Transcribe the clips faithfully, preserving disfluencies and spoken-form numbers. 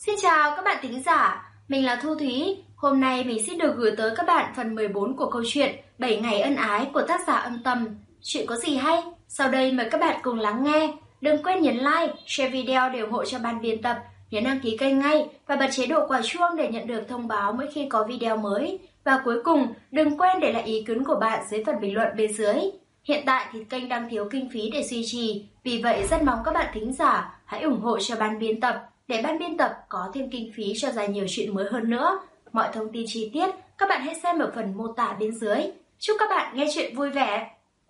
Xin chào các bạn thính giả, mình là Thu Thúy. Hôm nay mình xin được gửi tới các bạn phần mười bốn của câu chuyện bảy ngày ân ái của tác giả Âm Tầm. Chuyện có gì hay? Sau đây mời các bạn cùng lắng nghe. Đừng quên nhấn like, share video để ủng hộ cho ban biên tập, nhấn đăng ký kênh ngay và bật chế độ quả chuông để nhận được thông báo mỗi khi có video mới. Và cuối cùng, đừng quên để lại ý kiến của bạn dưới phần bình luận bên dưới. Hiện tại thì kênh đang thiếu kinh phí để duy trì, vì vậy rất mong các bạn thính giả hãy ủng hộ cho ban biên tập để ban biên tập có thêm kinh phí cho ra nhiều chuyện mới hơn nữa. Mọi thông tin chi tiết các bạn hãy xem ở phần mô tả bên dưới. Chúc các bạn nghe chuyện vui vẻ.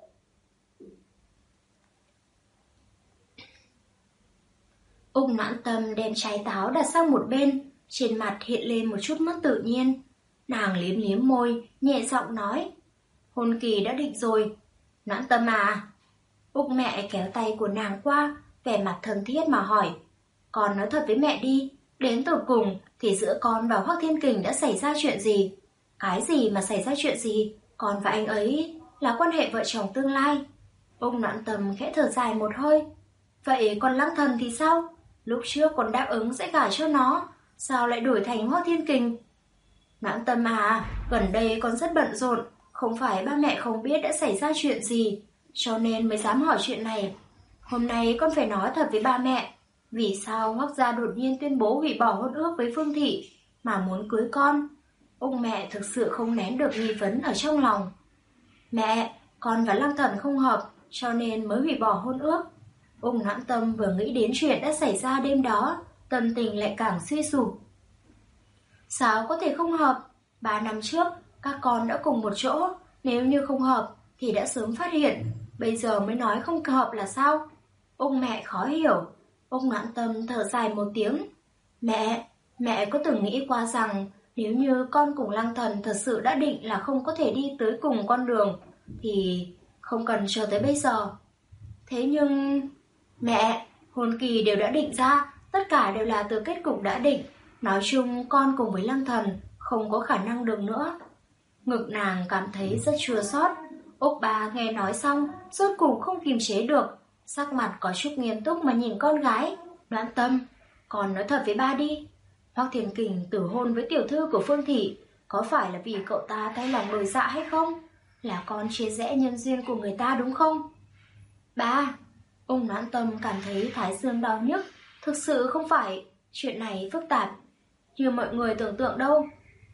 Úc Noãn Tâm đem trái táo đặt sang một bên, trên mặt hiện lên một chút mất tự nhiên. Nàng liếm liếm môi, nhẹ giọng nói: "Hôn kỳ đã định rồi." "Noãn Tâm à?" Úc mẹ kéo tay của nàng qua, vẻ mặt thân thiết mà hỏi: "Con nói thật với mẹ đi, đến tột cùng thì giữa con và Hoắc Thiên Kình đã xảy ra chuyện gì?" "Cái gì mà xảy ra chuyện gì? Con và anh ấy là quan hệ vợ chồng tương lai." Úc Noãn Tâm khẽ thở dài một hơi. "Vậy còn Lăng Thần thì sao? Lúc trước con đáp ứng sẽ gả cho nó, sao lại đổi thành Hoắc Thiên Kình?" "Noãn Tâm à, gần đây con rất bận rộn, không phải ba mẹ không biết đã xảy ra chuyện gì, cho nên mới dám hỏi chuyện này. Hôm nay con phải nói thật với ba mẹ, vì sao Hoắc gia đột nhiên tuyên bố hủy bỏ hôn ước với Phương Thị mà muốn cưới con." Úc mẹ thực sự không nén được nghi vấn ở trong lòng. "Mẹ, con và Lăng Thần không hợp, cho nên mới hủy bỏ hôn ước." Úc Noãn Tâm vừa nghĩ đến chuyện đã xảy ra đêm đó, tâm tình lại càng suy sụp. "Sao có thể không hợp? Ba năm trước, các con đã cùng một chỗ, nếu như không hợp thì đã sớm phát hiện, bây giờ mới nói không hợp là sao?" Úc mẹ khó hiểu. Úc Noãn Tâm thở dài một tiếng. Mẹ, mẹ có từng nghĩ qua rằng nếu như con cùng Lăng Thần thật sự đã định là không có thể đi tới cùng con đường, thì không cần chờ tới bây giờ. Thế nhưng... Mẹ, hôn kỳ đều đã định ra, tất cả đều là từ kết cục đã định. Nói chung con cùng với Lăng Thần không có khả năng được nữa. Ngực nàng cảm thấy rất chua xót. Úc ba nghe nói xong, rốt cuộc không kiềm chế được, sắc mặt có chút nghiêm túc mà nhìn con gái. "Noãn Tâm, con nói thật với ba đi. Hoắc Thiên Kình tử hôn với tiểu thư của Phương Thị, có phải là vì cậu ta thay lòng đổi dạ hay không? Là con chia rẽ nhân duyên của người ta đúng không?" "Ba!" Úc Noãn Tâm cảm thấy thái dương đau nhức. Thực sự không phải chuyện này phức tạp như mọi người tưởng tượng đâu.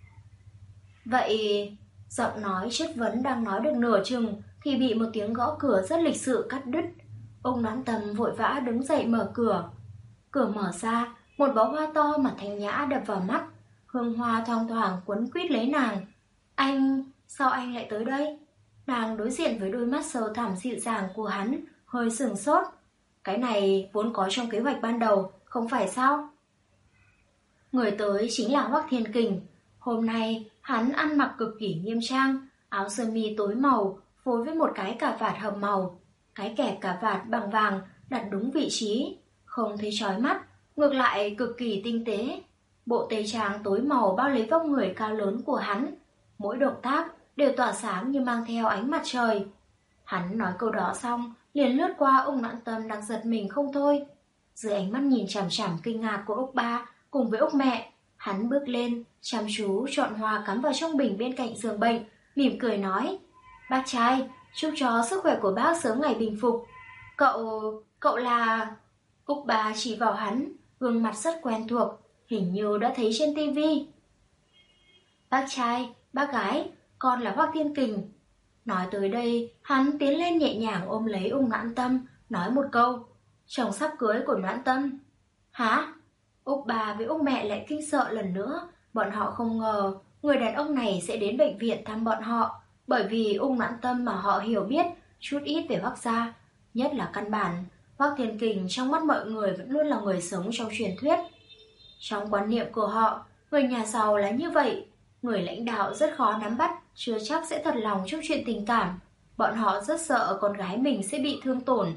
"Vậy..." Giọng nói chất vấn đang nói được nửa chừng thì bị một tiếng gõ cửa rất lịch sự cắt đứt. Úc Noãn Tâm vội vã đứng dậy mở cửa. Cửa mở ra, một bó hoa to mà thanh nhã đập vào mắt, hương hoa thoang thoảng quấn quýt lấy nàng. "Anh, sao anh lại tới đây?" Nàng đối diện với đôi mắt sâu thẳm dịu dàng của hắn, hơi sửng sốt. "Cái này vốn có trong kế hoạch ban đầu, không phải sao?" Người tới chính là Hoắc Thiên Kình. Hôm nay hắn ăn mặc cực kỳ nghiêm trang, áo sơ mi tối màu phối với một cái cà vạt hầm màu. Cái kẹp cà vạt bằng vàng đặt đúng vị trí, không thấy chói mắt, ngược lại cực kỳ tinh tế. Bộ tây trang tối màu bao lấy vóc người cao lớn của hắn, mỗi động tác đều tỏa sáng như mang theo ánh mặt trời. Hắn nói câu đó xong, liền lướt qua Úc Noãn Tâm đang giật mình không thôi. Dưới ánh mắt nhìn chằm chằm kinh ngạc của Úc ba cùng với Úc mẹ, hắn bước lên, chăm chú chọn hoa cắm vào trong bình bên cạnh giường bệnh, mỉm cười nói: "Bác trai, chúc cho sức khỏe của bác sớm ngày bình phục." Cậu... cậu là..." Úc ba chỉ vào hắn, gương mặt rất quen thuộc, hình như đã thấy trên tivi. "Bác trai, bác gái, con là Hoắc Thiên Kình." Nói tới đây, hắn tiến lên nhẹ nhàng ôm lấy Úc Noãn Tâm, nói một câu: "Chồng sắp cưới của Noãn Tâm." "Hả?" Úc bà với Úc mẹ lại kinh sợ lần nữa. Bọn họ không ngờ người đàn ông này sẽ đến bệnh viện thăm bọn họ, bởi vì Úc Noãn Tâm mà họ hiểu biết chút ít về Hoắc gia, nhất là căn bản Hoắc Thiên Kình trong mắt mọi người vẫn luôn là người sống trong truyền thuyết. Trong quan niệm của họ, người nhà giàu là như vậy, người lãnh đạo rất khó nắm bắt, chưa chắc sẽ thật lòng trong chuyện tình cảm. Bọn họ rất sợ con gái mình sẽ bị thương tổn.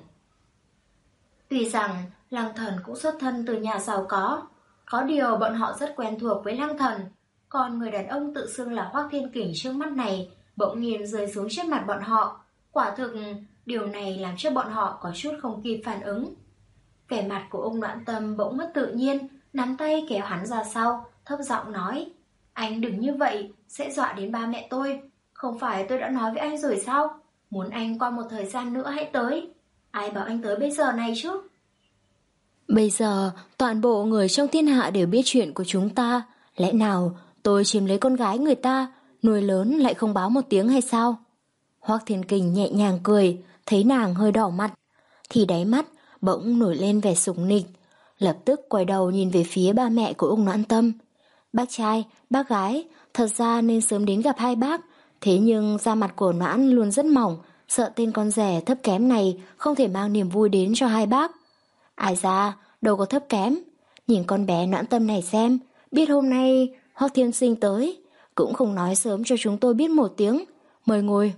Tuy rằng Lăng Thần cũng xuất thân từ nhà giàu có, có điều bọn họ rất quen thuộc với Lăng Thần, còn người đàn ông tự xưng là Hoắc Thiên Kình trước mắt này bỗng nhiên rơi xuống trước mặt bọn họ. Quả thực, điều này làm cho bọn họ có chút không kịp phản ứng. Vẻ mặt của ông Noãn Tâm bỗng mất tự nhiên, nắm tay kéo hắn ra sau, thấp giọng nói, anh đừng như vậy, sẽ dọa đến ba mẹ tôi. Không phải tôi đã nói với anh rồi sao? Muốn anh qua một thời gian nữa hãy tới. Ai bảo anh tới bây giờ này chứ? Bây giờ, toàn bộ người trong thiên hạ đều biết chuyện của chúng ta. Lẽ nào tôi chiếm lấy con gái người ta, nuôi lớn lại không báo một tiếng hay sao? Hoắc Thiên Kình nhẹ nhàng cười, thấy nàng hơi đỏ mặt, thì đáy mắt bỗng nổi lên vẻ sủng nịch. Lập tức quay đầu nhìn về phía ba mẹ của Úc Noãn Tâm. Bác trai, bác gái, thật ra nên sớm đến gặp hai bác. Thế nhưng da mặt của Noãn luôn rất mỏng, sợ tên con rẻ thấp kém này không thể mang niềm vui đến cho hai bác. Ai ra, đâu có thấp kém. Nhìn con bé Noãn Tâm này xem, biết hôm nay Hoắc Thiên Sinh tới, cũng không nói sớm cho chúng tôi biết một tiếng. Mời ngồi.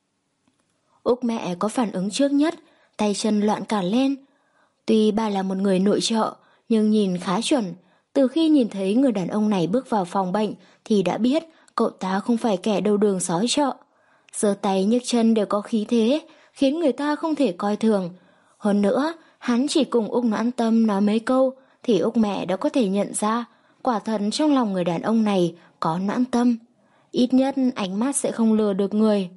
Úc mẹ có phản ứng trước nhất, tay chân loạn cả lên. Tuy bà là một người nội trợ, nhưng nhìn khá chuẩn. Từ khi nhìn thấy người đàn ông này bước vào phòng bệnh thì đã biết cậu ta không phải kẻ đầu đường xó chợ. Giơ tay nhấc chân đều có khí thế, khiến người ta không thể coi thường. Hơn nữa, hắn chỉ cùng Úc Noãn Tâm nói mấy câu thì Úc mẹ đã có thể nhận ra quả thật trong lòng người đàn ông này có Noãn Tâm. Ít nhất ánh mắt sẽ không lừa được người.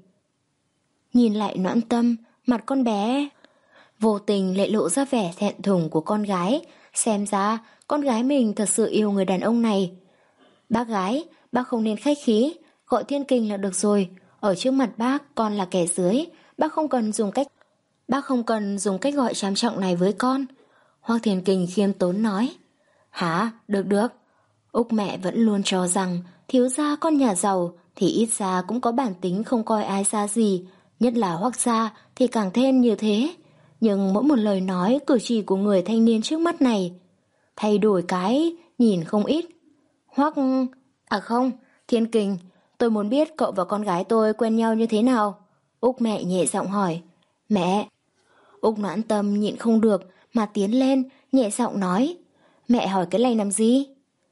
Nhìn lại Noãn Tâm, mặt con bé vô tình lại lộ ra vẻ thẹn thùng của con gái. Xem ra con gái mình thật sự yêu người đàn ông này. Bác gái, bác không nên khách khí, gọi Thiên Kình là được rồi. Ở trước mặt bác, con là kẻ dưới, bác không cần dùng cách Bác không cần dùng cách gọi trang trọng này với con. Hoắc Thiên Kình khiêm tốn nói. Hả? Được được. Úc mẹ vẫn luôn cho rằng thiếu gia con nhà giàu thì ít ra cũng có bản tính không coi ai ra gì, nhất là Hoắc gia thì càng thêm như thế. Nhưng mỗi một lời nói cử chỉ của người thanh niên trước mắt này thay đổi cái nhìn không ít. Hoắc... À không, Thiên Kình, tôi muốn biết cậu và con gái tôi quen nhau như thế nào. Úc mẹ nhẹ giọng hỏi. Mẹ... Úc Noãn Tâm nhịn không được mà tiến lên, nhẹ giọng nói. Mẹ hỏi cái này làm gì?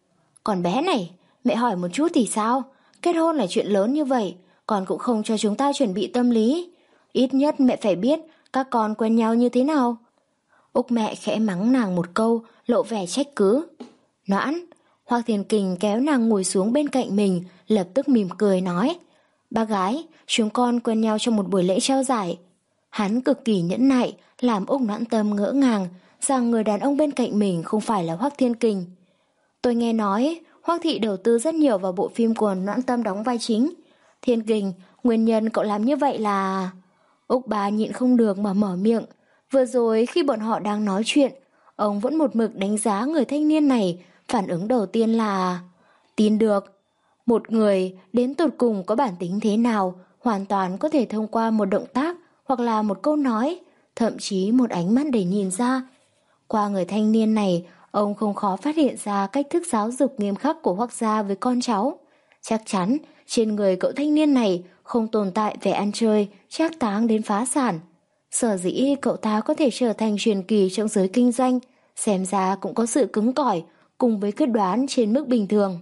Còn bé này, mẹ hỏi một chút thì sao? Kết hôn là chuyện lớn như vậy, con cũng không cho chúng ta chuẩn bị tâm lý. Ít nhất mẹ phải biết các con quen nhau như thế nào. Úc mẹ khẽ mắng nàng một câu, lộ vẻ trách cứ. Noãn, Hoắc Thiên Kình kéo nàng ngồi xuống bên cạnh mình, lập tức mỉm cười nói. Bác gái, chúng con quen nhau trong một buổi lễ trao giải. Hắn cực kỳ nhẫn nại, làm Úc Noãn Tâm ngỡ ngàng rằng người đàn ông bên cạnh mình không phải là Hoắc Thiên Kình. Tôi nghe nói Hoắc thị đầu tư rất nhiều vào bộ phim của Noãn Tâm đóng vai chính. Thiên Kình, nguyên nhân cậu làm như vậy là... Úc bà nhịn không được mà mở miệng. Vừa rồi khi bọn họ đang nói chuyện, ông vẫn một mực đánh giá người thanh niên này. Phản ứng đầu tiên là... Tin được. Một người đến tột cùng có bản tính thế nào hoàn toàn có thể thông qua một động tác hoặc là một câu nói, thậm chí một ánh mắt để nhìn ra. Qua người thanh niên này, ông không khó phát hiện ra cách thức giáo dục nghiêm khắc của Hoắc gia với con cháu. Chắc chắn trên người cậu thanh niên này không tồn tại vẻ ăn chơi, trác táng đến phá sản. Sở dĩ cậu ta có thể trở thành truyền kỳ trong giới kinh doanh, xem ra cũng có sự cứng cỏi cùng với quyết đoán trên mức bình thường.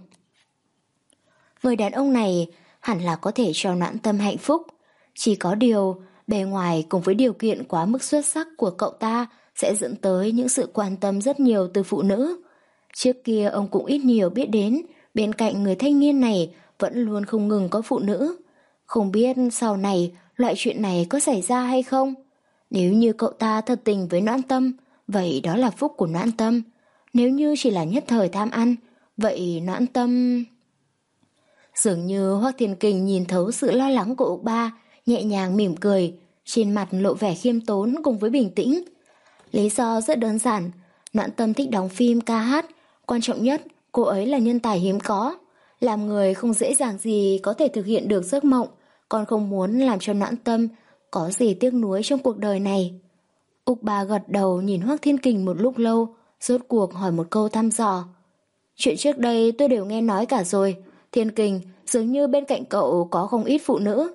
Người đàn ông này hẳn là có thể cho Noãn Tâm hạnh phúc. Chỉ có điều, bề ngoài cùng với điều kiện quá mức xuất sắc của cậu ta sẽ dẫn tới những sự quan tâm rất nhiều từ phụ nữ. Trước kia ông cũng ít nhiều biết đến, bên cạnh người thanh niên này vẫn luôn không ngừng có phụ nữ. Không biết sau này loại chuyện này có xảy ra hay không? Nếu như cậu ta thật tình với Noãn Tâm, vậy đó là phúc của Noãn Tâm. Nếu như chỉ là nhất thời tham ăn, vậy Noãn Tâm... Dường như Hoắc Thiên Kình nhìn thấu sự lo lắng của Úc ba, nhẹ nhàng mỉm cười, trên mặt lộ vẻ khiêm tốn cùng với bình tĩnh. Lý do rất đơn giản, Noãn Tâm thích đóng phim ca hát, quan trọng nhất, cô ấy là nhân tài hiếm có. Làm người không dễ dàng gì có thể thực hiện được giấc mộng, còn không muốn làm cho Noãn Tâm có gì tiếc nuối trong cuộc đời này. Úc ba gật đầu nhìn Hoắc Thiên Kình một lúc lâu, rốt cuộc hỏi một câu thăm dò. Chuyện trước đây tôi đều nghe nói cả rồi, Thiên Kình, dường như bên cạnh cậu có không ít phụ nữ.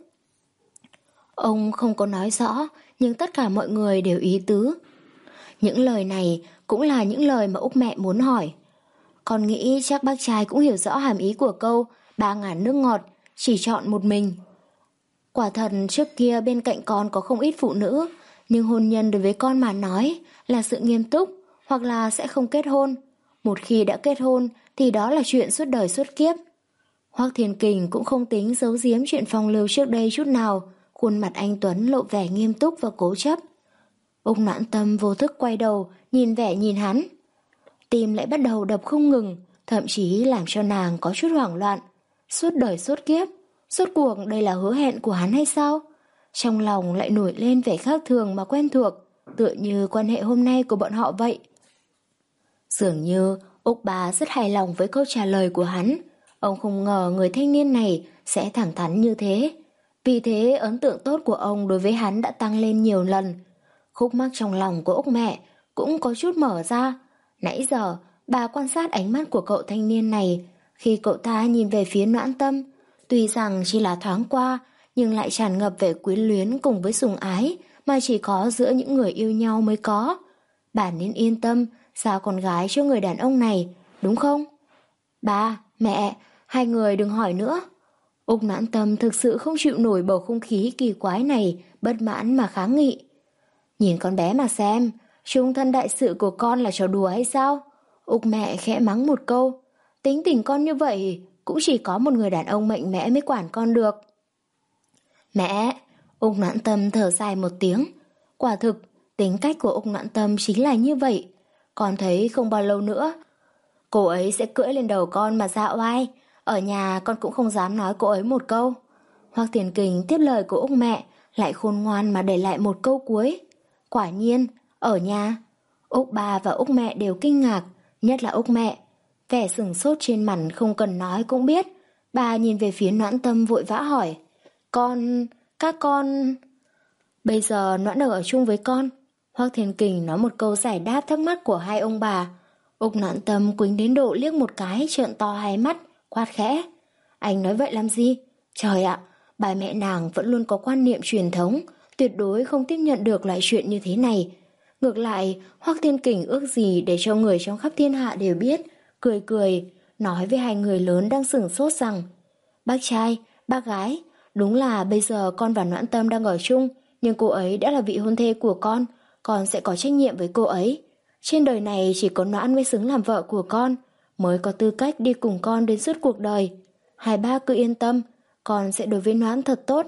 Ông không có nói rõ, nhưng tất cả mọi người đều ý tứ. Những lời này cũng là những lời mà Úc mẹ muốn hỏi. Con nghĩ chắc bác trai cũng hiểu rõ hàm ý của câu ba ngàn nước ngọt, chỉ chọn một mình. Quả thật trước kia bên cạnh con có không ít phụ nữ, nhưng hôn nhân đối với con mà nói là sự nghiêm túc, hoặc là sẽ không kết hôn. một khi đã kết hôn thì đó là chuyện suốt đời suốt kiếp. Hoắc Thiên Kình cũng không tính giấu giếm chuyện phong lưu trước đây chút nào, khuôn mặt anh Tuấn lộ vẻ nghiêm túc và cố chấp. Úc Noãn Tâm vô thức quay đầu, nhìn vẻ nhìn hắn. Tim lại bắt đầu đập không ngừng, thậm chí làm cho nàng có chút hoảng loạn. Suốt đời suốt kiếp, rốt cuộc đây là hứa hẹn của hắn hay sao? Trong lòng lại nổi lên vẻ khác thường mà quen thuộc, tựa như quan hệ hôm nay của bọn họ vậy. Dường như Úc Bá rất hài lòng với câu trả lời của hắn. Ông không ngờ người thanh niên này sẽ thẳng thắn như thế. Vì thế ấn tượng tốt của ông đối với hắn đã tăng lên nhiều lần. Khúc mắc trong lòng của Úc mẹ cũng có chút mở ra. Nãy giờ bà quan sát ánh mắt của cậu thanh niên này khi cậu ta nhìn về phía Noãn Tâm. Tuy rằng chỉ là thoáng qua, nhưng lại tràn ngập vẻ quyến luyến cùng với sủng ái mà chỉ có giữa những người yêu nhau mới có. Bà nên yên tâm giao con gái cho người đàn ông này, đúng không? Ba, mẹ, hai người đừng hỏi nữa. Úc Noãn Tâm thực sự không chịu nổi bầu không khí kỳ quái này, bất mãn mà kháng nghị. Nhìn con bé mà xem, trung thân đại sự của con là trò đùa hay sao? Úc mẹ khẽ mắng một câu. Tính tình con như vậy cũng chỉ có một người đàn ông mạnh mẽ mới quản con được. Mẹ, Úc Noãn Tâm thở dài một tiếng. Quả thực, tính cách của Úc Noãn Tâm chính là như vậy. Con thấy không bao lâu nữa cô ấy sẽ cưỡi lên đầu con mà ra oai. Ở nhà con cũng không dám nói cô ấy một câu. Hoắc Thiên Kình tiếp lời của Úc mẹ, lại khôn ngoan mà để lại một câu cuối. Quả nhiên, ở nhà. Úc ba và Úc mẹ đều kinh ngạc, nhất là Úc mẹ. Vẻ sửng sốt trên mặt không cần nói cũng biết. Bà nhìn về phía Noãn Tâm vội vã hỏi. Con, các con... Bây giờ Noãn ở chung với con. Hoắc Thiên Kình nói một câu giải đáp thắc mắc của hai ông bà. Úc Noãn Tâm quýnh đến độ liếc một cái, trợn to hai mắt, quát khẽ. Anh nói vậy làm gì? Trời ạ, bà mẹ nàng vẫn luôn có quan niệm truyền thống, tuyệt đối không tiếp nhận được loại chuyện như thế này. Ngược lại, Hoắc Thiên Kình ước gì để cho người trong khắp thiên hạ đều biết, cười cười, nói với hai người lớn đang sửng sốt rằng bác trai, bác gái, đúng là bây giờ con và Noãn Tâm đang ở chung, nhưng cô ấy đã là vị hôn thê của con, con sẽ có trách nhiệm với cô ấy. Trên đời này chỉ có Noãn mới xứng làm vợ của con, mới có tư cách đi cùng con đến suốt cuộc đời. Hai ba cứ yên tâm, con sẽ đối với Noãn thật tốt.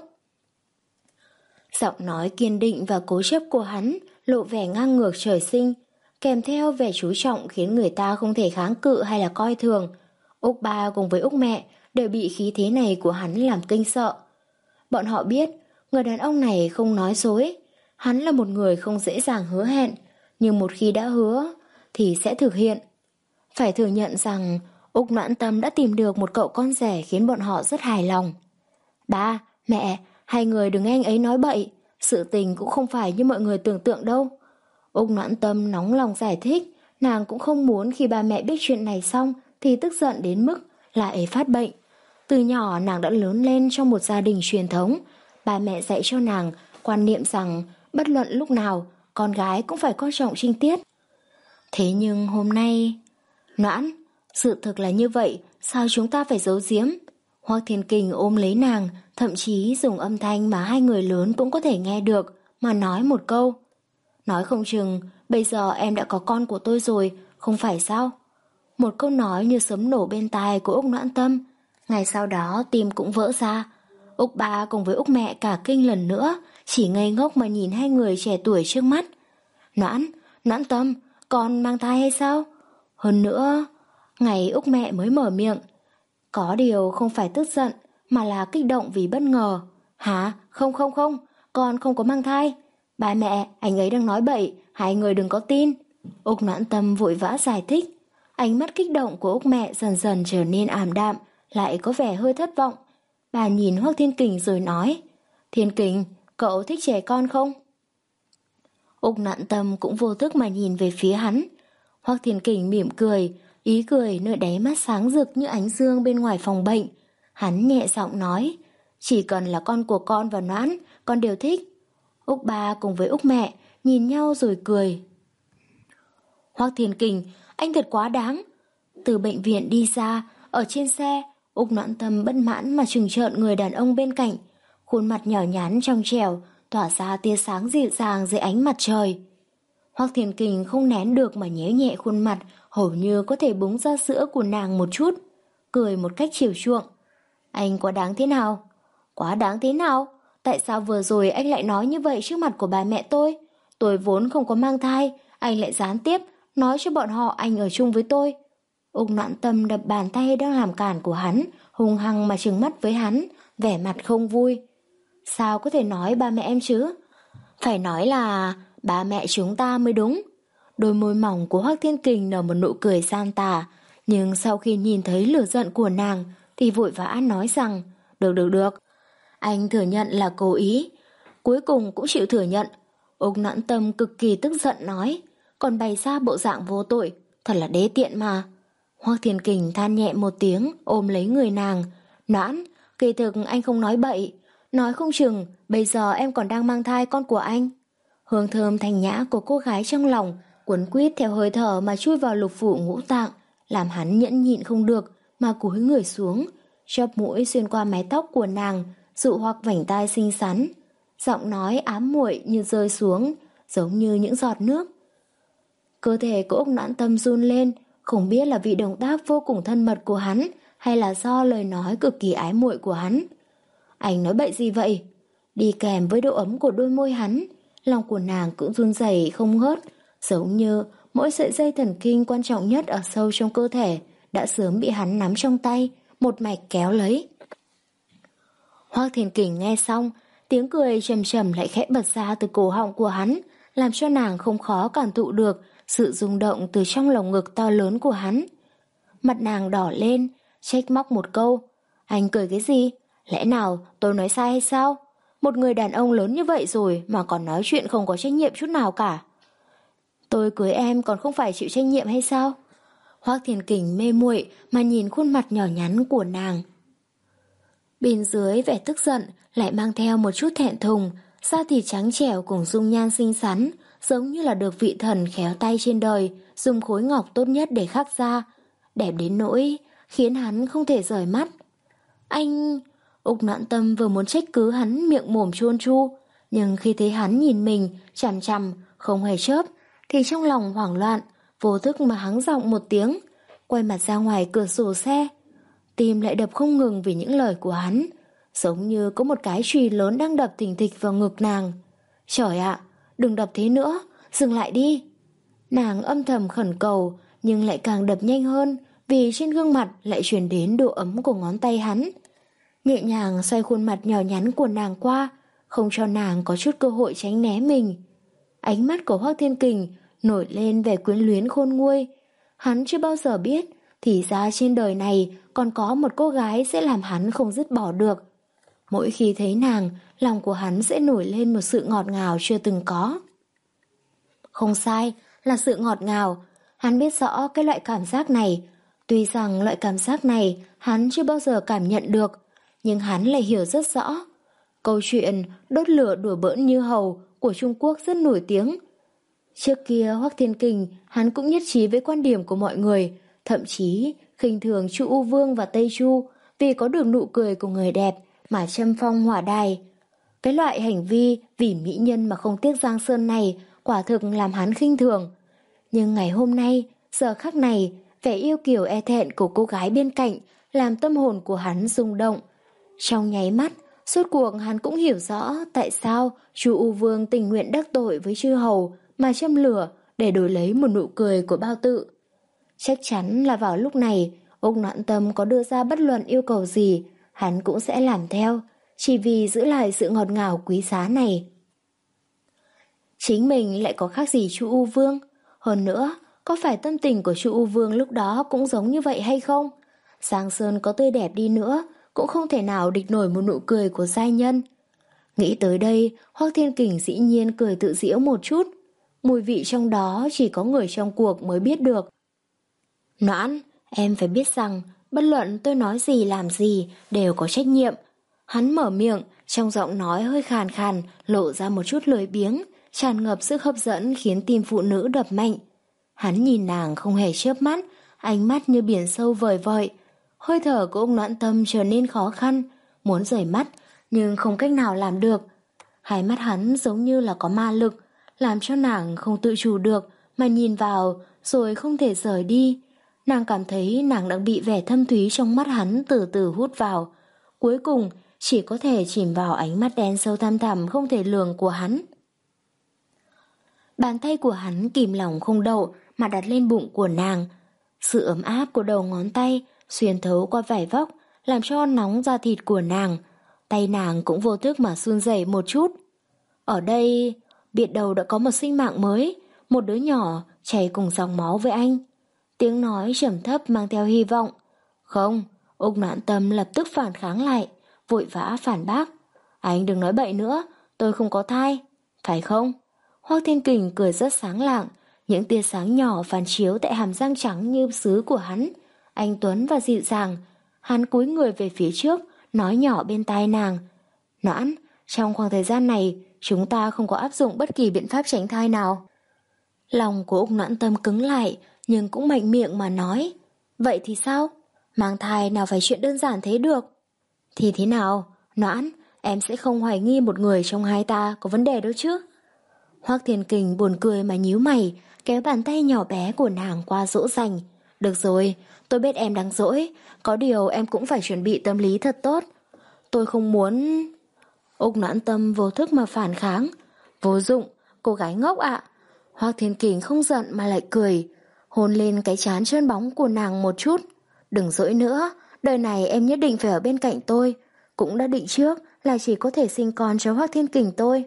Giọng nói kiên định và cố chấp của hắn lộ vẻ ngang ngược trời sinh, kèm theo vẻ chú trọng khiến người ta không thể kháng cự hay là coi thường. Úc ba cùng với Úc mẹ đều bị khí thế này của hắn làm kinh sợ. Bọn họ biết người đàn ông này không nói dối, hắn là một người không dễ dàng hứa hẹn, nhưng một khi đã hứa thì sẽ thực hiện. Phải thừa nhận rằng Úc Noãn Tâm đã tìm được một cậu con rể khiến bọn họ rất hài lòng. Ba, mẹ, hai người đừng nghe anh ấy nói bậy, sự tình cũng không phải như mọi người tưởng tượng đâu. Úc Noãn Tâm nóng lòng giải thích, nàng cũng không muốn khi ba mẹ biết chuyện này xong thì tức giận đến mức lại phát bệnh. Từ nhỏ nàng đã lớn lên trong một gia đình truyền thống, ba mẹ dạy cho nàng quan niệm rằng bất luận lúc nào con gái cũng phải coi trọng trinh tiết. Thế nhưng hôm nay... Noãn, sự thực là như vậy, sao chúng ta phải giấu giếm? Hoắc Thiên Kình ôm lấy nàng, thậm chí dùng âm thanh mà hai người lớn cũng có thể nghe được, mà nói một câu. Nói không chừng, bây giờ em đã có con của tôi rồi, không phải sao? Một câu nói như sấm nổ bên tai của Úc Noãn Tâm. Ngày sau đó tim cũng vỡ ra. Úc ba cùng với Úc mẹ cả kinh lần nữa, chỉ ngây ngốc mà nhìn hai người trẻ tuổi trước mắt. Noãn, Noãn Tâm, con mang thai hay sao? Hơn nữa, ngày Úc mẹ mới mở miệng. Có điều không phải tức giận, mà là kích động vì bất ngờ. Hả? Không không không, con không có mang thai. Ba mẹ, anh ấy đang nói bậy, hai người đừng có tin. Úc Noãn Tâm vội vã giải thích. Ánh mắt kích động của Úc mẹ dần dần trở nên ảm đạm, lại có vẻ hơi thất vọng. Bà nhìn Hoắc Thiên Kình rồi nói. Thiên Kình, cậu thích trẻ con không? Úc Noãn Tâm cũng vô thức mà nhìn về phía hắn. Hoắc Thiên Kình mỉm cười, ý cười nơi đáy mắt sáng rực như ánh dương bên ngoài phòng bệnh. Hắn nhẹ giọng nói, chỉ cần là con của con và Noãn, con đều thích. Úc ba cùng với Úc mẹ nhìn nhau rồi cười. Hoắc Thiên Kình, anh thật quá đáng. Từ bệnh viện đi ra, ở trên xe, Úc Noãn Tâm bất mãn mà trừng trợn người đàn ông bên cạnh. Khuôn mặt nhỏ nhắn trong trẻo, tỏa ra tia sáng dịu dàng dưới ánh mặt trời. Hoắc Thiên Kình không nén được mà nhéo nhẹ khuôn mặt, hầu như có thể búng ra sữa của nàng một chút, cười một cách chiều chuộng. Anh quá đáng thế nào? Quá đáng thế nào? Tại sao vừa rồi anh lại nói như vậy trước mặt của bà mẹ tôi? Tôi vốn không có mang thai, anh lại gián tiếp nói cho bọn họ anh ở chung với tôi. Úc Noãn Tâm đập bàn tay đang làm cản của hắn, hung hăng mà trừng mắt với hắn, vẻ mặt không vui. Sao có thể nói ba mẹ em chứ? Phải nói là ba mẹ chúng ta mới đúng. Đôi môi mỏng của Hoắc Thiên Kình nở một nụ cười gian tà, nhưng sau khi nhìn thấy lửa giận của nàng thì vội vã nói rằng được được được, anh thừa nhận là cố ý. Cuối cùng cũng chịu thừa nhận. Úc Noãn Tâm cực kỳ tức giận nói, còn bày ra bộ dạng vô tội, thật là đê tiện mà. Hoắc Thiên Kình than nhẹ một tiếng, ôm lấy người nàng. Noãn, kỳ thực anh không nói bậy, nói không chừng bây giờ em còn đang mang thai con của anh. Hương thơm thanh nhã của cô gái trong lòng cuốn quýt theo hơi thở mà chui vào lục phủ ngũ tạng, làm hắn nhẫn nhịn không được mà cúi người xuống, chóp mũi xuyên qua mái tóc của nàng, dụ hoặc vành tai xinh xắn. Giọng nói ám muội như rơi xuống, giống như những giọt nước. Cơ thể của Úc Noãn Tâm run lên, không biết là vì động tác vô cùng thân mật của hắn hay là do lời nói cực kỳ ái muội của hắn. Anh nói bậy gì vậy? Đi kèm với độ ấm của đôi môi hắn, lòng của nàng cũng run rẩy không ngớt, giống như mỗi sợi dây thần kinh quan trọng nhất ở sâu trong cơ thể đã sớm bị hắn nắm trong tay, một mạch kéo lấy. Hoắc Thiên Kình nghe xong, tiếng cười trầm trầm lại khẽ bật ra từ cổ họng của hắn, làm cho nàng không khó cảm thụ được sự rung động từ trong lồng ngực to lớn của hắn. Mặt nàng đỏ lên, trách móc một câu. Anh cười cái gì? Lẽ nào tôi nói sai hay sao? Một người đàn ông lớn như vậy rồi mà còn nói chuyện không có trách nhiệm chút nào cả. Tôi cưới em còn không phải chịu trách nhiệm hay sao? Hoắc Thiên Kình mê muội mà nhìn khuôn mặt nhỏ nhắn của nàng. Bên dưới vẻ tức giận lại mang theo một chút thẹn thùng, da thịt trắng trẻo cùng dung nhan xinh xắn, giống như là được vị thần khéo tay trên đời dùng khối ngọc tốt nhất để khắc ra, đẹp đến nỗi khiến hắn không thể rời mắt. Anh... Úc Noãn Tâm vừa muốn trách cứ hắn miệng mồm chuôn chu, nhưng khi thấy hắn nhìn mình chằm chằm không hề chớp thì trong lòng hoảng loạn, vô thức mà hắng giọng một tiếng, quay mặt ra ngoài cửa sổ xe. Tim lại đập không ngừng vì những lời của hắn, giống như có một cái chùy lớn đang đập thình thịch vào ngực nàng. Trời ạ, đừng đập thế nữa, dừng lại đi. Nàng âm thầm khẩn cầu, nhưng lại càng đập nhanh hơn vì trên gương mặt lại truyền đến độ ấm của ngón tay hắn. Nhẹ nhàng xoay khuôn mặt nhỏ nhắn của nàng qua, không cho nàng có chút cơ hội tránh né mình. Ánh mắt của Hoắc Thiên Kình nổi lên vẻ quyến luyến khôn nguôi. Hắn chưa bao giờ biết thì ra trên đời này còn có một cô gái sẽ làm hắn không dứt bỏ được. Mỗi khi thấy nàng, lòng của hắn sẽ nổi lên một sự ngọt ngào chưa từng có. Không sai, là sự ngọt ngào. Hắn biết rõ cái loại cảm giác này. Tuy rằng loại cảm giác này hắn chưa bao giờ cảm nhận được, nhưng hắn lại hiểu rất rõ. Câu chuyện đốt lửa đùa bỡn như hầu của Trung Quốc rất nổi tiếng. Trước kia Hoắc Thiên Kình hắn cũng nhất trí với quan điểm của mọi người, thậm chí khinh thường Chu U Vương và Tây Chu vì có được nụ cười của người đẹp mà châm phong hỏa đài. Cái loại hành vi vì mỹ nhân mà không tiếc giang sơn này quả thực làm hắn khinh thường. Nhưng ngày hôm nay, giờ khắc này, vẻ yêu kiều e thẹn của cô gái bên cạnh làm tâm hồn của hắn rung động. Trong nháy mắt, suốt cuộc hắn cũng hiểu rõ tại sao Chu U Vương tình nguyện đắc tội với chư hầu mà châm lửa để đổi lấy một nụ cười của Bao Tự. Chắc chắn là vào lúc này, Úc Noãn Tâm có đưa ra bất luận yêu cầu gì, hắn cũng sẽ làm theo, chỉ vì giữ lại sự ngọt ngào quý giá này. Chính mình lại có khác gì Chu U Vương? Hơn nữa, có phải tâm tình của Chu U Vương lúc đó cũng giống như vậy hay không? Giang Sơn có tươi đẹp đi nữa, cũng không thể nào địch nổi một nụ cười của giai nhân. Nghĩ tới đây, Hoắc Thiên Kình dĩ nhiên cười tự giễu một chút. Mùi vị trong đó chỉ có người trong cuộc mới biết được. Noãn, em phải biết rằng, bất luận tôi nói gì làm gì đều có trách nhiệm. Hắn mở miệng, trong giọng nói hơi khàn khàn, lộ ra một chút lười biếng, tràn ngập sức hấp dẫn khiến tim phụ nữ đập mạnh. Hắn nhìn nàng không hề chớp mắt, ánh mắt như biển sâu vời vợi. Hơi thở của ông Noãn Tâm trở nên khó khăn, muốn rời mắt nhưng không cách nào làm được. Hai mắt hắn giống như là có ma lực, làm cho nàng không tự chủ được mà nhìn vào rồi không thể rời đi. Nàng cảm thấy nàng đang bị vẻ thâm thúy trong mắt hắn từ từ hút vào. Cuối cùng chỉ có thể chìm vào ánh mắt đen sâu thăm thẳm không thể lường của hắn. Bàn tay của hắn kìm lòng không đậu mà đặt lên bụng của nàng. Sự ấm áp của đầu ngón tay xuyên thấu qua vải vóc làm cho nóng da thịt của nàng. Tay nàng cũng vô thức mà run rẩy một chút. Ở đây, biết đâu đã có một sinh mạng mới, một đứa nhỏ chảy cùng dòng máu với anh. Tiếng nói trầm thấp mang theo hy vọng. Không, Úc Noãn Tâm lập tức phản kháng lại, vội vã phản bác. Anh đừng nói bậy nữa, tôi không có thai, phải không? Hoắc Thiên Kình cười rất sáng lạng, những tia sáng nhỏ phản chiếu tại hàm răng trắng như sứ của hắn. Anh tuấn và dịu dàng, hắn cúi người về phía trước, nói nhỏ bên tai nàng. Noãn, trong khoảng thời gian này, chúng ta không có áp dụng bất kỳ biện pháp tránh thai nào. Lòng của Úc Noãn Tâm cứng lại, nhưng cũng mạnh miệng mà nói. Vậy thì sao? Mang thai nào phải chuyện đơn giản thế được. Thì thế nào? Noãn, em sẽ không hoài nghi một người trong hai ta có vấn đề đâu chứ? Hoắc Thiên Kình buồn cười mà nhíu mày, kéo bàn tay nhỏ bé của nàng qua dỗ dành. Được rồi, tôi biết em đang dỗi, có điều em cũng phải chuẩn bị tâm lý thật tốt. Tôi không muốn... Úc Noãn Tâm vô thức mà phản kháng. Vô dụng, cô gái ngốc ạ. Hoắc Thiên Kình không giận mà lại cười, hôn lên cái trán trơn bóng của nàng một chút. Đừng dỗi nữa, đời này em nhất định phải ở bên cạnh tôi. Cũng đã định trước là chỉ có thể sinh con cho Hoắc Thiên Kình tôi.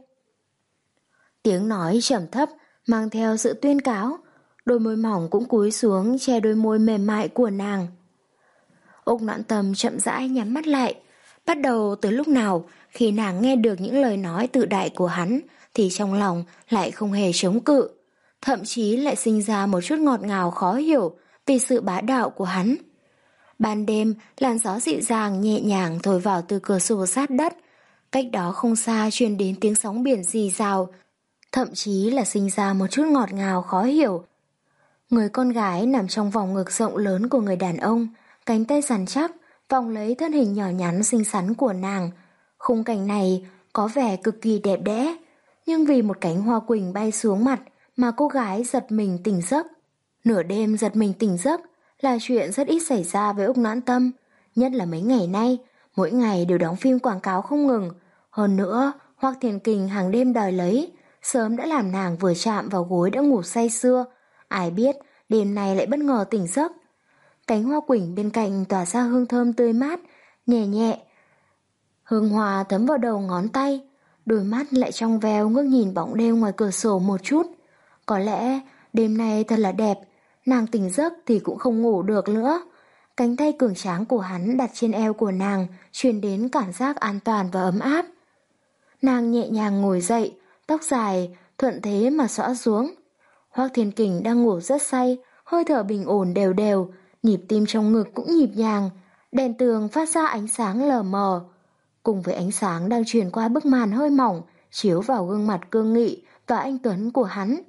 Tiếng nói trầm thấp mang theo sự tuyên cáo. Đôi môi mỏng cũng cúi xuống che đôi môi mềm mại của nàng. Úc Noãn Tâm chậm rãi nhắm mắt lại. Bắt đầu từ lúc nào khi nàng nghe được những lời nói tự đại của hắn thì trong lòng lại không hề chống cự, thậm chí lại sinh ra một chút ngọt ngào khó hiểu vì sự bá đạo của hắn. Ban đêm, làn gió dịu dàng nhẹ nhàng thổi vào từ cửa sổ sát đất. Cách đó không xa truyền đến tiếng sóng biển rì rào, thậm chí là sinh ra một chút ngọt ngào khó hiểu. Người con gái nằm trong vòng ngực rộng lớn của người đàn ông, cánh tay rắn chắc vòng lấy thân hình nhỏ nhắn xinh xắn của nàng. Khung cảnh này có vẻ cực kỳ đẹp đẽ, nhưng vì một cánh hoa quỳnh bay xuống mặt mà cô gái giật mình tỉnh giấc. Nửa đêm giật mình tỉnh giấc là chuyện rất ít xảy ra với Úc Noãn Tâm, nhất là mấy ngày nay, mỗi ngày đều đóng phim quảng cáo không ngừng. Hơn nữa, Hoắc Thiên Kình hàng đêm đòi lấy, sớm đã làm nàng vừa chạm vào gối đã ngủ say sưa. Ai biết đêm nay lại bất ngờ tỉnh giấc. Cánh hoa quỳnh bên cạnh tỏa ra hương thơm tươi mát, nhẹ nhẹ. Hương hoa thấm vào đầu ngón tay, đôi mắt lại trong veo ngước nhìn bóng đêm ngoài cửa sổ một chút. Có lẽ đêm nay thật là đẹp, nàng tỉnh giấc thì cũng không ngủ được nữa. Cánh tay cường tráng của hắn đặt trên eo của nàng, truyền đến cảm giác an toàn và ấm áp. Nàng nhẹ nhàng ngồi dậy, tóc dài thuận thế mà xõa xuống. Hoắc Thiên Kình đang ngủ rất say, hơi thở bình ổn đều đều, nhịp tim trong ngực cũng nhịp nhàng. Đèn tường phát ra ánh sáng lờ mờ, cùng với ánh sáng đang truyền qua bức màn hơi mỏng, chiếu vào gương mặt cương nghị và anh tuấn của hắn.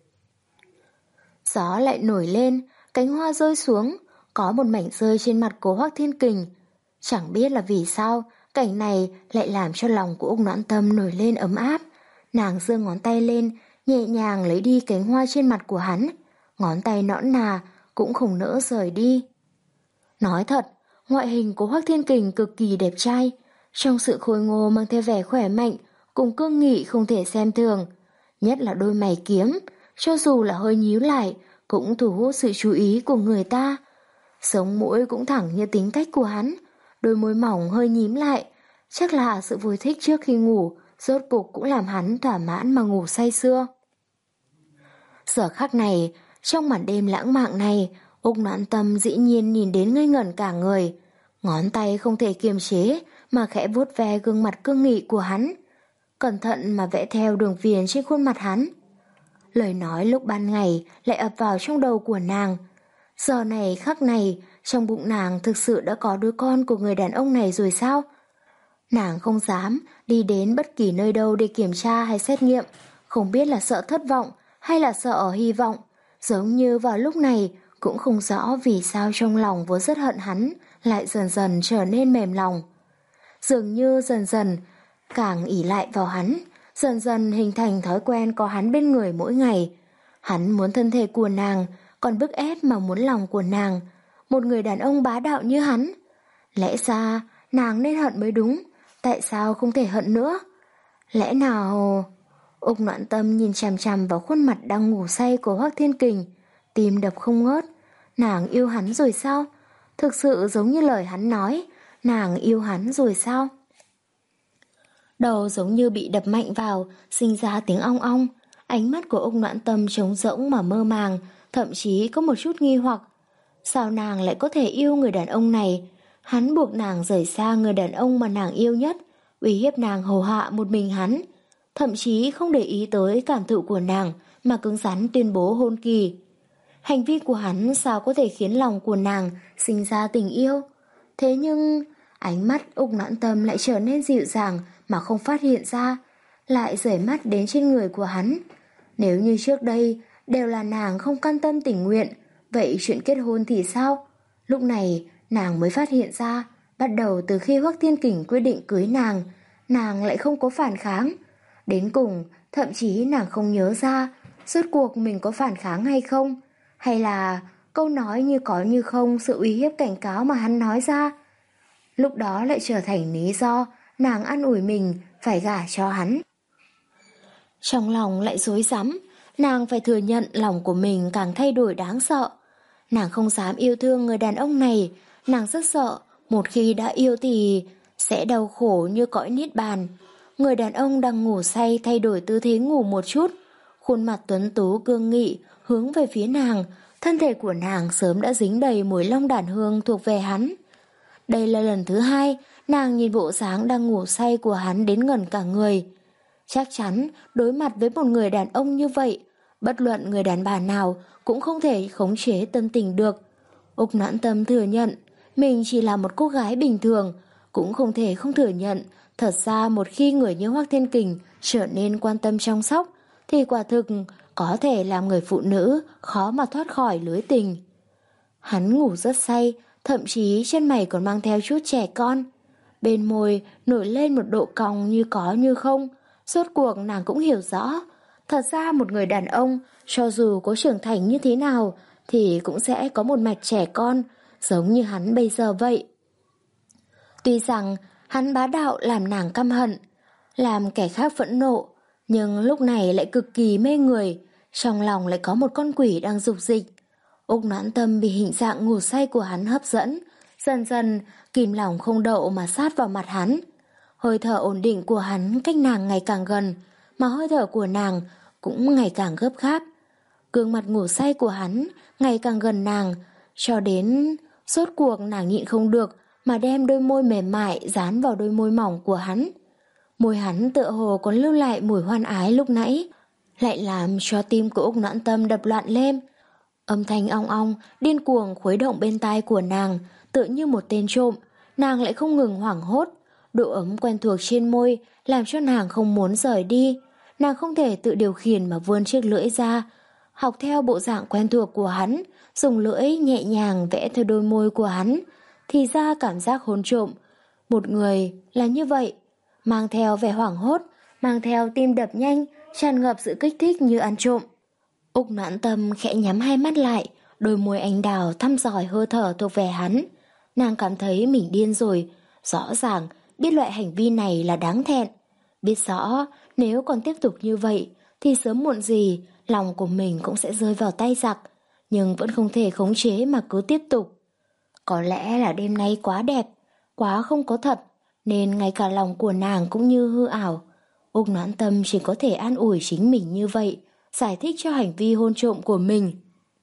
Gió lại nổi lên, cánh hoa rơi xuống, có một mảnh rơi trên mặt của Hoắc Thiên Kình. Chẳng biết là vì sao, cảnh này lại làm cho lòng của Úc Noãn Tâm nổi lên ấm áp. Nàng giơ ngón tay lên, nhẹ nhàng lấy đi cánh hoa trên mặt của hắn. Ngón tay nõn nà cũng không nỡ rời đi. Nói thật, ngoại hình của Hoắc Thiên Kình cực kỳ đẹp trai, trong sự khôi ngô mang theo vẻ khỏe mạnh, cùng cương nghị không thể xem thường. Nhất là đôi mày kiếm, cho dù là hơi nhíu lại, cũng thu hút sự chú ý của người ta. Sống mũi cũng thẳng như tính cách của hắn, đôi môi mỏng hơi nhím lại, chắc là sự vui thích trước khi ngủ, rốt cục cũng làm hắn thỏa mãn mà ngủ say sưa. Giờ khắc này, trong màn đêm lãng mạn này, Úc Noãn Tâm dĩ nhiên nhìn đến ngây ngẩn cả người. Ngón tay không thể kiềm chế mà khẽ vuốt ve gương mặt cương nghị của hắn, cẩn thận mà vẽ theo đường viền trên khuôn mặt hắn. Lời nói lúc ban ngày lại ập vào trong đầu của nàng. Giờ này khắc này, trong bụng nàng thực sự đã có đứa con của người đàn ông này rồi sao? Nàng không dám đi đến bất kỳ nơi đâu để kiểm tra hay xét nghiệm, không biết là sợ thất vọng hay là sợ hy vọng. Giống như vào lúc này cũng không rõ vì sao trong lòng vốn rất hận hắn lại dần dần trở nên mềm lòng. Dường như dần dần càng ỷ lại vào hắn, dần dần hình thành thói quen có hắn bên người mỗi ngày. Hắn muốn thân thể của nàng còn bức ép mà muốn lòng của nàng. Một người đàn ông bá đạo như hắn. Lẽ ra nàng nên hận mới đúng, tại sao không thể hận nữa? Lẽ nào... Úc Noãn Tâm nhìn chằm chằm vào khuôn mặt đang ngủ say của Hoắc Thiên Kình, tim đập không ngớt. Nàng yêu hắn rồi sao? Thực sự giống như lời hắn nói, nàng yêu hắn rồi sao? Đầu giống như bị đập mạnh vào, sinh ra tiếng ong ong. Ánh mắt của Úc Noãn Tâm trống rỗng mà mơ màng, thậm chí có một chút nghi hoặc. Sao nàng lại có thể yêu người đàn ông này? Hắn buộc nàng rời xa người đàn ông mà nàng yêu nhất, uy hiếp nàng hầu hạ một mình hắn, thậm chí không để ý tới cảm thụ của nàng mà cứng rắn tuyên bố hôn kỳ. Hành vi của hắn sao có thể khiến lòng của nàng sinh ra tình yêu? Thế nhưng ánh mắt Úc Noãn Tâm lại trở nên dịu dàng mà không phát hiện ra, lại rời mắt đến trên người của hắn. Nếu như trước đây đều là nàng không can tâm tình nguyện, vậy chuyện kết hôn thì sao? Lúc này nàng mới phát hiện ra, bắt đầu từ khi Hoắc Thiên Kình quyết định cưới nàng, nàng lại không có phản kháng. Đến cùng, thậm chí nàng không nhớ ra rốt cuộc mình có phản kháng hay không, hay là câu nói như có như không, sự uy hiếp cảnh cáo mà hắn nói ra. Lúc đó lại trở thành lý do nàng an ủi mình phải gả cho hắn. Trong lòng lại rối rắm, nàng phải thừa nhận lòng của mình càng thay đổi đáng sợ. Nàng không dám yêu thương người đàn ông này, nàng rất sợ một khi đã yêu thì sẽ đau khổ như cõi niết bàn. Người đàn ông đang ngủ say thay đổi tư thế ngủ một chút, khuôn mặt tuấn tú cương nghị hướng về phía nàng, thân thể của nàng sớm đã dính đầy mùi long đàn hương thuộc về hắn. Đây là lần thứ hai nàng nhìn bộ dáng đang ngủ say của hắn đến ngẩn cả người. Chắc chắn đối mặt với một người đàn ông như vậy, bất luận người đàn bà nào cũng không thể khống chế tâm tình được. Úc Noãn Tâm thừa nhận mình chỉ là một cô gái bình thường, cũng không thể không thừa nhận thật ra một khi người như Hoắc Thiên Kình trở nên quan tâm chăm sóc thì quả thực có thể làm người phụ nữ khó mà thoát khỏi lưới tình. Hắn ngủ rất say, thậm chí trên mày còn mang theo chút trẻ con. Bên môi nổi lên một độ cong như có như không. Rốt cuộc nàng cũng hiểu rõ, thật ra một người đàn ông cho dù có trưởng thành như thế nào thì cũng sẽ có một mạch trẻ con, giống như hắn bây giờ vậy. Tuy rằng hắn bá đạo làm nàng căm hận, làm kẻ khác phẫn nộ, nhưng lúc này lại cực kỳ mê người, trong lòng lại có một con quỷ đang dục dịch. Úc Noãn Tâm bị hình dạng ngủ say của hắn hấp dẫn, dần dần kìm lòng không đậu mà sát vào mặt hắn. Hơi thở ổn định của hắn cách nàng ngày càng gần, mà hơi thở của nàng cũng ngày càng gấp gáp. Gương mặt ngủ say của hắn ngày càng gần nàng, cho đến rốt cuộc nàng nhịn không được mà đem đôi môi mềm mại dán vào đôi môi mỏng của hắn. Môi hắn tựa hồ còn lưu lại mùi hoan ái lúc nãy, lại làm cho tim của Úc Noãn Tâm đập loạn lên. Âm thanh ong ong điên cuồng khuấy động bên tai của nàng, tựa như một tên trộm. Nàng lại không ngừng hoảng hốt. Độ ấm quen thuộc trên môi làm cho nàng không muốn rời đi. Nàng không thể tự điều khiển mà vươn chiếc lưỡi ra, học theo bộ dạng quen thuộc của hắn, dùng lưỡi nhẹ nhàng vẽ theo đôi môi của hắn. Thì ra cảm giác hôn trộm một người là như vậy, mang theo vẻ hoảng hốt, mang theo tim đập nhanh, tràn ngập sự kích thích như ăn trộm. Úc Noãn Tâm khẽ nhắm hai mắt lại, đôi môi anh đào thăm dò hơi thở thuộc về hắn. Nàng cảm thấy mình điên rồi, rõ ràng biết loại hành vi này là đáng thẹn. Biết rõ nếu còn tiếp tục như vậy thì sớm muộn gì lòng của mình cũng sẽ rơi vào tay giặc, nhưng vẫn không thể khống chế mà cứ tiếp tục. Có lẽ là đêm nay quá đẹp, quá không có thật, nên ngay cả lòng của nàng cũng như hư ảo. Úc Noãn Tâm chỉ có thể an ủi chính mình như vậy, giải thích cho hành vi hôn trộm của mình.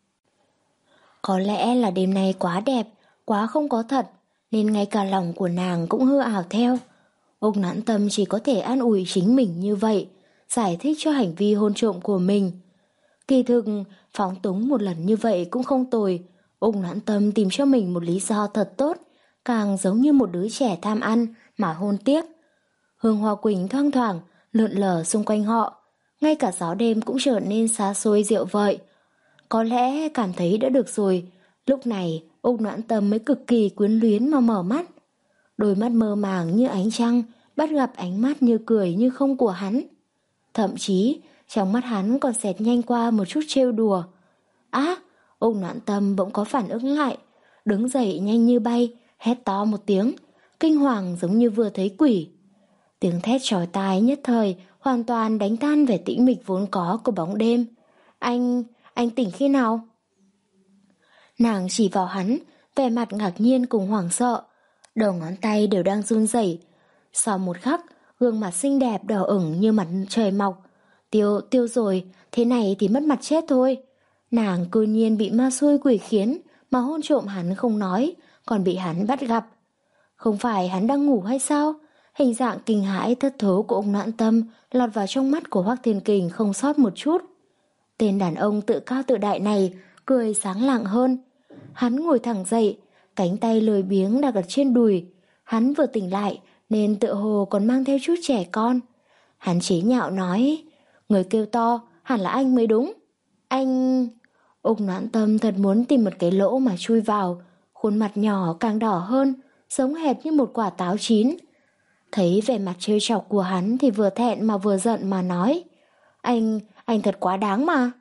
Có lẽ là đêm nay quá đẹp, quá không có thật, nên ngay cả lòng của nàng cũng hư ảo theo. Úc Noãn Tâm chỉ có thể an ủi chính mình như vậy, giải thích cho hành vi hôn trộm của mình. Kỳ thực, phóng túng một lần như vậy cũng không tồi. Úc Noãn Tâm tìm cho mình một lý do thật tốt, càng giống như một đứa trẻ tham ăn mà hôn tiếc. Hương hoa quỳnh thoang thoảng lượn lờ xung quanh họ, ngay cả gió đêm cũng trở nên xa xôi dịu vợi. Có lẽ cảm thấy đã được rồi, lúc này Úc Noãn Tâm mới cực kỳ quyến luyến mà mở mắt. Đôi mắt mơ màng như ánh trăng bắt gặp ánh mắt như cười như không của hắn. Thậm chí trong mắt hắn còn xẹt nhanh qua một chút trêu đùa. Á, Úc Noãn Tâm bỗng có phản ứng lại, đứng dậy nhanh như bay, hét to một tiếng, kinh hoàng giống như vừa thấy quỷ. Tiếng thét chói tai nhất thời hoàn toàn đánh tan vẻ tĩnh mịch vốn có của bóng đêm. Anh, anh tỉnh khi nào? Nàng chỉ vào hắn, vẻ mặt ngạc nhiên cùng hoảng sợ, đầu ngón tay đều đang run rẩy. Sau một khắc, gương mặt xinh đẹp đỏ ửng như mặt trời mọc. Tiêu, tiêu rồi, thế này thì mất mặt chết thôi. Nàng cư nhiên bị ma xui quỷ khiến mà hôn trộm hắn không nói, còn bị hắn bắt gặp. Không phải hắn đang ngủ hay sao? Hình dạng kinh hãi thất thố của ông Noãn Tâm lọt vào trong mắt của Hoắc Thiên Kình không sót một chút. Tên đàn ông tự cao tự đại này cười sáng lạng hơn. Hắn ngồi thẳng dậy, cánh tay lười biếng đặt ở trên đùi. Hắn vừa tỉnh lại nên tựa hồ còn mang theo chút trẻ con. Hắn chế nhạo nói, người kêu to hẳn là anh mới đúng. Anh... Úc Noãn Tâm thật muốn tìm một cái lỗ mà chui vào. Khuôn mặt nhỏ càng đỏ hơn, sống hệt như một quả táo chín. Thấy vẻ mặt trêu chọc của hắn thì vừa thẹn mà vừa giận mà nói, Anh, anh thật quá đáng mà.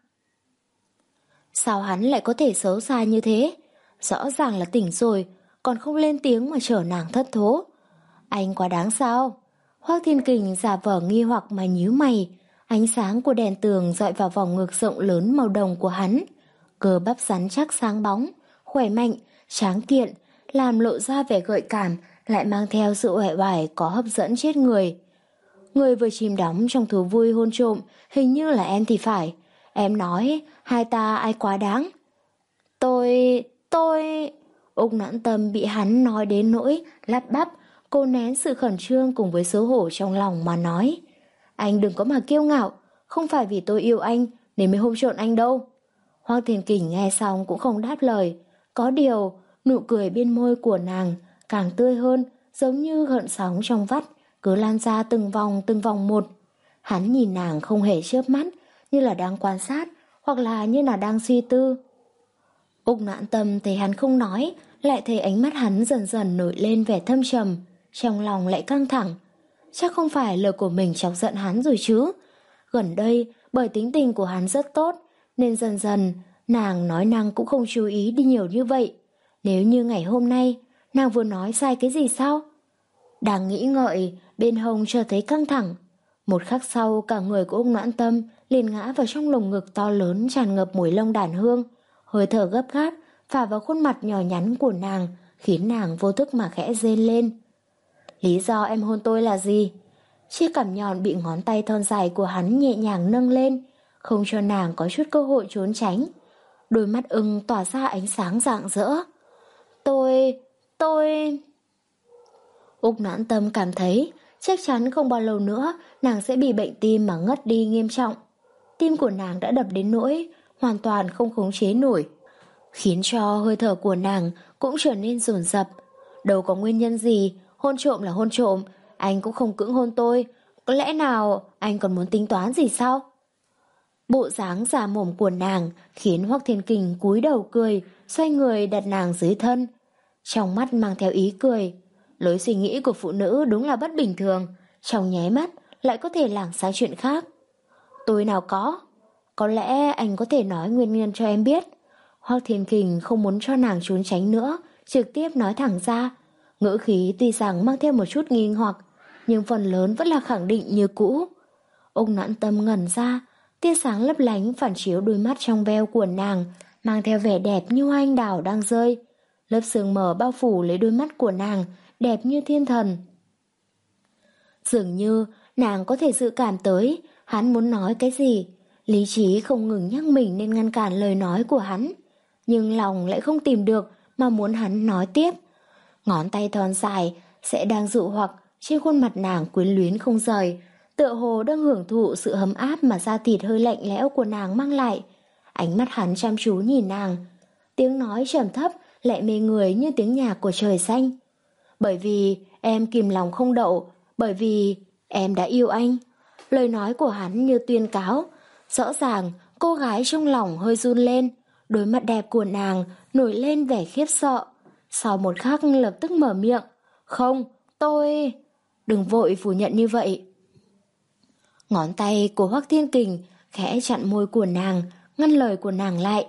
Sao hắn lại có thể xấu xa như thế? Rõ ràng là tỉnh rồi, còn không lên tiếng mà trở nàng thất thố. Anh quá đáng sao? Hoắc Thiên Kình giả vờ nghi hoặc mà nhíu mày. Ánh sáng của đèn tường dọi vào vòng ngực rộng lớn màu đồng của hắn. Cơ bắp rắn chắc sáng bóng, khỏe mạnh, tráng kiện, làm lộ ra vẻ gợi cảm, lại mang theo sự uể oải có hấp dẫn chết người. Người vừa chìm đắm trong thú vui hôn trộm, hình như là em thì phải. Em nói, hai ta ai quá đáng? Tôi... tôi... Úc Noãn Tâm bị hắn nói đến nỗi lắp bắp, cô nén sự khẩn trương cùng với xấu hổ trong lòng mà nói. Anh đừng có mà kiêu ngạo, không phải vì tôi yêu anh nên mới hôn trộm anh đâu. Hoắc Thiên Kình nghe xong cũng không đáp lời. Có điều, nụ cười bên môi của nàng càng tươi hơn, giống như gợn sóng trong vắt, cứ lan ra từng vòng từng vòng một. Hắn nhìn nàng không hề chớp mắt, như là đang quan sát, hoặc là như là đang suy tư. Úc Noãn Tâm thấy hắn không nói, lại thấy ánh mắt hắn dần dần nổi lên vẻ thâm trầm, trong lòng lại căng thẳng. Chắc không phải lời của mình chọc giận hắn rồi chứ. Gần đây, bởi tính tình của hắn rất tốt, nên dần dần, nàng nói năng cũng không chú ý đi nhiều như vậy. Nếu như ngày hôm nay, nàng vừa nói sai cái gì sao? Đang nghĩ ngợi, bên hông chợt thấy căng thẳng. Một khắc sau, cả người của Úc Noãn Tâm liền ngã vào trong lồng ngực to lớn tràn ngập mùi lông đàn hương. Hơi thở gấp gáp phả vào khuôn mặt nhỏ nhắn của nàng, khiến nàng vô thức mà khẽ rên lên. Lý do em hôn tôi là gì? Chiếc cằm nhọn bị ngón tay thon dài của hắn nhẹ nhàng nâng lên, không cho nàng có chút cơ hội trốn tránh. Đôi mắt ưng tỏa ra ánh sáng rạng rỡ. Tôi... tôi... Úc Noãn Tâm cảm thấy chắc chắn không bao lâu nữa nàng sẽ bị bệnh tim mà ngất đi nghiêm trọng. Tim của nàng đã đập đến nỗi hoàn toàn không khống chế nổi, khiến cho hơi thở của nàng cũng trở nên dồn dập. Đâu có nguyên nhân gì, hôn trộm là hôn trộm, anh cũng không cưỡng hôn tôi, có lẽ nào anh còn muốn tính toán gì sao? Bộ dáng già mồm của nàng khiến Hoắc Thiên Kình cúi đầu cười, xoay người đặt nàng dưới thân, trong mắt mang theo ý cười. Lối suy nghĩ của phụ nữ đúng là bất bình thường, trong nháy mắt lại có thể lảng sang chuyện khác. Tôi nào có, có lẽ anh có thể nói nguyên nhân cho em biết. Hoắc Thiên Kình không muốn cho nàng trốn tránh nữa, trực tiếp nói thẳng ra. Ngữ khí tuy rằng mang theo một chút nghi hoặc, nhưng phần lớn vẫn là khẳng định như cũ. Úc Noãn Tâm ngẩn ra, tia sáng lấp lánh phản chiếu đôi mắt trong veo của nàng, mang theo vẻ đẹp như hoa anh đào đang rơi. Lớp sương mờ bao phủ lấy đôi mắt của nàng, đẹp như thiên thần. Dường như nàng có thể dự cảm tới hắn muốn nói cái gì. Lý trí không ngừng nhắc mình nên ngăn cản lời nói của hắn, nhưng lòng lại không tìm được mà muốn hắn nói tiếp. Ngón tay thon dài sẽ đang dụ hoặc trên khuôn mặt nàng quyến luyến không rời, tựa hồ đang hưởng thụ sự ấm áp mà da thịt hơi lạnh lẽo của nàng mang lại. Ánh mắt hắn chăm chú nhìn nàng, tiếng nói trầm thấp lại mê người như tiếng nhạc của trời xanh. Bởi vì em kìm lòng không đậu, bởi vì em đã yêu anh. Lời nói của hắn như tuyên cáo. Rõ ràng cô gái trong lòng hơi run lên, đôi mắt đẹp của nàng nổi lên vẻ khiếp sợ. Sau một khắc lập tức mở miệng. Không, tôi... Đừng vội phủ nhận như vậy. Ngón tay của Hoắc Thiên Kình khẽ chặn môi của nàng, ngăn lời của nàng lại.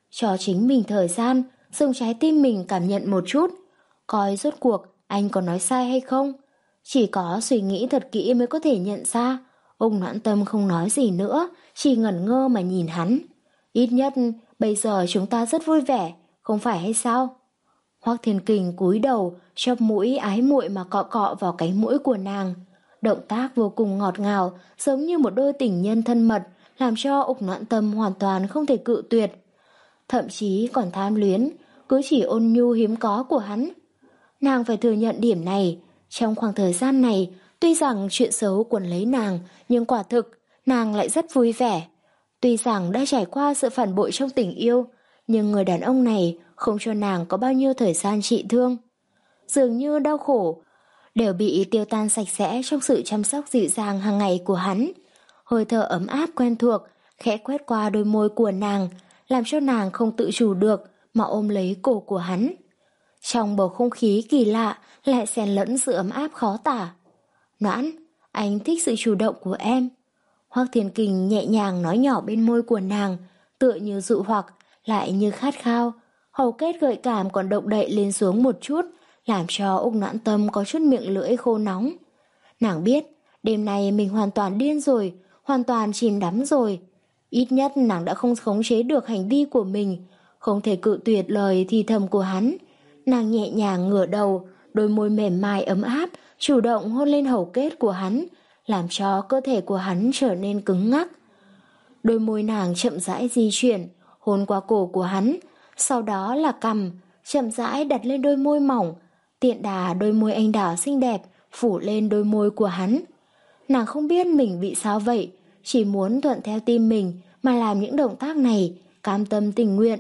cho chính mình thời gian, dùng trái tim mình cảm nhận một chút, coi rốt cuộc anh có nói sai hay không. Chỉ có suy nghĩ thật kỹ mới có thể nhận ra. Úc Noãn Tâm không nói gì nữa, chỉ ngẩn ngơ mà nhìn hắn. Ít nhất bây giờ chúng ta rất vui vẻ, không phải hay sao? Hoắc Thiên Kình cúi đầu, chóp mũi ái muội mà cọ cọ vào cánh mũi của nàng. Động tác vô cùng ngọt ngào, giống như một đôi tình nhân thân mật, làm cho Úc Noãn Tâm hoàn toàn không thể cự tuyệt. Thậm chí còn tham luyến, cứ chỉ ôn nhu hiếm có của hắn. Nàng phải thừa nhận điểm này. Trong khoảng thời gian này, tuy rằng chuyện xấu quấn lấy nàng, nhưng quả thực nàng lại rất vui vẻ. Tuy rằng đã trải qua sự phản bội trong tình yêu, nhưng người đàn ông này không cho nàng có bao nhiêu thời gian trị thương. Dường như đau khổ đều bị tiêu tan sạch sẽ trong sự chăm sóc dịu dàng hàng ngày của hắn. Hơi thở ấm áp quen thuộc khẽ quét qua đôi môi của nàng, làm cho nàng không tự chủ được mà ôm lấy cổ của hắn. Trong bầu không khí kỳ lạ lại xen lẫn sự ấm áp khó tả. Noãn, anh thích sự chủ động của em. Hoắc Thiên Kình nhẹ nhàng nói nhỏ bên môi của nàng, tựa như dụ hoặc, lại như khát khao. Hầu kết gợi cảm còn động đậy lên xuống một chút, làm cho Úc Noãn Tâm có chút miệng lưỡi khô nóng. Nàng biết, đêm nay mình hoàn toàn điên rồi, hoàn toàn chìm đắm rồi. Ít nhất nàng đã không khống chế được hành vi của mình, không thể cự tuyệt lời thì thầm của hắn. Nàng nhẹ nhàng ngửa đầu, đôi môi mềm mại ấm áp, chủ động hôn lên hầu kết của hắn, làm cho cơ thể của hắn trở nên cứng ngắc. Đôi môi nàng chậm rãi di chuyển, hôn qua cổ của hắn, sau đó là cằm, chậm rãi đặt lên đôi môi mỏng, tiện đà đôi môi anh đào xinh đẹp phủ lên đôi môi của hắn. Nàng không biết mình bị sao vậy, chỉ muốn thuận theo tim mình mà làm những động tác này, cam tâm tình nguyện.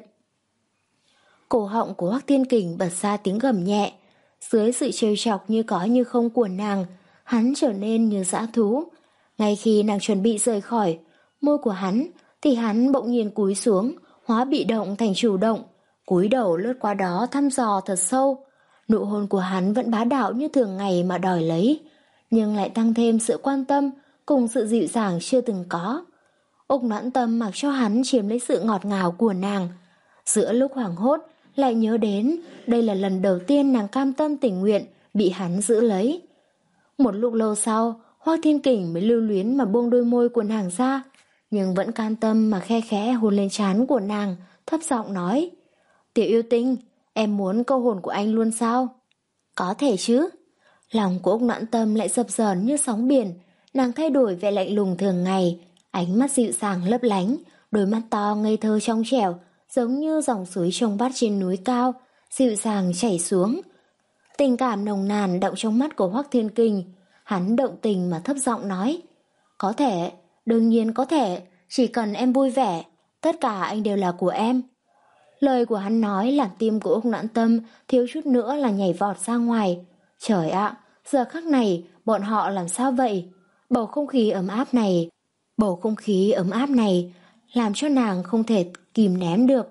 Cổ họng của Hoắc Thiên Kình bật ra tiếng gầm nhẹ. Dưới sự trêu chọc như có như không của nàng, hắn trở nên như dã thú. Ngay khi nàng chuẩn bị rời khỏi môi của hắn, thì hắn bỗng nhiên cúi xuống, hóa bị động thành chủ động, cúi đầu lướt qua đó thăm dò thật sâu. Nụ hôn của hắn vẫn bá đạo như thường ngày mà đòi lấy, nhưng lại tăng thêm sự quan tâm cùng sự dịu dàng chưa từng có. Úc Noãn Tâm mặc cho hắn chiếm lấy sự ngọt ngào của nàng. Giữa lúc hoảng hốt, lại nhớ đến đây là lần đầu tiên nàng cam tâm tình nguyện bị hắn giữ lấy. Một lúc lâu sau, Hoắc Thiên Kình mới lưu luyến mà buông đôi môi của nàng ra, nhưng vẫn cam tâm mà khe khẽ hôn lên trán của nàng, thấp giọng nói: "Tiểu yêu tinh, em muốn câu hồn của anh luôn sao?" "Có thể chứ." Lòng của Úc Noãn Tâm lại dập dờn như sóng biển, nàng thay đổi vẻ lạnh lùng thường ngày, ánh mắt dịu dàng lấp lánh, đôi mắt to ngây thơ trong trẻo, giống như dòng suối trong vắt trên núi cao, dịu dàng chảy xuống. Tình cảm nồng nàn đọng trong mắt của Hoắc Thiên Kình, hắn động tình mà thấp giọng nói: "Có thể, đương nhiên có thể, chỉ cần em vui vẻ, tất cả anh đều là của em." Lời của hắn nói làm tim của Úc Noãn Tâm thiếu chút nữa là nhảy vọt ra ngoài. Trời ạ, giờ khắc này bọn họ làm sao vậy? Bầu không khí ấm áp này, bầu không khí ấm áp này làm cho nàng không thể kìm nén được.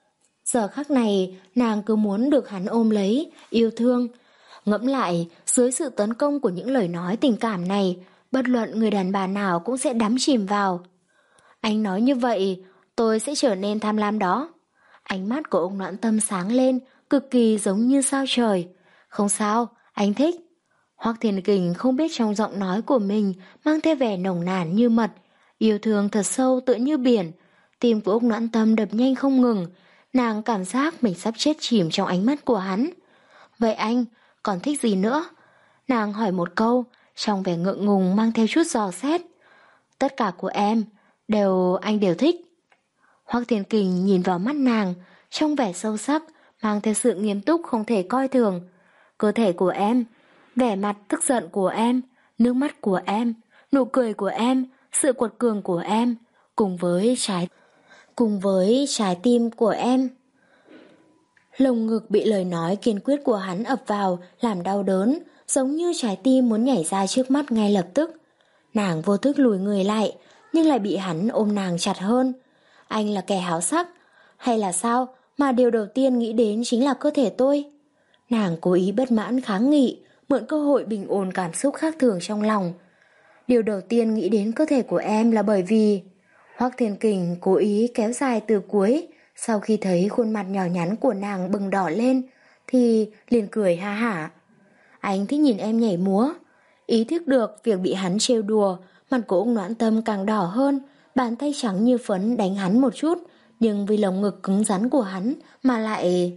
Giờ khắc này nàng cứ muốn được hắn ôm lấy, yêu thương. Ngẫm lại, dưới sự tấn công của những lời nói tình cảm này, bất luận người đàn bà nào cũng sẽ đắm chìm vào. Anh nói như vậy, tôi sẽ trở nên tham lam đó. Ánh mắt của ông Noãn Tâm sáng lên, cực kỳ giống như sao trời. Không sao, anh thích. Hoắc Thiên Kình không biết trong giọng nói của mình mang theo vẻ nồng nàn như mật, yêu thương thật sâu tựa như biển. Tim của Úc Noãn Tâm đập nhanh không ngừng, nàng cảm giác mình sắp chết chìm trong ánh mắt của hắn. Vậy anh còn thích gì nữa? Nàng hỏi một câu, trong vẻ ngượng ngùng mang theo chút dò xét. Tất cả của em, đều anh đều thích. Hoắc Thiên Kình nhìn vào mắt nàng, trong vẻ sâu sắc, mang theo sự nghiêm túc không thể coi thường. Cơ thể của em, vẻ mặt tức giận của em, nước mắt của em, nụ cười của em, sự quật cường của em, cùng với trái cùng với trái tim của em. Lồng ngực bị lời nói kiên quyết của hắn ập vào, làm đau đớn, giống như trái tim muốn nhảy ra trước mắt ngay lập tức. Nàng vô thức lùi người lại, nhưng lại bị hắn ôm nàng chặt hơn. Anh là kẻ háo sắc, hay là sao mà điều đầu tiên nghĩ đến chính là cơ thể tôi? Nàng cố ý bất mãn kháng nghị, mượn cơ hội bình ổn cảm xúc khác thường trong lòng. Điều đầu tiên nghĩ đến cơ thể của em là bởi vì... Hoắc Thiên Kình cố ý kéo dài từ cuối, sau khi thấy khuôn mặt nhỏ nhắn của nàng bừng đỏ lên thì liền cười ha hả. Anh thích nhìn em nhảy múa. Ý thức được việc bị hắn trêu đùa, mặt của ông Noãn Tâm càng đỏ hơn, bàn tay trắng như phấn đánh hắn một chút, nhưng vì lồng ngực cứng rắn của hắn mà lại...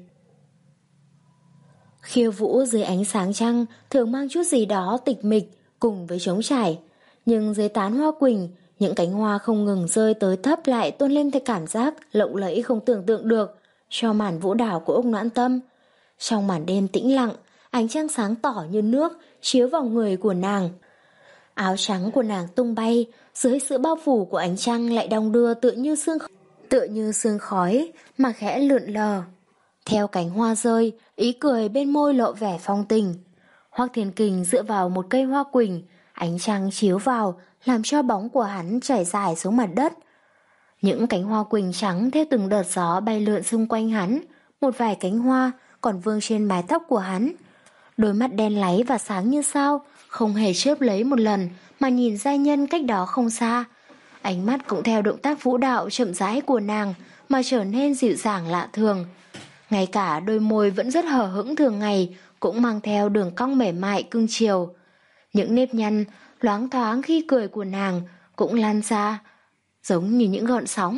Khiêu vũ dưới ánh sáng trăng thường mang chút gì đó tịch mịch cùng với trống trải, nhưng dưới tán hoa quỳnh, những cánh hoa không ngừng rơi tới thấp lại tôn lên cái cảm giác lộng lẫy không tưởng tượng được cho màn vũ đảo của Úc Noãn Tâm. Trong màn đêm tĩnh lặng, ánh trăng sáng tỏ như nước chiếu vào người của nàng. Áo trắng của nàng tung bay, dưới sự bao phủ của ánh trăng lại đong đưa tựa như sương tựa như sương khói mà khẽ lượn lờ. Theo cánh hoa rơi, ý cười bên môi lộ vẻ phong tình. Hoắc Thiên Kình dựa vào một cây hoa quỳnh, ánh trăng chiếu vào làm cho bóng của hắn chảy dài xuống mặt đất. Những cánh hoa quỳnh trắng theo từng đợt gió bay lượn xung quanh hắn, một vài cánh hoa còn vương trên mái tóc của hắn. Đôi mắt đen láy và sáng như sao, không hề chớp lấy một lần mà nhìn giai nhân cách đó không xa. Ánh mắt cũng theo động tác vũ đạo chậm rãi của nàng mà trở nên dịu dàng lạ thường. Ngay cả đôi môi vẫn rất hờ hững thường ngày cũng mang theo đường cong mềm mại cưng chiều. Những nếp nhăn loáng thoáng khi cười của nàng cũng lan ra giống như những gợn sóng.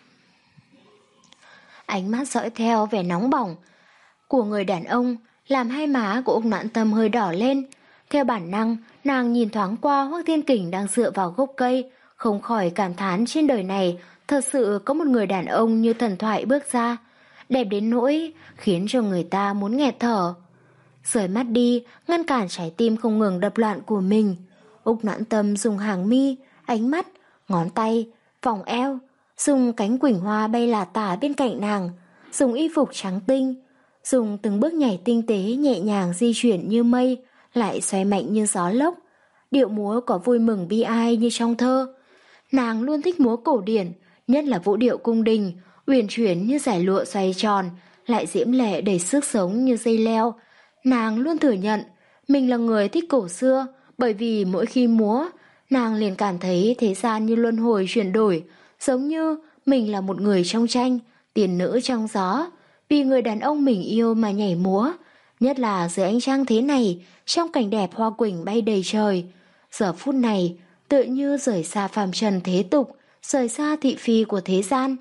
Ánh mắt dõi theo vẻ nóng bỏng của người đàn ông làm hai má của Úc Noãn Tâm hơi đỏ lên. Theo bản năng, nàng nhìn thoáng qua Hoắc Thiên Kình đang dựa vào gốc cây, không khỏi cảm thán trên đời này thật sự có một người đàn ông như thần thoại bước ra, đẹp đến nỗi khiến cho người ta muốn nghẹt thở. Rời mắt đi, ngăn cản trái tim không ngừng đập loạn của mình, Úc Noãn Tâm dùng hàng mi, ánh mắt, ngón tay, vòng eo, dùng cánh quỳnh hoa bay lả tả bên cạnh nàng, dùng y phục trắng tinh, dùng từng bước nhảy tinh tế nhẹ nhàng di chuyển như mây, lại xoay mạnh như gió lốc. Điệu múa có vui mừng bi ai như trong thơ. Nàng luôn thích múa cổ điển, nhất là vũ điệu cung đình, uyển chuyển như dải lụa xoay tròn, lại diễm lệ đầy sức sống như dây leo. Nàng luôn thừa nhận mình là người thích cổ xưa, bởi vì mỗi khi múa, nàng liền cảm thấy thế gian như luân hồi chuyển đổi, giống như mình là một người trong tranh, tiền nữ trong gió, vì người đàn ông mình yêu mà nhảy múa, nhất là dưới ánh trăng thế này, trong cảnh đẹp hoa quỳnh bay đầy trời. Giờ phút này, tựa như rời xa phàm trần thế tục, rời xa thị phi của thế gian.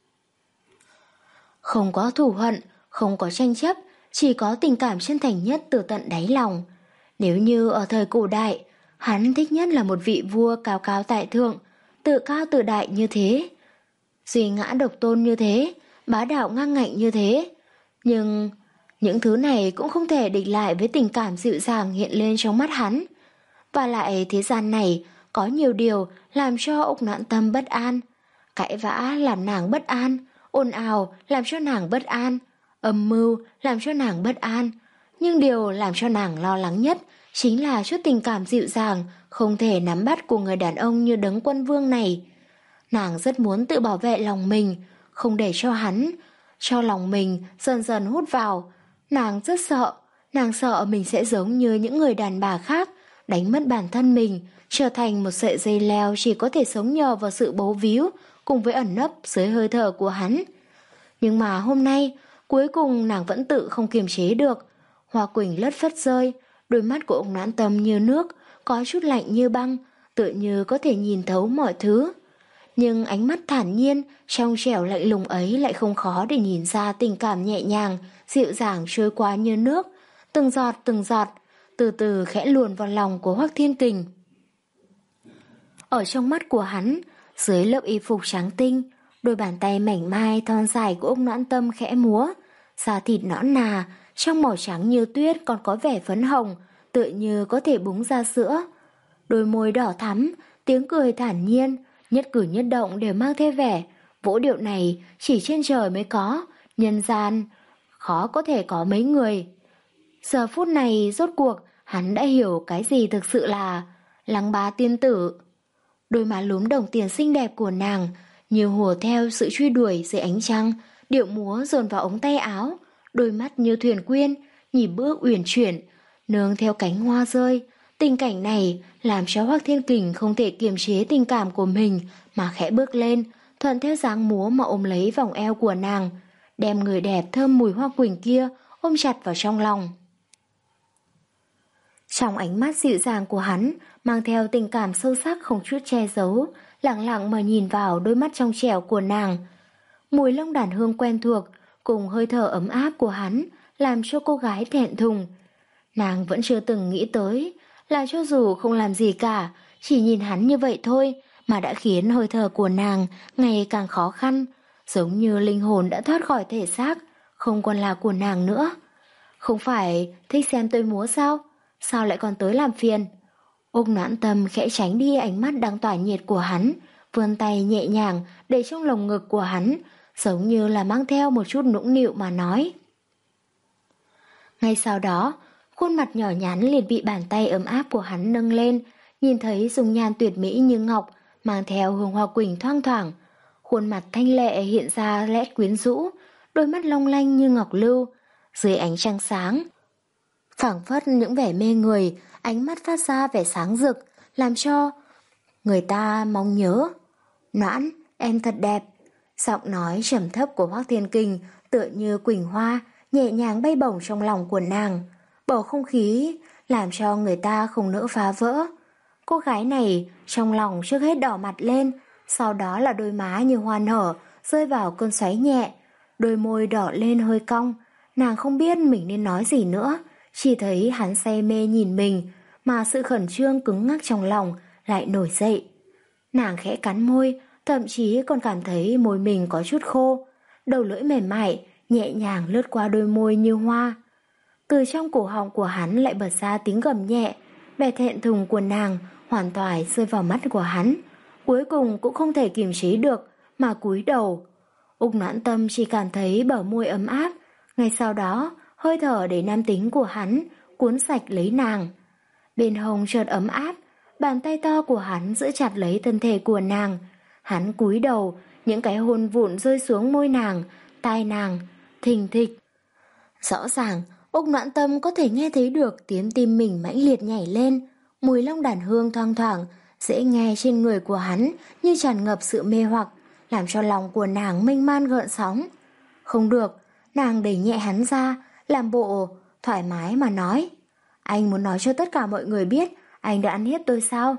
Không có thù hận, không có tranh chấp, chỉ có tình cảm chân thành nhất từ tận đáy lòng. Nếu như ở thời cổ đại, hắn thích nhất là một vị vua cao cao tại thượng, tự cao tự đại như thế, duy ngã độc tôn như thế, bá đạo ngang ngạnh như thế. Nhưng những thứ này cũng không thể địch lại với tình cảm dịu dàng hiện lên trong mắt hắn. Và lại thế gian này có nhiều điều làm cho Úc Noãn Tâm bất an. Cãi vã làm nàng bất an, ồn ào làm cho nàng bất an, âm mưu làm cho nàng bất an. Nhưng điều làm cho nàng lo lắng nhất chính là chút tình cảm dịu dàng không thể nắm bắt của người đàn ông như Đấng Quân Vương này. Nàng rất muốn tự bảo vệ lòng mình, không để cho hắn, cho lòng mình dần dần hút vào. Nàng rất sợ, nàng sợ mình sẽ giống như những người đàn bà khác, đánh mất bản thân mình, trở thành một sợi dây leo chỉ có thể sống nhờ vào sự bấu víu cùng với ẩn nấp dưới hơi thở của hắn. Nhưng mà hôm nay, cuối cùng nàng vẫn tự không kiềm chế được. Hoa quỳnh lất phất rơi, đôi mắt của ông Noãn Tâm như nước, có chút lạnh như băng, tựa như có thể nhìn thấu mọi thứ. Nhưng ánh mắt thản nhiên, trong trẻo lạnh lùng ấy lại không khó để nhìn ra tình cảm nhẹ nhàng, dịu dàng trôi qua như nước, từng giọt từng giọt, từ từ khẽ luồn vào lòng của Hoắc Thiên Kình. Ở trong mắt của hắn, dưới lớp y phục trắng tinh, đôi bàn tay mảnh mai thon dài của ông Noãn Tâm khẽ múa, da thịt nõn nà, trong màu trắng như tuyết còn có vẻ phấn hồng, tựa như có thể búng ra sữa. Đôi môi đỏ thắm, tiếng cười thản nhiên, nhất cử nhất động đều mang theo vẻ vũ điệu này chỉ trên trời mới có, nhân gian khó có thể có mấy người. Giờ phút này rốt cuộc hắn đã hiểu cái gì thực sự là Lăng Bá tiên tử. Đôi má lúm đồng tiền xinh đẹp của nàng như hùa theo sự truy đuổi dưới ánh trăng, điệu múa dồn vào ống tay áo, đôi mắt như thuyền quyên, nhịp bước uyển chuyển, nương theo cánh hoa rơi. Tình cảnh này làm cho Hoắc Thiên Kình không thể kiềm chế tình cảm của mình mà khẽ bước lên, thuận theo dáng múa mà ôm lấy vòng eo của nàng, đem người đẹp thơm mùi hoa quỳnh kia ôm chặt vào trong lòng. Trong ánh mắt dịu dàng của hắn mang theo tình cảm sâu sắc không chút che giấu, lặng lặng mà nhìn vào đôi mắt trong trẻo của nàng. Mùi lông đàn hương quen thuộc cùng hơi thở ấm áp của hắn làm cho cô gái thẹn thùng. Nàng vẫn chưa từng nghĩ tới là cho dù không làm gì cả, chỉ nhìn hắn như vậy thôi mà đã khiến hơi thở của nàng ngày càng khó khăn, giống như linh hồn đã thoát khỏi thể xác, không còn là của nàng nữa. Không phải thích xem tôi múa sao? Sao lại còn tới làm phiền? Úc Noãn Tâm khẽ tránh đi ánh mắt đang tỏa nhiệt của hắn, vươn tay nhẹ nhàng để trong lồng ngực của hắn, giống như là mang theo một chút nũng nịu mà nói. Ngay sau đó, khuôn mặt nhỏ nhắn liền bị bàn tay ấm áp của hắn nâng lên, nhìn thấy dung nhan tuyệt mỹ như ngọc, mang theo hương hoa quỳnh thoang thoảng. Khuôn mặt thanh lệ hiện ra nét quyến rũ, đôi mắt long lanh như ngọc lưu, dưới ánh trăng sáng. Phảng phất những vẻ mê người, ánh mắt phát ra vẻ sáng rực, làm cho người ta mong nhớ. Noãn, em thật đẹp. Giọng nói trầm thấp của Hoắc Thiên Kình tựa như quỳnh hoa, nhẹ nhàng bay bổng trong lòng của nàng. Bầu không khí làm cho người ta không nỡ phá vỡ. Cô gái này trong lòng trước hết đỏ mặt lên, sau đó là đôi má như hoa nở rơi vào cơn xoáy nhẹ, đôi môi đỏ lên hơi cong. Nàng không biết mình nên nói gì nữa, chỉ thấy hắn say mê nhìn mình, mà sự khẩn trương cứng ngắc trong lòng lại nổi dậy. Nàng khẽ cắn môi, thậm chí còn cảm thấy môi mình có chút khô, đầu lưỡi mềm mại nhẹ nhàng lướt qua đôi môi như hoa. Từ trong cổ họng của hắn lại bật ra tiếng gầm nhẹ, vẻ thẹn thùng của nàng hoàn toàn rơi vào mắt của hắn, cuối cùng cũng không thể kiềm chế được mà cúi đầu. Úc Noãn Tâm chỉ cảm thấy bờ môi ấm áp, ngay sau đó hơi thở đầy nam tính của hắn cuốn sạch lấy nàng. Bên hông chợt ấm áp, bàn tay to của hắn giữ chặt lấy thân thể của nàng. Hắn cúi đầu, những cái hôn vụn rơi xuống môi nàng, tai nàng, thình thịch. Rõ ràng, Úc Noãn Tâm có thể nghe thấy được tiếng tim mình mãnh liệt nhảy lên, mùi long đàn hương thoang thoảng, dễ nghe trên người của hắn như tràn ngập sự mê hoặc, làm cho lòng của nàng mênh man gợn sóng. Không được, nàng đẩy nhẹ hắn ra, làm bộ thoải mái mà nói. Anh muốn nói cho tất cả mọi người biết anh đã ăn hiếp tôi sao?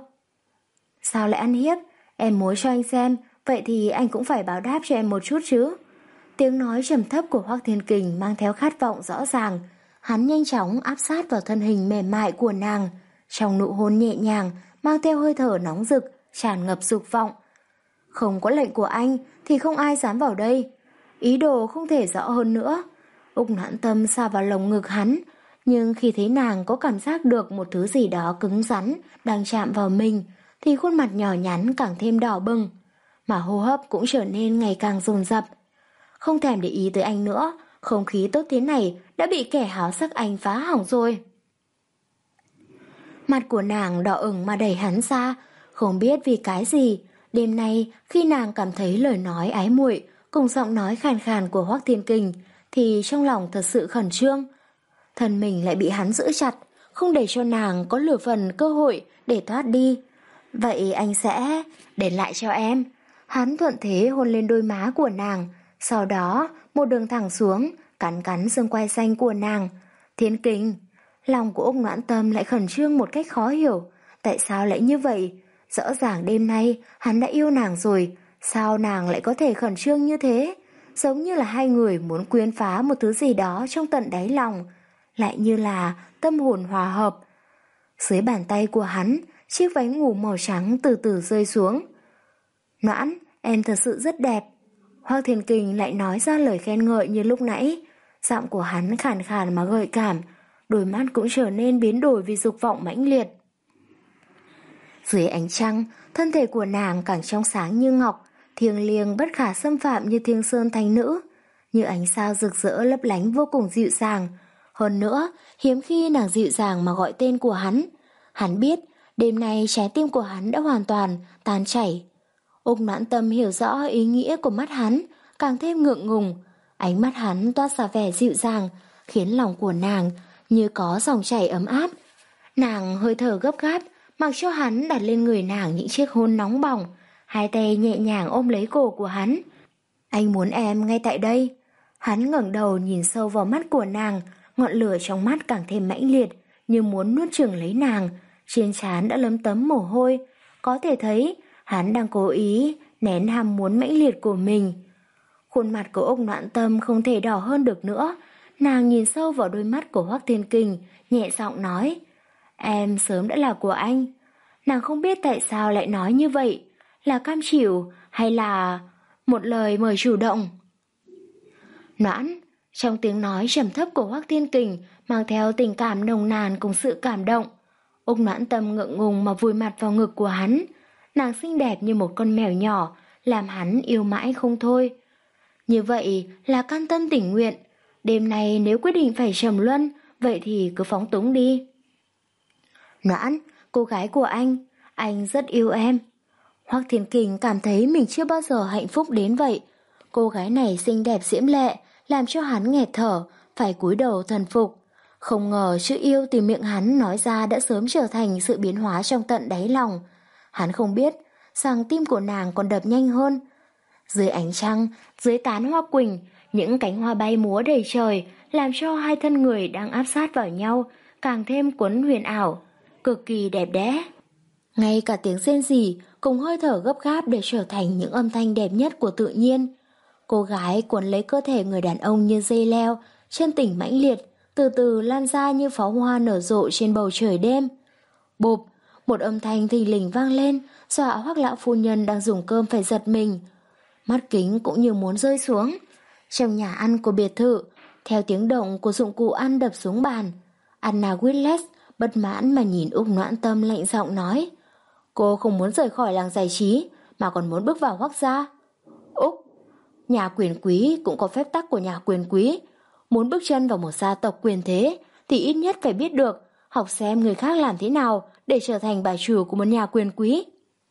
Sao lại ăn hiếp? Em muốn cho anh xem, vậy thì anh cũng phải báo đáp cho em một chút chứ. Tiếng nói trầm thấp của Hoắc Thiên Kình mang theo khát vọng rõ ràng. Hắn nhanh chóng áp sát vào thân hình mềm mại của nàng, trong nụ hôn nhẹ nhàng mang theo hơi thở nóng rực, tràn ngập dục vọng. Không có lệnh của anh thì không ai dám vào đây. Ý đồ không thể rõ hơn nữa. Úc Noãn Tâm sa vào lồng ngực hắn, nhưng khi thấy nàng có cảm giác được một thứ gì đó cứng rắn đang chạm vào mình, thì khuôn mặt nhỏ nhắn càng thêm đỏ bừng, mà hô hấp cũng trở nên ngày càng dồn dập. Không thèm để ý tới anh nữa, không khí tốt thế này đã bị kẻ háo sắc anh phá hỏng rồi. Mặt của nàng đỏ ửng mà đẩy hắn ra, không biết vì cái gì. Đêm nay khi nàng cảm thấy lời nói ái muội cùng giọng nói khàn khàn của Hoắc Thiên Kình, thì trong lòng thật sự khẩn trương. Thân mình lại bị hắn giữ chặt, không để cho nàng có lửa phần cơ hội để thoát đi. Vậy anh sẽ để lại cho em. Hắn thuận thế hôn lên đôi má của nàng, sau đó một đường thẳng xuống, cắn cắn xương quai xanh của nàng. Thiên Kình, lòng của Úc Noãn Tâm lại khẩn trương một cách khó hiểu. Tại sao lại như vậy? Rõ ràng đêm nay hắn đã yêu nàng rồi, sao nàng lại có thể khẩn trương như thế? Giống như là hai người muốn quyến phá một thứ gì đó trong tận đáy lòng, lại như là tâm hồn hòa hợp. Dưới bàn tay của hắn, chiếc váy ngủ màu trắng từ từ rơi xuống. Noãn, em thật sự rất đẹp. Hoắc Thiên Kình lại nói ra lời khen ngợi như lúc nãy. Giọng của hắn khàn khàn mà gợi cảm, đôi mắt cũng trở nên biến đổi vì dục vọng mãnh liệt. Dưới ánh trăng, thân thể của nàng càng trong sáng như ngọc, thiêng liêng bất khả xâm phạm như thiêng sơn thánh nữ, như ánh sao rực rỡ lấp lánh vô cùng dịu dàng. Hơn nữa, hiếm khi nàng dịu dàng mà gọi tên của hắn. Hắn biết, đêm nay trái tim của hắn đã hoàn toàn tan chảy. Úc Noãn Tâm hiểu rõ ý nghĩa của mắt hắn, càng thêm ngượng ngùng. Ánh mắt hắn toát ra vẻ dịu dàng, khiến lòng của nàng như có dòng chảy ấm áp. Nàng hơi thở gấp gáp, mặc cho hắn đặt lên người nàng những chiếc hôn nóng bỏng. hai tay nhẹ nhàng ôm lấy cổ của hắn. Anh muốn em ngay tại đây. Hắn ngẩng đầu nhìn sâu vào mắt của nàng, ngọn lửa trong mắt càng thêm mãnh liệt, như muốn nuốt chửng lấy nàng. Trên trán đã lấm tấm mồ hôi, có thể thấy hắn đang cố ý nén ham muốn mãnh liệt của mình. Khuôn mặt của Úc Noãn Tâm không thể đỏ hơn được nữa. Nàng nhìn sâu vào đôi mắt của Hoắc Thiên Kình, nhẹ giọng nói, em sớm đã là của anh. Nàng không biết tại sao lại nói như vậy, là cam chịu hay là một lời mời chủ động. Noãn, trong tiếng nói trầm thấp của Hoắc Thiên Kình mang theo tình cảm nồng nàn cùng sự cảm động. Úc Noãn Tâm ngượng ngùng mà vùi mặt vào ngực của hắn. Nàng xinh đẹp như một con mèo nhỏ, làm hắn yêu mãi không thôi. Như vậy là can tâm tình nguyện. Đêm nay nếu quyết định phải trầm luân, vậy thì cứ phóng túng đi. Noãn, cô gái của anh, anh rất yêu em. Hoắc Thiên Kình cảm thấy mình chưa bao giờ hạnh phúc đến vậy. Cô gái này xinh đẹp diễm lệ, làm cho hắn nghẹt thở, phải cúi đầu thần phục. Không ngờ chữ yêu từ miệng hắn nói ra đã sớm trở thành sự biến hóa trong tận đáy lòng. Hắn không biết rằng tim của nàng còn đập nhanh hơn. Dưới ánh trăng, dưới tán hoa quỳnh, những cánh hoa bay múa đầy trời, làm cho hai thân người đang áp sát vào nhau càng thêm cuốn huyền ảo, cực kỳ đẹp đẽ. Ngay cả tiếng rên rỉ cùng hơi thở gấp gáp để trở thành những âm thanh đẹp nhất của tự nhiên. Cô gái cuốn lấy cơ thể người đàn ông như dây leo, chân tình mãnh liệt, từ từ lan ra như pháo hoa nở rộ trên bầu trời đêm. Bộp, một âm thanh thình lình vang lên, dọa Hoắc lão phu nhân đang dùng cơm phải giật mình. Mắt kính cũng như muốn rơi xuống. Trong nhà ăn của biệt thự, theo tiếng động của dụng cụ ăn đập xuống bàn, Anna Willis bất mãn mà nhìn Úc Noãn Tâm lạnh giọng nói, cô không muốn rời khỏi làng giải trí mà còn muốn bước vào Hoắc gia. Úc, nhà quyền quý cũng có phép tắc của nhà quyền quý. Muốn bước chân vào một gia tộc quyền thế thì ít nhất phải biết được, học xem người khác làm thế nào để trở thành bà chủ của một nhà quyền quý.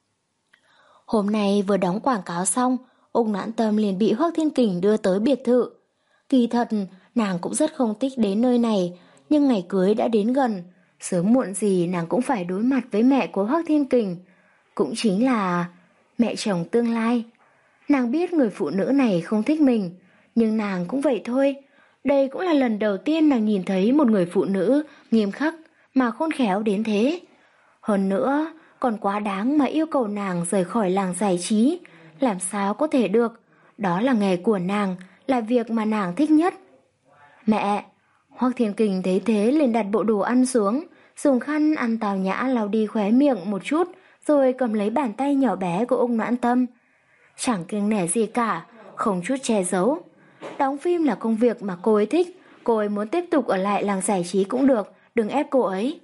Hôm nay vừa đóng quảng cáo xong, Úc Noãn Tâm liền bị Hoắc Thiên Kình đưa tới biệt thự. Kỳ thật, nàng cũng rất không thích đến nơi này, nhưng ngày cưới đã đến gần, sớm muộn gì nàng cũng phải đối mặt với mẹ của Hoắc Thiên Kình, cũng chính là mẹ chồng tương lai. Nàng biết người phụ nữ này không thích mình, nhưng nàng cũng vậy thôi. Đây cũng là lần đầu tiên nàng nhìn thấy một người phụ nữ nghiêm khắc mà khôn khéo đến thế. Hơn nữa, còn quá đáng mà yêu cầu nàng rời khỏi làng giải trí. Làm sao có thể được? Đó là nghề của nàng, là việc mà nàng thích nhất. Mẹ! Hoắc Thiên Kình thấy thế liền đặt bộ đồ ăn xuống, dùng khăn ăn tào nhã lau đi khóe miệng một chút, rồi cầm lấy bàn tay nhỏ bé của Úc Noãn Tâm. Chẳng kiêng nể gì cả, không chút che giấu. Đóng phim là công việc mà cô ấy thích, cô ấy muốn tiếp tục ở lại làng giải trí cũng được, đừng ép cô ấy.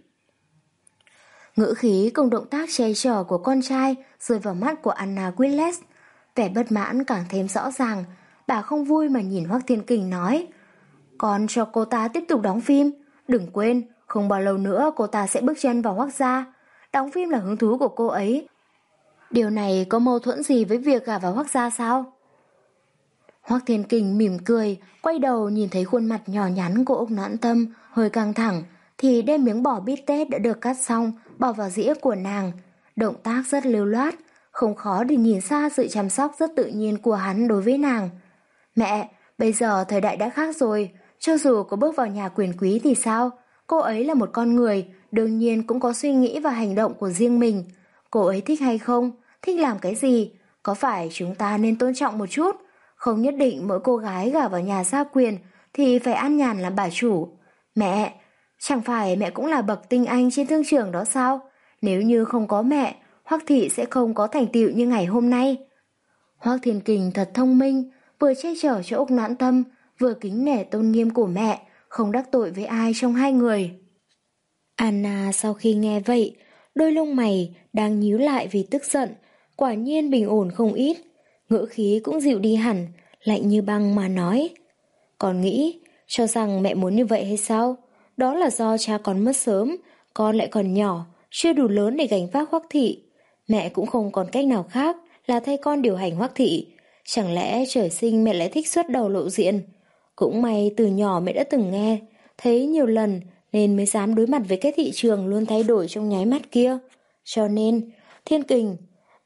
Ngữ khí cùng động tác che chở của con trai rơi vào mắt của Anna Willis. Vẻ bất mãn càng thêm rõ ràng. Bà không vui mà nhìn Hoắc Thiên Kình nói, con cho cô ta tiếp tục đóng phim. Đừng quên, không bao lâu nữa cô ta sẽ bước chân vào Hoắc gia. Đóng phim là hứng thú của cô ấy. Điều này có mâu thuẫn gì với việc gả vào Hoắc gia sao? Hoắc Thiên Kình mỉm cười, quay đầu nhìn thấy khuôn mặt nhỏ nhắn của Úc Noãn Tâm hơi căng thẳng, thì đem miếng bò bít tết đã được cắt xong bỏ vào dĩa của nàng. Động tác rất lưu loát, không khó để nhìn ra sự chăm sóc rất tự nhiên của hắn đối với nàng. Mẹ, bây giờ thời đại đã khác rồi, cho dù có bước vào nhà quyền quý thì sao? Cô ấy là một con người, đương nhiên cũng có suy nghĩ và hành động của riêng mình. Cô ấy thích hay không? Thích làm cái gì? Có phải chúng ta nên tôn trọng một chút? Không nhất định mỗi cô gái gả vào nhà gia quyền thì phải an nhàn làm bà chủ. Mẹ, chẳng phải mẹ cũng là bậc tinh anh trên thương trường đó sao? Nếu như không có mẹ, Hoắc thị sẽ không có thành tựu như ngày hôm nay. Hoắc Thiên Kình thật thông minh, vừa che chở cho Úc Noãn Tâm, vừa kính nể tôn nghiêm của mẹ, không đắc tội với ai trong hai người. Anna sau khi nghe vậy, đôi lông mày đang nhíu lại vì tức giận, quả nhiên bình ổn không ít, ngữ khí cũng dịu đi hẳn, lạnh như băng mà nói. Con nghĩ, cho rằng mẹ muốn như vậy hay sao? Đó là do cha con mất sớm, con lại còn nhỏ, chưa đủ lớn để gánh vác Hoắc thị. Mẹ cũng không còn cách nào khác là thay con điều hành Hoắc thị. Chẳng lẽ trời sinh mẹ lại thích xuất đầu lộ diện? Cũng may từ nhỏ mẹ đã từng nghe, thấy nhiều lần nên mới dám đối mặt với cái thị trường luôn thay đổi trong nháy mắt kia. Cho nên, Thiên Kình,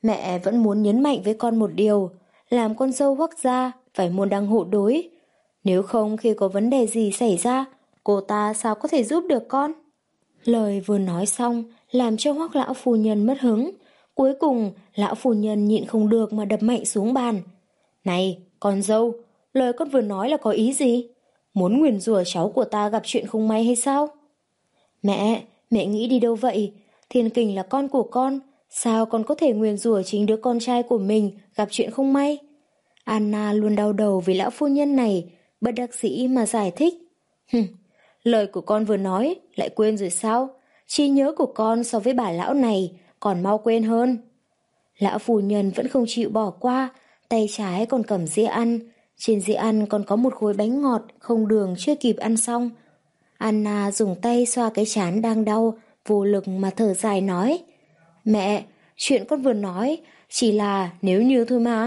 Mẹ vẫn muốn nhấn mạnh với con một điều, làm con dâu Hoắc gia phải môn đăng hộ đối. Nếu không khi có vấn đề gì xảy ra, cô ta sao có thể giúp được con? Lời vừa nói xong, làm cho Hoắc lão phu nhân mất hứng. Cuối cùng, lão phu nhân nhịn không được mà đập mạnh xuống bàn. Này, con dâu, lời con vừa nói là có ý gì? Muốn nguyền rủa cháu của ta gặp chuyện không may hay sao? Mẹ, mẹ nghĩ đi đâu vậy? Thiên Kình là con của con, sao con có thể nguyền rủa chính đứa con trai của mình gặp chuyện không may? Anna luôn đau đầu vì lão phu nhân này, bất đắc dĩ mà giải thích. Hừm, lời của con vừa nói, lại quên rồi sao? Trí nhớ của con so với bà lão này còn mau quên hơn. Lão phu nhân vẫn không chịu bỏ qua, tay trái còn cầm dĩa ăn. Trên dĩa ăn còn có một khối bánh ngọt không đường chưa kịp ăn xong. Anna dùng tay xoa cái trán đang đau, vô lực mà thở dài nói. Mẹ, chuyện con vừa nói chỉ là nếu như thôi mà.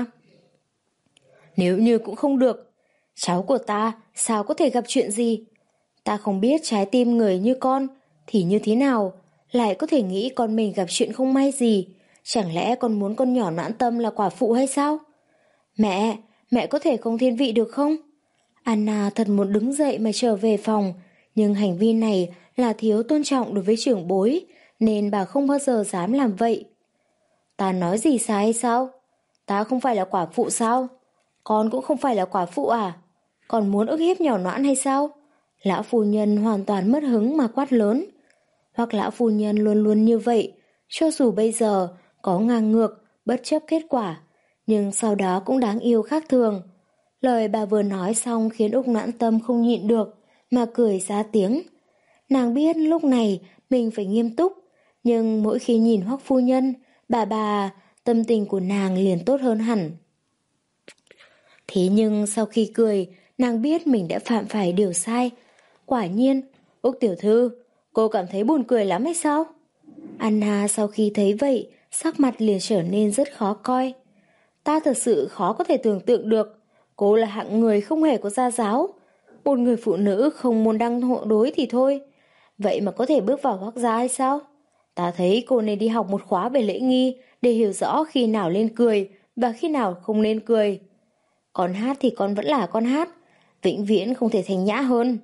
Nếu như cũng không được. Cháu của ta sao có thể gặp chuyện gì? Ta không biết trái tim người như con thì như thế nào, lại có thể nghĩ con mình gặp chuyện không may gì. Chẳng lẽ con muốn con nhỏ Noãn Tâm là quả phụ hay sao? Mẹ, mẹ có thể không thiên vị được không? Anna thật muốn đứng dậy mà trở về phòng, nhưng hành vi này là thiếu tôn trọng đối với trưởng bối, nên bà không bao giờ dám làm vậy. Ta nói gì sai hay sao? Ta không phải là quả phụ sao? Con cũng không phải là quả phụ à? Còn muốn ức hiếp nhỏ Noãn hay sao? Lão phu nhân hoàn toàn mất hứng mà quát lớn. Hoặc lão phu nhân luôn luôn như vậy, cho dù bây giờ có ngang ngược, bất chấp kết quả, nhưng sau đó cũng đáng yêu khác thường. Lời bà vừa nói xong khiến Úc Noãn Tâm không nhịn được, mà cười ra tiếng. Nàng biết lúc này mình phải nghiêm túc, nhưng mỗi khi nhìn Hoắc phu nhân, bà bà, tâm tình của nàng liền tốt hơn hẳn. Thế nhưng sau khi cười, nàng biết mình đã phạm phải điều sai. Quả nhiên, Úc tiểu thư, cô cảm thấy buồn cười lắm hay sao? Anna sau khi thấy vậy, sắc mặt liền trở nên rất khó coi. Ta thật sự khó có thể tưởng tượng được, cô là hạng người không hề có gia giáo. Một người phụ nữ không môn đăng hộ đối thì thôi, vậy mà có thể bước vào Hoắc gia hay sao? Ta thấy cô nên đi học một khóa về lễ nghi để hiểu rõ khi nào nên cười và khi nào không nên cười. Con hát thì con vẫn là con hát, vĩnh viễn không thể thành nhã hơn.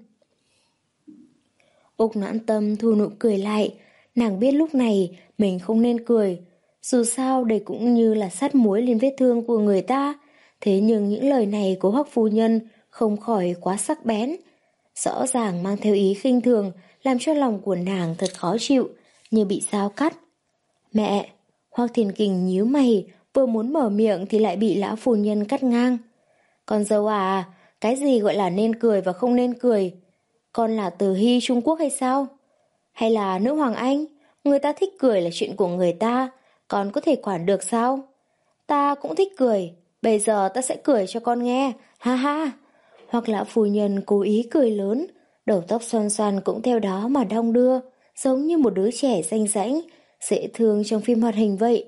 Úc Noãn Tâm thu nụ cười lại, nàng biết lúc này mình không nên cười. Dù sao đây cũng như là sắt muối lên vết thương của người ta, thế nhưng những lời này của Hoắc phu nhân không khỏi quá sắc bén. Rõ ràng mang theo ý khinh thường, làm cho lòng của nàng thật khó chịu, như bị dao cắt. Mẹ, Hoắc Thiên Kình nhíu mày, vừa muốn mở miệng thì lại bị lão phu nhân cắt ngang. Con dâu à, cái gì gọi là nên cười và không nên cười? Con là Từ Hy Trung Quốc hay sao? Hay là nữ hoàng Anh? Người ta thích cười là chuyện của người ta, con có thể quản được sao? Ta cũng thích cười, bây giờ ta sẽ cười cho con nghe, ha ha. Hoặc lão phu nhân cố ý cười lớn, đầu tóc xoăn xoăn cũng theo đó mà đong đưa, giống như một đứa trẻ danh rãnh, dễ thương trong phim hoạt hình vậy.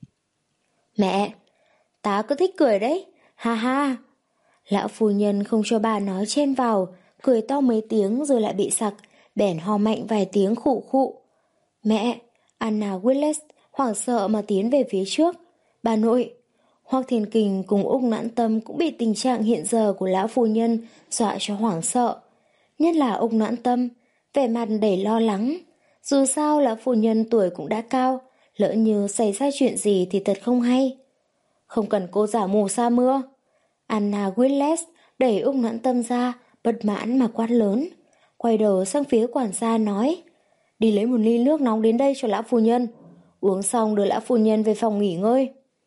Mẹ, ta cứ thích cười đấy, ha ha. Lão phu nhân không cho bà nói chen vào, cười to mấy tiếng rồi lại bị sặc, bèn ho mạnh vài tiếng khụ khụ. Mẹ, Anna Willis hoảng sợ mà tiến về phía trước. Bà nội, Hoắc Thiên Kình cùng Úc Noãn Tâm cũng bị tình trạng hiện giờ của lão phu nhân dọa cho hoảng sợ. Nhất là Úc Noãn Tâm, vẻ mặt đầy lo lắng. Dù sao lão phu nhân tuổi cũng đã cao, lỡ như xảy ra chuyện gì thì thật không hay. Không cần cô giả mù sa mưa. Anna Willis đẩy Úc Noãn Tâm ra, bất mãn mà quát lớn. Quay đầu sang phía quản gia nói, đi lấy một ly nước nóng đến đây cho lão phu nhân. Uống xong đưa lão phu nhân về phòng nghỉ ngơi.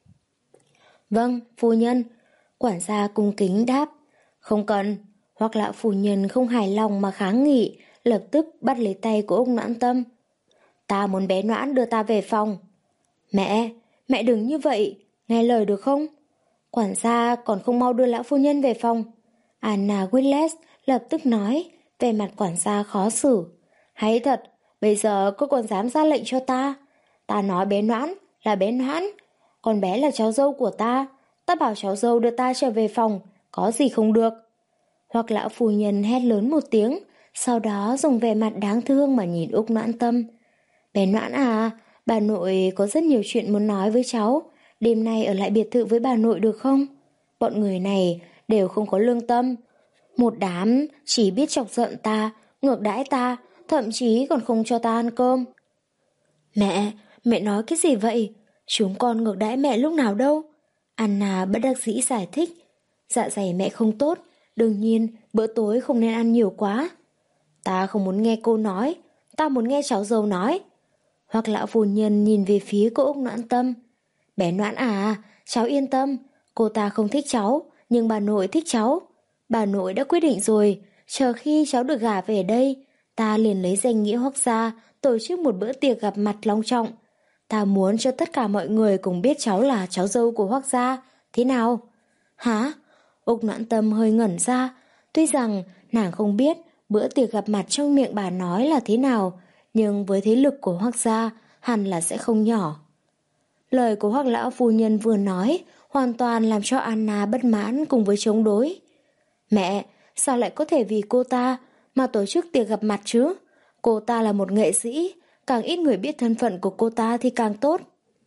Vâng, phu nhân. Quản gia cung kính đáp. Không cần. Hoặc lão phu nhân không hài lòng mà kháng nghị, lập tức bắt lấy tay của Úc Noãn Tâm. Ta muốn bé Noãn đưa ta về phòng. Mẹ, mẹ đừng như vậy, nghe lời được không? Quản gia còn không mau đưa lão phu nhân về phòng. Anna Willis lập tức nói, về mặt quản gia khó xử. Hay thật, bây giờ cô còn dám ra lệnh cho ta. Ta nói bé Noãn là bé Noãn, con bé là cháu dâu của ta. Ta bảo cháu dâu đưa ta trở về phòng, có gì không được. Hoặc lão phu nhân hét lớn một tiếng, sau đó dùng vẻ mặt đáng thương mà nhìn Úc Noãn Tâm. Bé Noãn à, bà nội có rất nhiều chuyện muốn nói với cháu, đêm nay ở lại biệt thự với bà nội được không? Bọn người này đều không có lương tâm. Một đám chỉ biết chọc giận ta, ngược đãi ta, thậm chí còn không cho ta ăn cơm. Mẹ, mẹ nói cái gì vậy? Chúng con ngược đãi mẹ lúc nào đâu? Anna bất đắc dĩ giải thích. Dạ dày mẹ không tốt, đương nhiên bữa tối không nên ăn nhiều quá. Ta không muốn nghe cô nói, ta muốn nghe cháu dâu nói. Hoặc lão phu nhân nhìn về phía cô Úc Noãn Tâm. Bé Noãn à, cháu yên tâm, cô ta không thích cháu, nhưng bà nội thích cháu. Bà nội đã quyết định rồi, chờ khi cháu được gả về đây, ta liền lấy danh nghĩa Hoắc gia tổ chức một bữa tiệc gặp mặt long trọng. Ta muốn cho tất cả mọi người cùng biết cháu là cháu dâu của Hoắc gia, thế nào? Hả? Úc Noãn Tâm hơi ngẩn ra, tuy rằng nàng không biết bữa tiệc gặp mặt trong miệng bà nói là thế nào, nhưng với thế lực của Hoắc gia hẳn là sẽ không nhỏ. Lời của Hoắc lão phu nhân vừa nói hoàn toàn làm cho Anna bất mãn cùng với chống đối. Mẹ, sao lại có thể vì cô ta mà tổ chức tiệc gặp mặt chứ? Cô ta là một nghệ sĩ, càng ít người biết thân phận của cô ta thì càng tốt.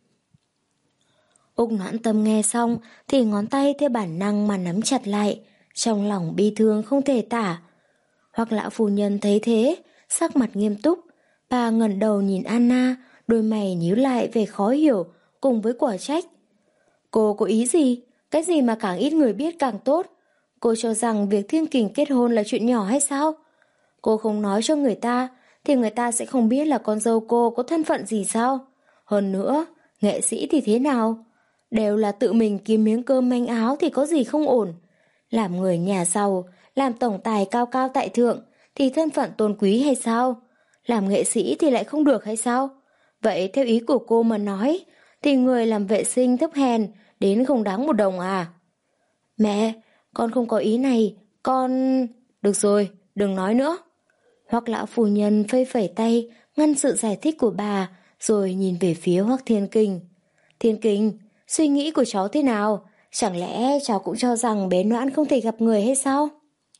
Úc Noãn Tâm nghe xong thì ngón tay theo bản năng mà nắm chặt lại, trong lòng bi thương không thể tả. Hoắc lão phu nhân thấy thế, sắc mặt nghiêm túc, bà ngẩng đầu nhìn Anna, đôi mày nhíu lại vẻ khó hiểu cùng với quả trách. Cô có ý gì? Cái gì mà càng ít người biết càng tốt? Cô cho rằng việc Thiên Kình kết hôn là chuyện nhỏ hay sao? Cô không nói cho người ta thì người ta sẽ không biết là con dâu cô có thân phận gì sao? Hơn nữa, nghệ sĩ thì thế nào? Đều là tự mình kiếm miếng cơm manh áo thì có gì không ổn. Làm người nhà giàu, làm tổng tài cao cao tại thượng thì thân phận tôn quý hay sao? Làm nghệ sĩ thì lại không được hay sao? Vậy theo ý của cô mà nói thì người làm vệ sinh thấp hèn đến không đáng một đồng à? Mẹ, con không có ý này, con... Được rồi, đừng nói nữa. Hoắc lão phu nhân phẩy phẩy tay ngăn sự giải thích của bà, rồi nhìn về phía Hoắc Thiên Kình. Thiên Kình, suy nghĩ của cháu thế nào? Chẳng lẽ cháu cũng cho rằng bé Noãn không thể gặp người hay sao?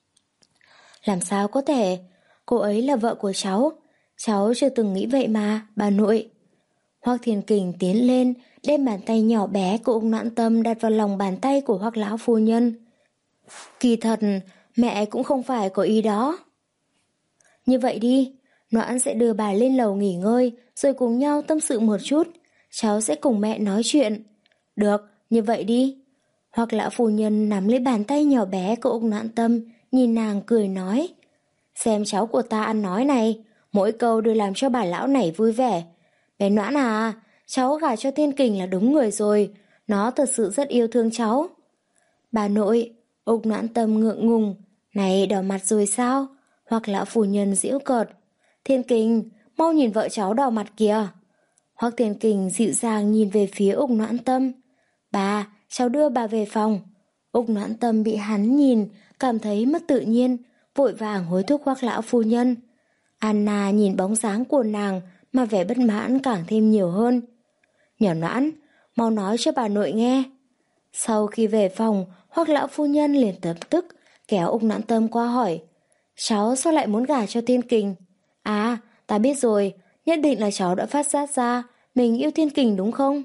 Làm sao có thể? Cô ấy là vợ của cháu. Cháu chưa từng nghĩ vậy mà, bà nội. Hoắc Thiên Kình tiến lên, đem bàn tay nhỏ bé của Úc Noãn Tâm đặt vào lòng bàn tay của Hoắc lão phu nhân. Kỳ thật, mẹ cũng không phải có ý đó. Như vậy đi, Noãn sẽ đưa bà lên lầu nghỉ ngơi, rồi cùng nhau tâm sự một chút. Cháu sẽ cùng mẹ nói chuyện. Được, như vậy đi. Hoắc lão phu nhân nắm lấy bàn tay nhỏ bé của Úc Noãn Tâm, nhìn nàng cười nói. Xem cháu của ta ăn nói này, mỗi câu đều làm cho bà lão này vui vẻ. Bé Noãn à, cháu gả cho Thiên Kình là đúng người rồi, nó thật sự rất yêu thương cháu. Bà nội, Úc Noãn Tâm ngượng ngùng, này đỏ mặt rồi sao? Hoắc lão phu nhân giễu cợt. Thiên Kình, mau nhìn vợ cháu đỏ mặt kìa. Hoắc Thiên Kình dịu dàng nhìn về phía Úc Noãn Tâm. Bà, cháu đưa bà về phòng. Úc Noãn Tâm bị hắn nhìn, cảm thấy mất tự nhiên, vội vàng hối thúc Hoắc lão phu nhân. Anna nhìn bóng dáng của nàng mà vẻ bất mãn càng thêm nhiều hơn. Nhỏ Noãn, mau nói cho bà nội nghe. Sau khi về phòng, Hoắc lão phu nhân liền tập tức kéo Úc Noãn Tâm qua hỏi. Cháu sao lại muốn gả cho Thiên Kình? À, ta biết rồi, nhất định là cháu đã phát giác ra mình yêu Thiên Kình đúng không?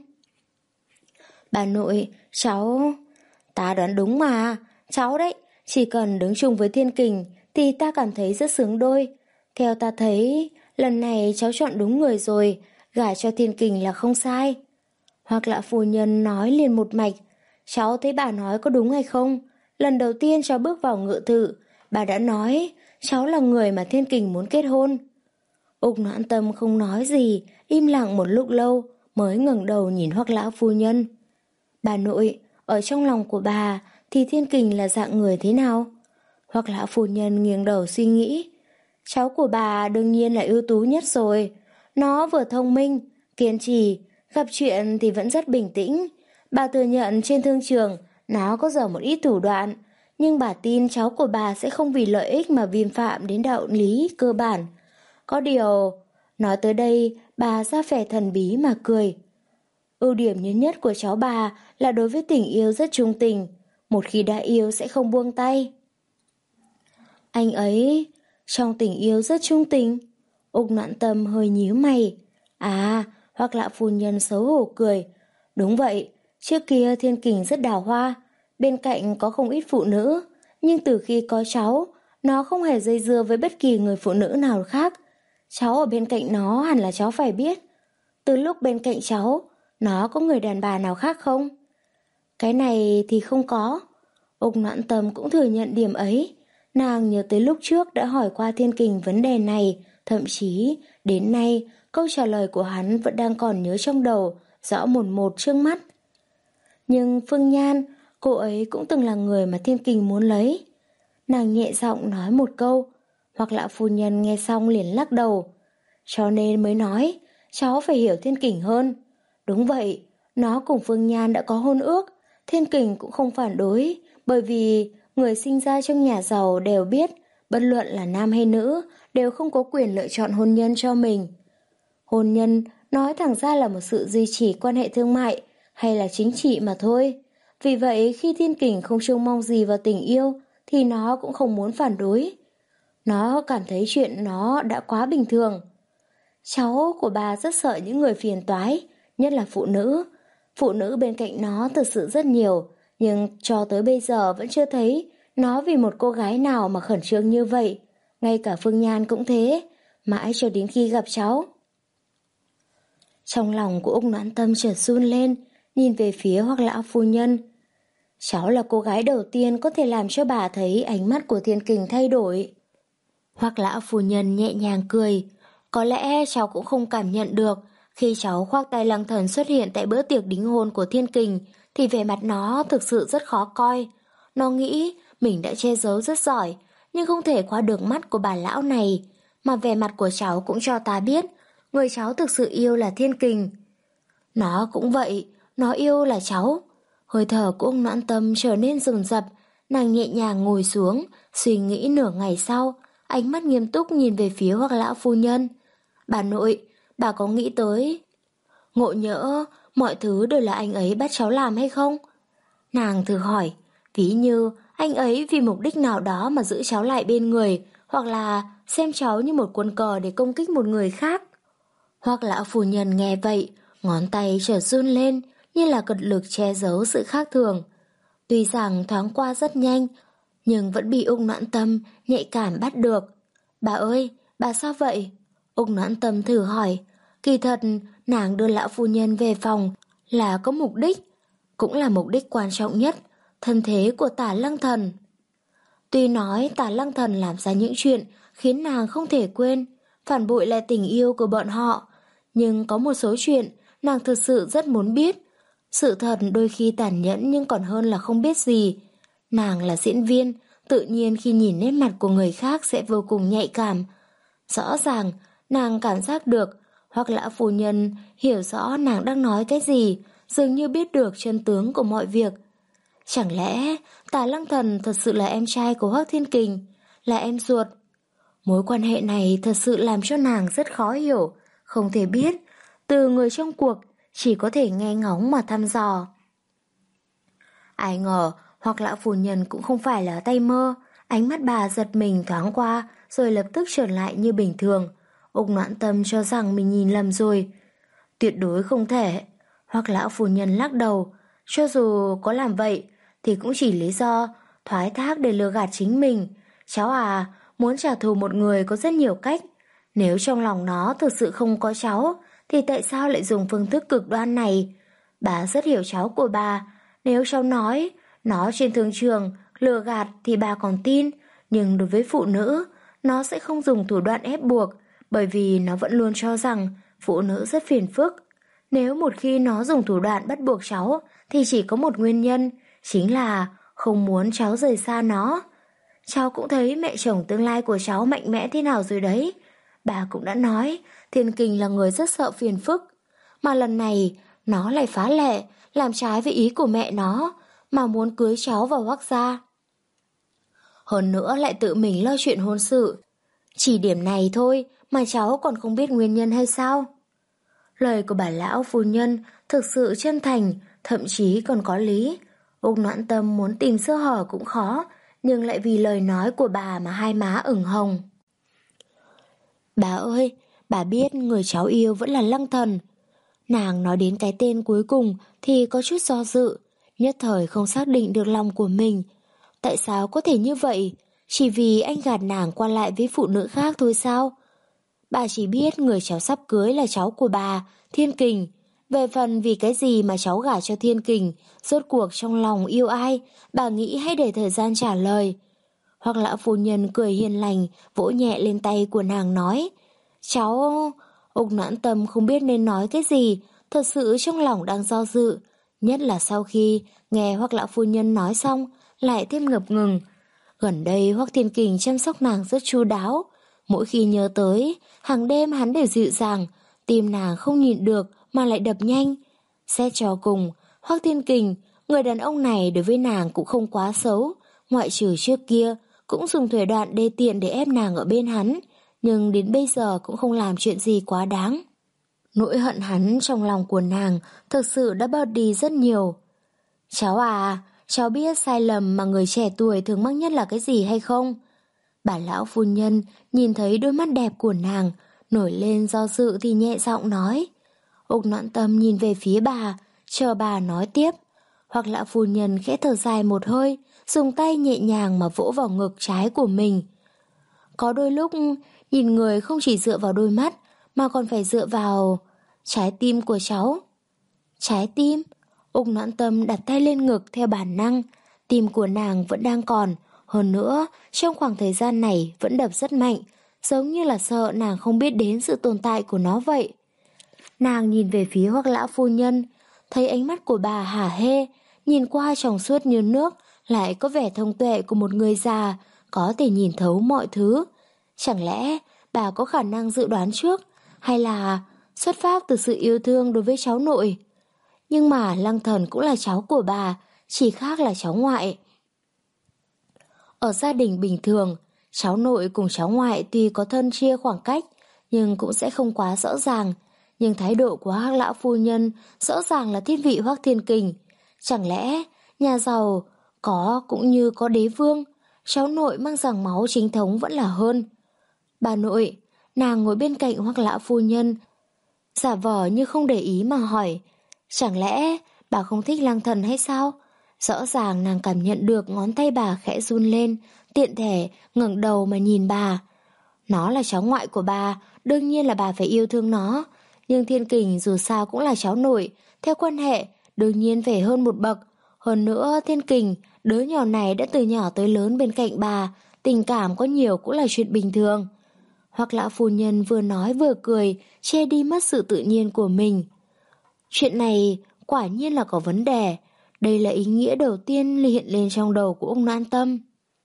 Bà nội, cháu... Ta đoán đúng mà, cháu đấy, chỉ cần đứng chung với Thiên Kình thì ta cảm thấy rất sướng đôi. Theo ta thấy, lần này cháu chọn đúng người rồi, gả cho Thiên Kình là không sai. Hoắc lão phu nhân nói liền một mạch. Cháu thấy bà nói có đúng hay không? Lần đầu tiên cháu bước vào ngự thự, bà đã nói cháu là người mà Thiên Kình muốn kết hôn. Úc Noãn Tâm không nói gì, im lặng một lúc lâu mới ngẩng đầu nhìn Hoắc lão phu nhân. Bà nội, ở trong lòng của bà thì Thiên Kình là dạng người thế nào? Hoắc lão phu nhân nghiêng đầu suy nghĩ. Cháu của bà đương nhiên là ưu tú nhất rồi. Nó vừa thông minh, kiên trì, gặp chuyện thì vẫn rất bình tĩnh. Bà thừa nhận trên thương trường nó có dở một ít thủ đoạn, nhưng bà tin cháu của bà sẽ không vì lợi ích mà vi phạm đến đạo lý cơ bản. Có điều, nói tới đây, bà ra vẻ thần bí mà cười. Ưu điểm nhất nhất của cháu bà là đối với tình yêu rất trung tình, một khi đã yêu sẽ không buông tay. Anh ấy, trong tình yêu rất trung tình. Úc Noãn Tâm hơi nhíu mày. À, Hoắc lão phu nhân xấu hổ cười. Đúng vậy, Trước kia Thiên Kình rất đào hoa, bên cạnh có không ít phụ nữ, nhưng từ khi có cháu, nó không hề dây dưa với bất kỳ người phụ nữ nào khác. Cháu ở bên cạnh nó hẳn là cháu phải biết. Từ lúc bên cạnh cháu, nó có người đàn bà nào khác không? Cái này thì không có. Úc Noãn Tâm cũng thừa nhận điểm ấy. Nàng nhớ tới lúc trước đã hỏi qua Thiên Kình vấn đề này, thậm chí đến nay câu trả lời của hắn vẫn đang còn nhớ trong đầu, rõ một một trước mắt. Nhưng Phương Nhan, cô ấy cũng từng là người mà Thiên Kình muốn lấy. Nàng nhẹ giọng nói một câu, hoặc là phu nhân nghe xong liền lắc đầu. Cho nên mới nói, cháu phải hiểu Thiên Kình hơn. Đúng vậy, nó cùng Phương Nhan đã có hôn ước, Thiên Kình cũng không phản đối, bởi vì người sinh ra trong nhà giàu đều biết, bất luận là nam hay nữ, đều không có quyền lựa chọn hôn nhân cho mình. Hôn nhân nói thẳng ra là một sự duy trì quan hệ thương mại hay là chính trị mà thôi. Vì vậy khi Thiên Kình không trông mong gì vào tình yêu thì nó cũng không muốn phản đối. Nó cảm thấy chuyện nó đã quá bình thường. Cháu của bà rất sợ những người phiền toái, nhất là phụ nữ. Phụ nữ bên cạnh nó thực sự rất nhiều, nhưng cho tới bây giờ vẫn chưa thấy nó vì một cô gái nào mà khẩn trương như vậy. Ngay cả Phương Nhan cũng thế, mãi cho đến khi gặp cháu. Trong lòng của Úc Noãn Tâm chợt run lên, nhìn về phía Hoắc lão phu nhân. Cháu là cô gái đầu tiên có thể làm cho bà thấy ánh mắt của Thiên Kình thay đổi. Hoắc lão phu nhân nhẹ nhàng cười. Có lẽ cháu cũng không cảm nhận được, khi cháu khoác tay Lăng Thần xuất hiện tại bữa tiệc đính hôn của Thiên Kình, thì vẻ mặt nó thực sự rất khó coi. Nó nghĩ mình đã che giấu rất giỏi, nhưng không thể qua được mắt của bà lão này. Mà vẻ mặt của cháu cũng cho ta biết, người cháu thực sự yêu là Thiên Kình. Nó cũng vậy, nó yêu là cháu. Hơi thở của Úc Noãn Tâm trở nên dồn dập, nàng nhẹ nhàng ngồi xuống, suy nghĩ nửa ngày sau, ánh mắt nghiêm túc nhìn về phía Hoắc lão phu nhân. Bà nội, bà có nghĩ tới ngộ nhỡ mọi thứ đều là anh ấy bắt cháu làm hay không? Nàng thử hỏi, ví như anh ấy vì mục đích nào đó mà giữ cháu lại bên người, hoặc là xem cháu như một quân cờ để công kích một người khác. Hoắc lão phu nhân nghe vậy, ngón tay chợt run lên, như là cật lực che giấu sự khác thường. Tuy rằng thoáng qua rất nhanh, nhưng vẫn bị Úc Noãn Tâm nhạy cảm bắt được. Bà ơi, bà sao vậy? Úc Noãn Tâm thử hỏi. Kỳ thật, nàng đưa lão phu nhân về phòng là có mục đích, cũng là mục đích quan trọng nhất, thân thế của Tả Lăng Thần. Tuy nói Tả Lăng Thần làm ra những chuyện khiến nàng không thể quên, phản bội lại tình yêu của bọn họ, nhưng có một số chuyện nàng thực sự rất muốn biết. Sự thật đôi khi tàn nhẫn nhưng còn hơn là không biết gì. Nàng là diễn viên, tự nhiên khi nhìn nét mặt của người khác sẽ vô cùng nhạy cảm. Rõ ràng, nàng cảm giác được, hoặc lão phu nhân hiểu rõ nàng đang nói cái gì, dường như biết được chân tướng của mọi việc. Chẳng lẽ Tả Lăng Thần thật sự là em trai của Hoắc Thiên Kình, là em ruột? Mối quan hệ này thật sự làm cho nàng rất khó hiểu, không thể biết. Từ người trong cuộc, chỉ có thể nghe ngóng mà thăm dò. Ai ngờ, hoặc lão phu nhân cũng không phải là tay mơ. Ánh mắt bà giật mình thoáng qua, rồi lập tức trở lại như bình thường. Úc Noãn Tâm cho rằng mình nhìn lầm rồi. Tuyệt đối không thể. Hoặc lão phu nhân lắc đầu. Cho dù có làm vậy, thì cũng chỉ lý do thoái thác để lừa gạt chính mình. Cháu à, muốn trả thù một người có rất nhiều cách. Nếu trong lòng nó thực sự không có cháu, thì tại sao lại dùng phương thức cực đoan này? Bà rất hiểu cháu của bà. Nếu cháu nói nó trên thương trường lừa gạt thì bà còn tin, nhưng đối với phụ nữ, nó sẽ không dùng thủ đoạn ép buộc, bởi vì nó vẫn luôn cho rằng phụ nữ rất phiền phức. Nếu một khi nó dùng thủ đoạn bắt buộc cháu, thì chỉ có một nguyên nhân, chính là không muốn cháu rời xa nó. Cháu cũng thấy mẹ chồng tương lai của cháu mạnh mẽ thế nào rồi đấy. Bà cũng đã nói, Thiên Kình là người rất sợ phiền phức. Mà lần này, nó lại phá lệ, làm trái với ý của mẹ nó, mà muốn cưới cháu vào Hoắc gia. Hơn nữa lại tự mình lo chuyện hôn sự. Chỉ điểm này thôi mà cháu còn không biết nguyên nhân hay sao? Lời của bà lão phu nhân thực sự chân thành, thậm chí còn có lý. Úc Noãn Tâm muốn tìm sơ hở cũng khó, nhưng lại vì lời nói của bà mà hai má ửng hồng. Bà ơi, bà biết người cháu yêu vẫn là Lăng Thần. Nàng nói đến cái tên cuối cùng thì có chút do dự, nhất thời không xác định được lòng của mình. Tại sao có thể như vậy? Chỉ vì anh gạt nàng qua lại với phụ nữ khác thôi sao? Bà chỉ biết người cháu sắp cưới là cháu của bà, Thiên Kình. Về phần vì cái gì mà cháu gả cho Thiên Kình, rốt cuộc trong lòng yêu ai, bà nghĩ hãy để thời gian trả lời. Hoặc Lão phu nhân cười hiền lành, vỗ nhẹ lên tay của nàng nói, cháu... Úc Noãn Tâm không biết nên nói cái gì, thật sự trong lòng đang do dự. Nhất là sau khi nghe Hoắc Lão phu nhân nói xong, lại thêm ngập ngừng. Gần đây Hoắc Thiên Kình chăm sóc nàng rất chu đáo. Mỗi khi nhớ tới, hàng đêm hắn đều dịu dàng, tim nàng không nhịn được mà lại đập nhanh. Xét cho cùng, Hoắc Thiên Kình, người đàn ông này đối với nàng cũng không quá xấu, ngoại trừ trước kia, cũng dùng thủ đoạn đê tiện để ép nàng ở bên hắn, nhưng đến bây giờ cũng không làm chuyện gì quá đáng. Nỗi hận hắn trong lòng của nàng thực sự đã bớt đi rất nhiều. Cháu à, cháu biết sai lầm mà người trẻ tuổi thường mắc nhất là cái gì hay không? Bà lão phu nhân nhìn thấy đôi mắt đẹp của nàng, nổi lên do dự thì nhẹ giọng nói. Úc Noãn Tâm nhìn về phía bà, chờ bà nói tiếp. Hoặc lão phu nhân khẽ thở dài một hơi, dùng tay nhẹ nhàng mà vỗ vào ngực trái của mình. Có đôi lúc nhìn người không chỉ dựa vào đôi mắt mà còn phải dựa vào trái tim của cháu. Trái tim? Úc Noãn Tâm đặt tay lên ngực theo bản năng. Tim của nàng vẫn đang còn, hơn nữa trong khoảng thời gian này vẫn đập rất mạnh, giống như là sợ nàng không biết đến sự tồn tại của nó vậy. Nàng nhìn về phía Hoắc lão phu nhân, thấy ánh mắt của bà hả hê, nhìn qua trong suốt như nước, lại có vẻ thông tuệ của một người già, có thể nhìn thấu mọi thứ. Chẳng lẽ bà có khả năng dự đoán trước, hay là xuất phát từ sự yêu thương đối với cháu nội? Nhưng mà Lăng Thần cũng là cháu của bà, chỉ khác là cháu ngoại. Ở gia đình bình thường, cháu nội cùng cháu ngoại tuy có thân chia khoảng cách, nhưng cũng sẽ không quá rõ ràng. Nhưng thái độ của Hoắc lão phu nhân rõ ràng là thiên vị Hoắc Thiên Kình. Chẳng lẽ nhà giàu có cũng như có đế vương, cháu nội mang dòng máu chính thống vẫn là hơn. Bà nội, nàng ngồi bên cạnh Hoắc lão phu nhân, giả vờ như không để ý mà hỏi, chẳng lẽ bà không thích Lăng Thần hay sao? Rõ ràng nàng cảm nhận được ngón tay bà khẽ run lên, tiện thể ngẩng đầu mà nhìn bà. Nó là cháu ngoại của bà, đương nhiên là bà phải yêu thương nó. Nhưng Thiên Kình dù sao cũng là cháu nội, theo quan hệ đương nhiên phải hơn một bậc. Hơn nữa Thiên Kình, đứa nhỏ này đã từ nhỏ tới lớn bên cạnh bà, tình cảm có nhiều cũng là chuyện bình thường. Hoắc lão phu nhân vừa nói vừa cười, che đi mất sự tự nhiên của mình. Chuyện này quả nhiên là có vấn đề. Đây là ý nghĩa đầu tiên hiện lên trong đầu của ông Noãn Tâm.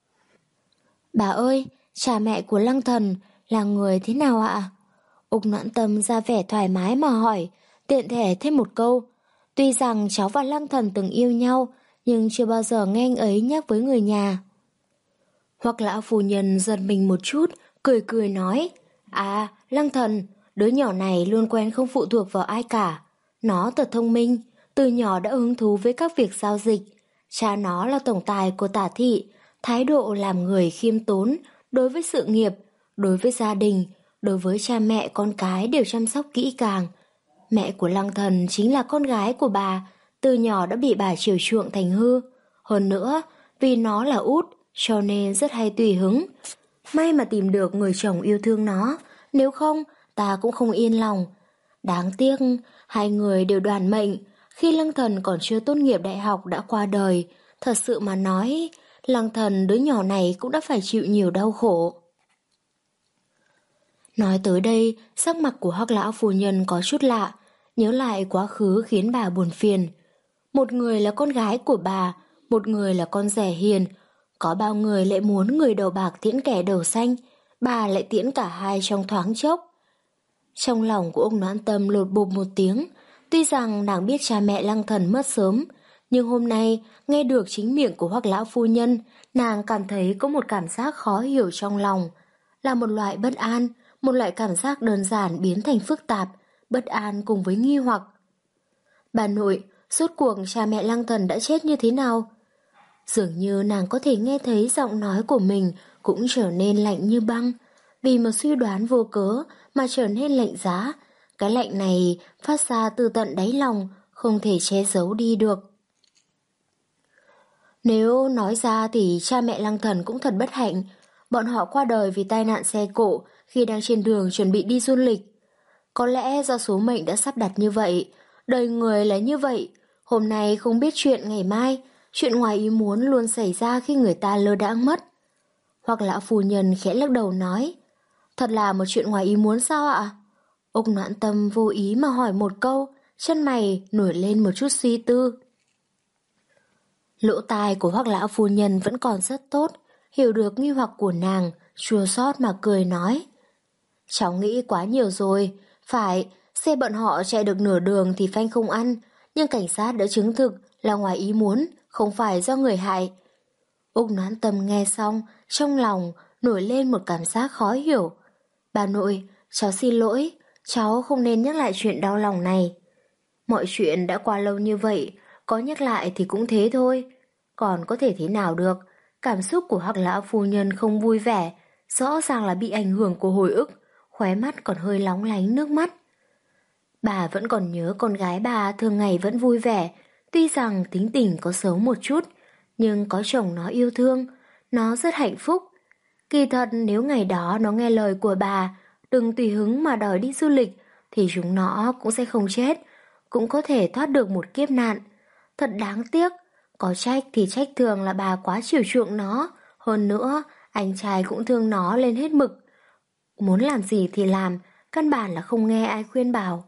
Bà ơi, cha mẹ của Lăng Thần là người thế nào ạ? Úc Noãn Tâm ra vẻ thoải mái mà hỏi, tiện thể thêm một câu. Tuy rằng cháu và Lăng Thần từng yêu nhau, nhưng chưa bao giờ nghe anh ấy nhắc với người nhà. Hoắc lão phu nhân giật mình một chút, cười cười nói, à, Lăng Thần, đứa nhỏ này luôn quen không phụ thuộc vào ai cả. Nó thật thông minh, từ nhỏ đã hứng thú với các việc giao dịch. Cha nó là tổng tài của Tả thị, thái độ làm người khiêm tốn, đối với sự nghiệp, đối với gia đình, đối với cha mẹ con cái đều chăm sóc kỹ càng. Mẹ của Lăng Thần chính là con gái của bà, từ nhỏ đã bị bà chiều chuộng thành hư. Hơn nữa, vì nó là út, cho nên rất hay tùy hứng. May mà tìm được người chồng yêu thương nó, nếu không, ta cũng không yên lòng. Đáng tiếc, hai người đều đoàn mệnh, khi Lăng Thần còn chưa tốt nghiệp đại học đã qua đời. Thật sự mà nói, Lăng Thần đứa nhỏ này cũng đã phải chịu nhiều đau khổ. Nói tới đây, sắc mặt của Hoắc lão phu nhân có chút lạ, nhớ lại quá khứ khiến bà buồn phiền. Một người là con gái của bà, một người là con rể hiền, có bao người lại muốn người đầu bạc tiễn kẻ đầu xanh, bà lại tiễn cả hai trong thoáng chốc. Trong lòng của ông Noãn Tâm lột bột một tiếng, tuy rằng nàng biết cha mẹ Lăng Thần mất sớm, nhưng hôm nay nghe được chính miệng của Hoắc lão phu nhân, nàng cảm thấy có một cảm giác khó hiểu trong lòng, là một loại bất an, một loại cảm giác đơn giản biến thành phức tạp, bất an cùng với nghi hoặc. Bà nội, rốt cuộc cha mẹ Lăng Thần đã chết như thế nào? Dường như nàng có thể nghe thấy giọng nói của mình cũng trở nên lạnh như băng, vì một suy đoán vô cớ mà trở nên lạnh giá, Cái lạnh này phát ra từ tận đáy lòng, không thể che giấu đi được. Nếu nói ra thì cha mẹ Lăng Thần cũng thật bất hạnh. Bọn họ qua đời vì tai nạn xe cộ khi đang trên đường chuẩn bị đi du lịch. Có lẽ do số mệnh đã sắp đặt như vậy, đời người là như vậy. Hôm nay không biết chuyện ngày mai, chuyện ngoài ý muốn luôn xảy ra khi người ta lơ đãng mất. Hoặc lão phu nhân khẽ lắc đầu nói, thật là một chuyện ngoài ý muốn sao ạ? Úc Noãn Tâm vô ý mà hỏi một câu, chân mày nổi lên một chút suy tư. Lỗ tai của Hoắc lão phu nhân vẫn còn rất tốt, hiểu được nghi hoặc của nàng, chua xót mà cười nói. Cháu nghĩ quá nhiều rồi, phải, xe bọn họ chạy được nửa đường thì phanh không ăn, nhưng cảnh sát đã chứng thực là ngoài ý muốn, không phải do người hại. Úc Noãn Tâm nghe xong, trong lòng nổi lên một cảm giác khó hiểu. Bà nội, cháu xin lỗi, cháu không nên nhắc lại chuyện đau lòng này. Mọi chuyện đã qua lâu như vậy, có nhắc lại thì cũng thế thôi. Còn có thể thế nào được, cảm xúc của Hắc lão phu nhân không vui vẻ, rõ ràng là bị ảnh hưởng của hồi ức, khóe mắt còn hơi lóng lánh nước mắt. Bà vẫn còn nhớ con gái bà thường ngày vẫn vui vẻ, tuy rằng tính tình có xấu một chút, nhưng có chồng nó yêu thương, nó rất hạnh phúc. Kỳ thật nếu ngày đó nó nghe lời của bà, đừng tùy hứng mà đòi đi du lịch, thì chúng nó cũng sẽ không chết, cũng có thể thoát được một kiếp nạn. Thật đáng tiếc, có trách thì trách thường là bà quá chiều chuộng nó, hơn nữa anh trai cũng thương nó lên hết mực. Muốn làm gì thì làm, căn bản là không nghe ai khuyên bảo.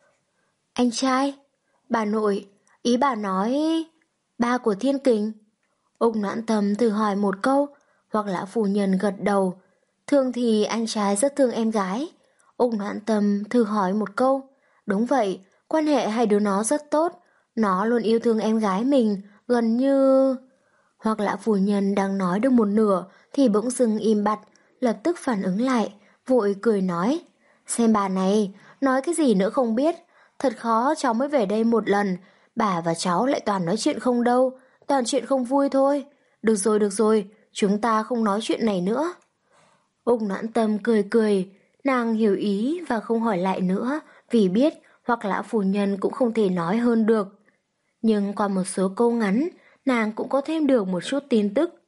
Anh trai? Bà nội, ý bà nói ba của Thiên Kình? Úc Noãn Tâm thử hỏi một câu, hoặc là phu nhân gật đầu. Thường thì anh trai rất thương em gái. Úc Noãn Tâm thử hỏi một câu. Đúng vậy, quan hệ hai đứa nó rất tốt. Nó luôn yêu thương em gái mình, gần như... Hoặc là phu nhân đang nói được một nửa thì bỗng dưng im bặt, lập tức phản ứng lại, vội cười nói. Xem bà này, nói cái gì nữa không biết. Thật khó cháu mới về đây một lần, bà và cháu lại toàn nói chuyện không đâu, toàn chuyện không vui thôi. Được rồi, được rồi, chúng ta không nói chuyện này nữa. Úc Noãn Tâm cười cười, nàng hiểu ý và không hỏi lại nữa, vì biết hoặc lão phu nhân cũng không thể nói hơn được. Nhưng qua một số câu ngắn, nàng cũng có thêm được một chút tin tức.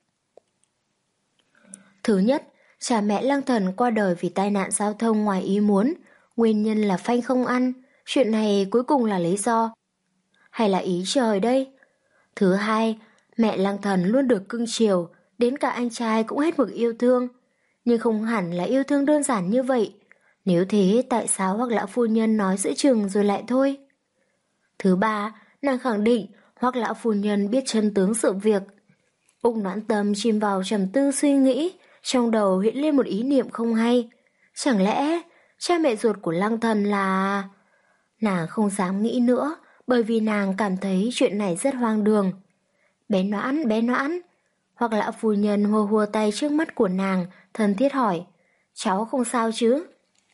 Thứ nhất, cha mẹ Lăng Thần qua đời vì tai nạn giao thông ngoài ý muốn, nguyên nhân là phanh không ăn, chuyện này cuối cùng là lý do, hay là ý trời đây? Thứ hai, mẹ Lăng Thần luôn được cưng chiều, đến cả anh trai cũng hết mực yêu thương, nhưng không hẳn là yêu thương đơn giản như vậy. Nếu thế tại sao hoặc lão phu nhân nói giữa chừng rồi lại thôi? Thứ ba, nàng khẳng định hoặc lão phu nhân biết chân tướng sự việc. Úc Noãn Tâm chìm vào trầm tư suy nghĩ, trong đầu hiện lên một ý niệm không hay. Chẳng lẽ cha mẹ ruột của Lăng Thần là... Nàng không dám nghĩ nữa, bởi vì nàng cảm thấy chuyện này rất hoang đường. Bé Noãn, bé Noãn. Hoặc lão phu nhân hùa hùa tay trước mắt của nàng, thân thiết hỏi. Cháu không sao chứ?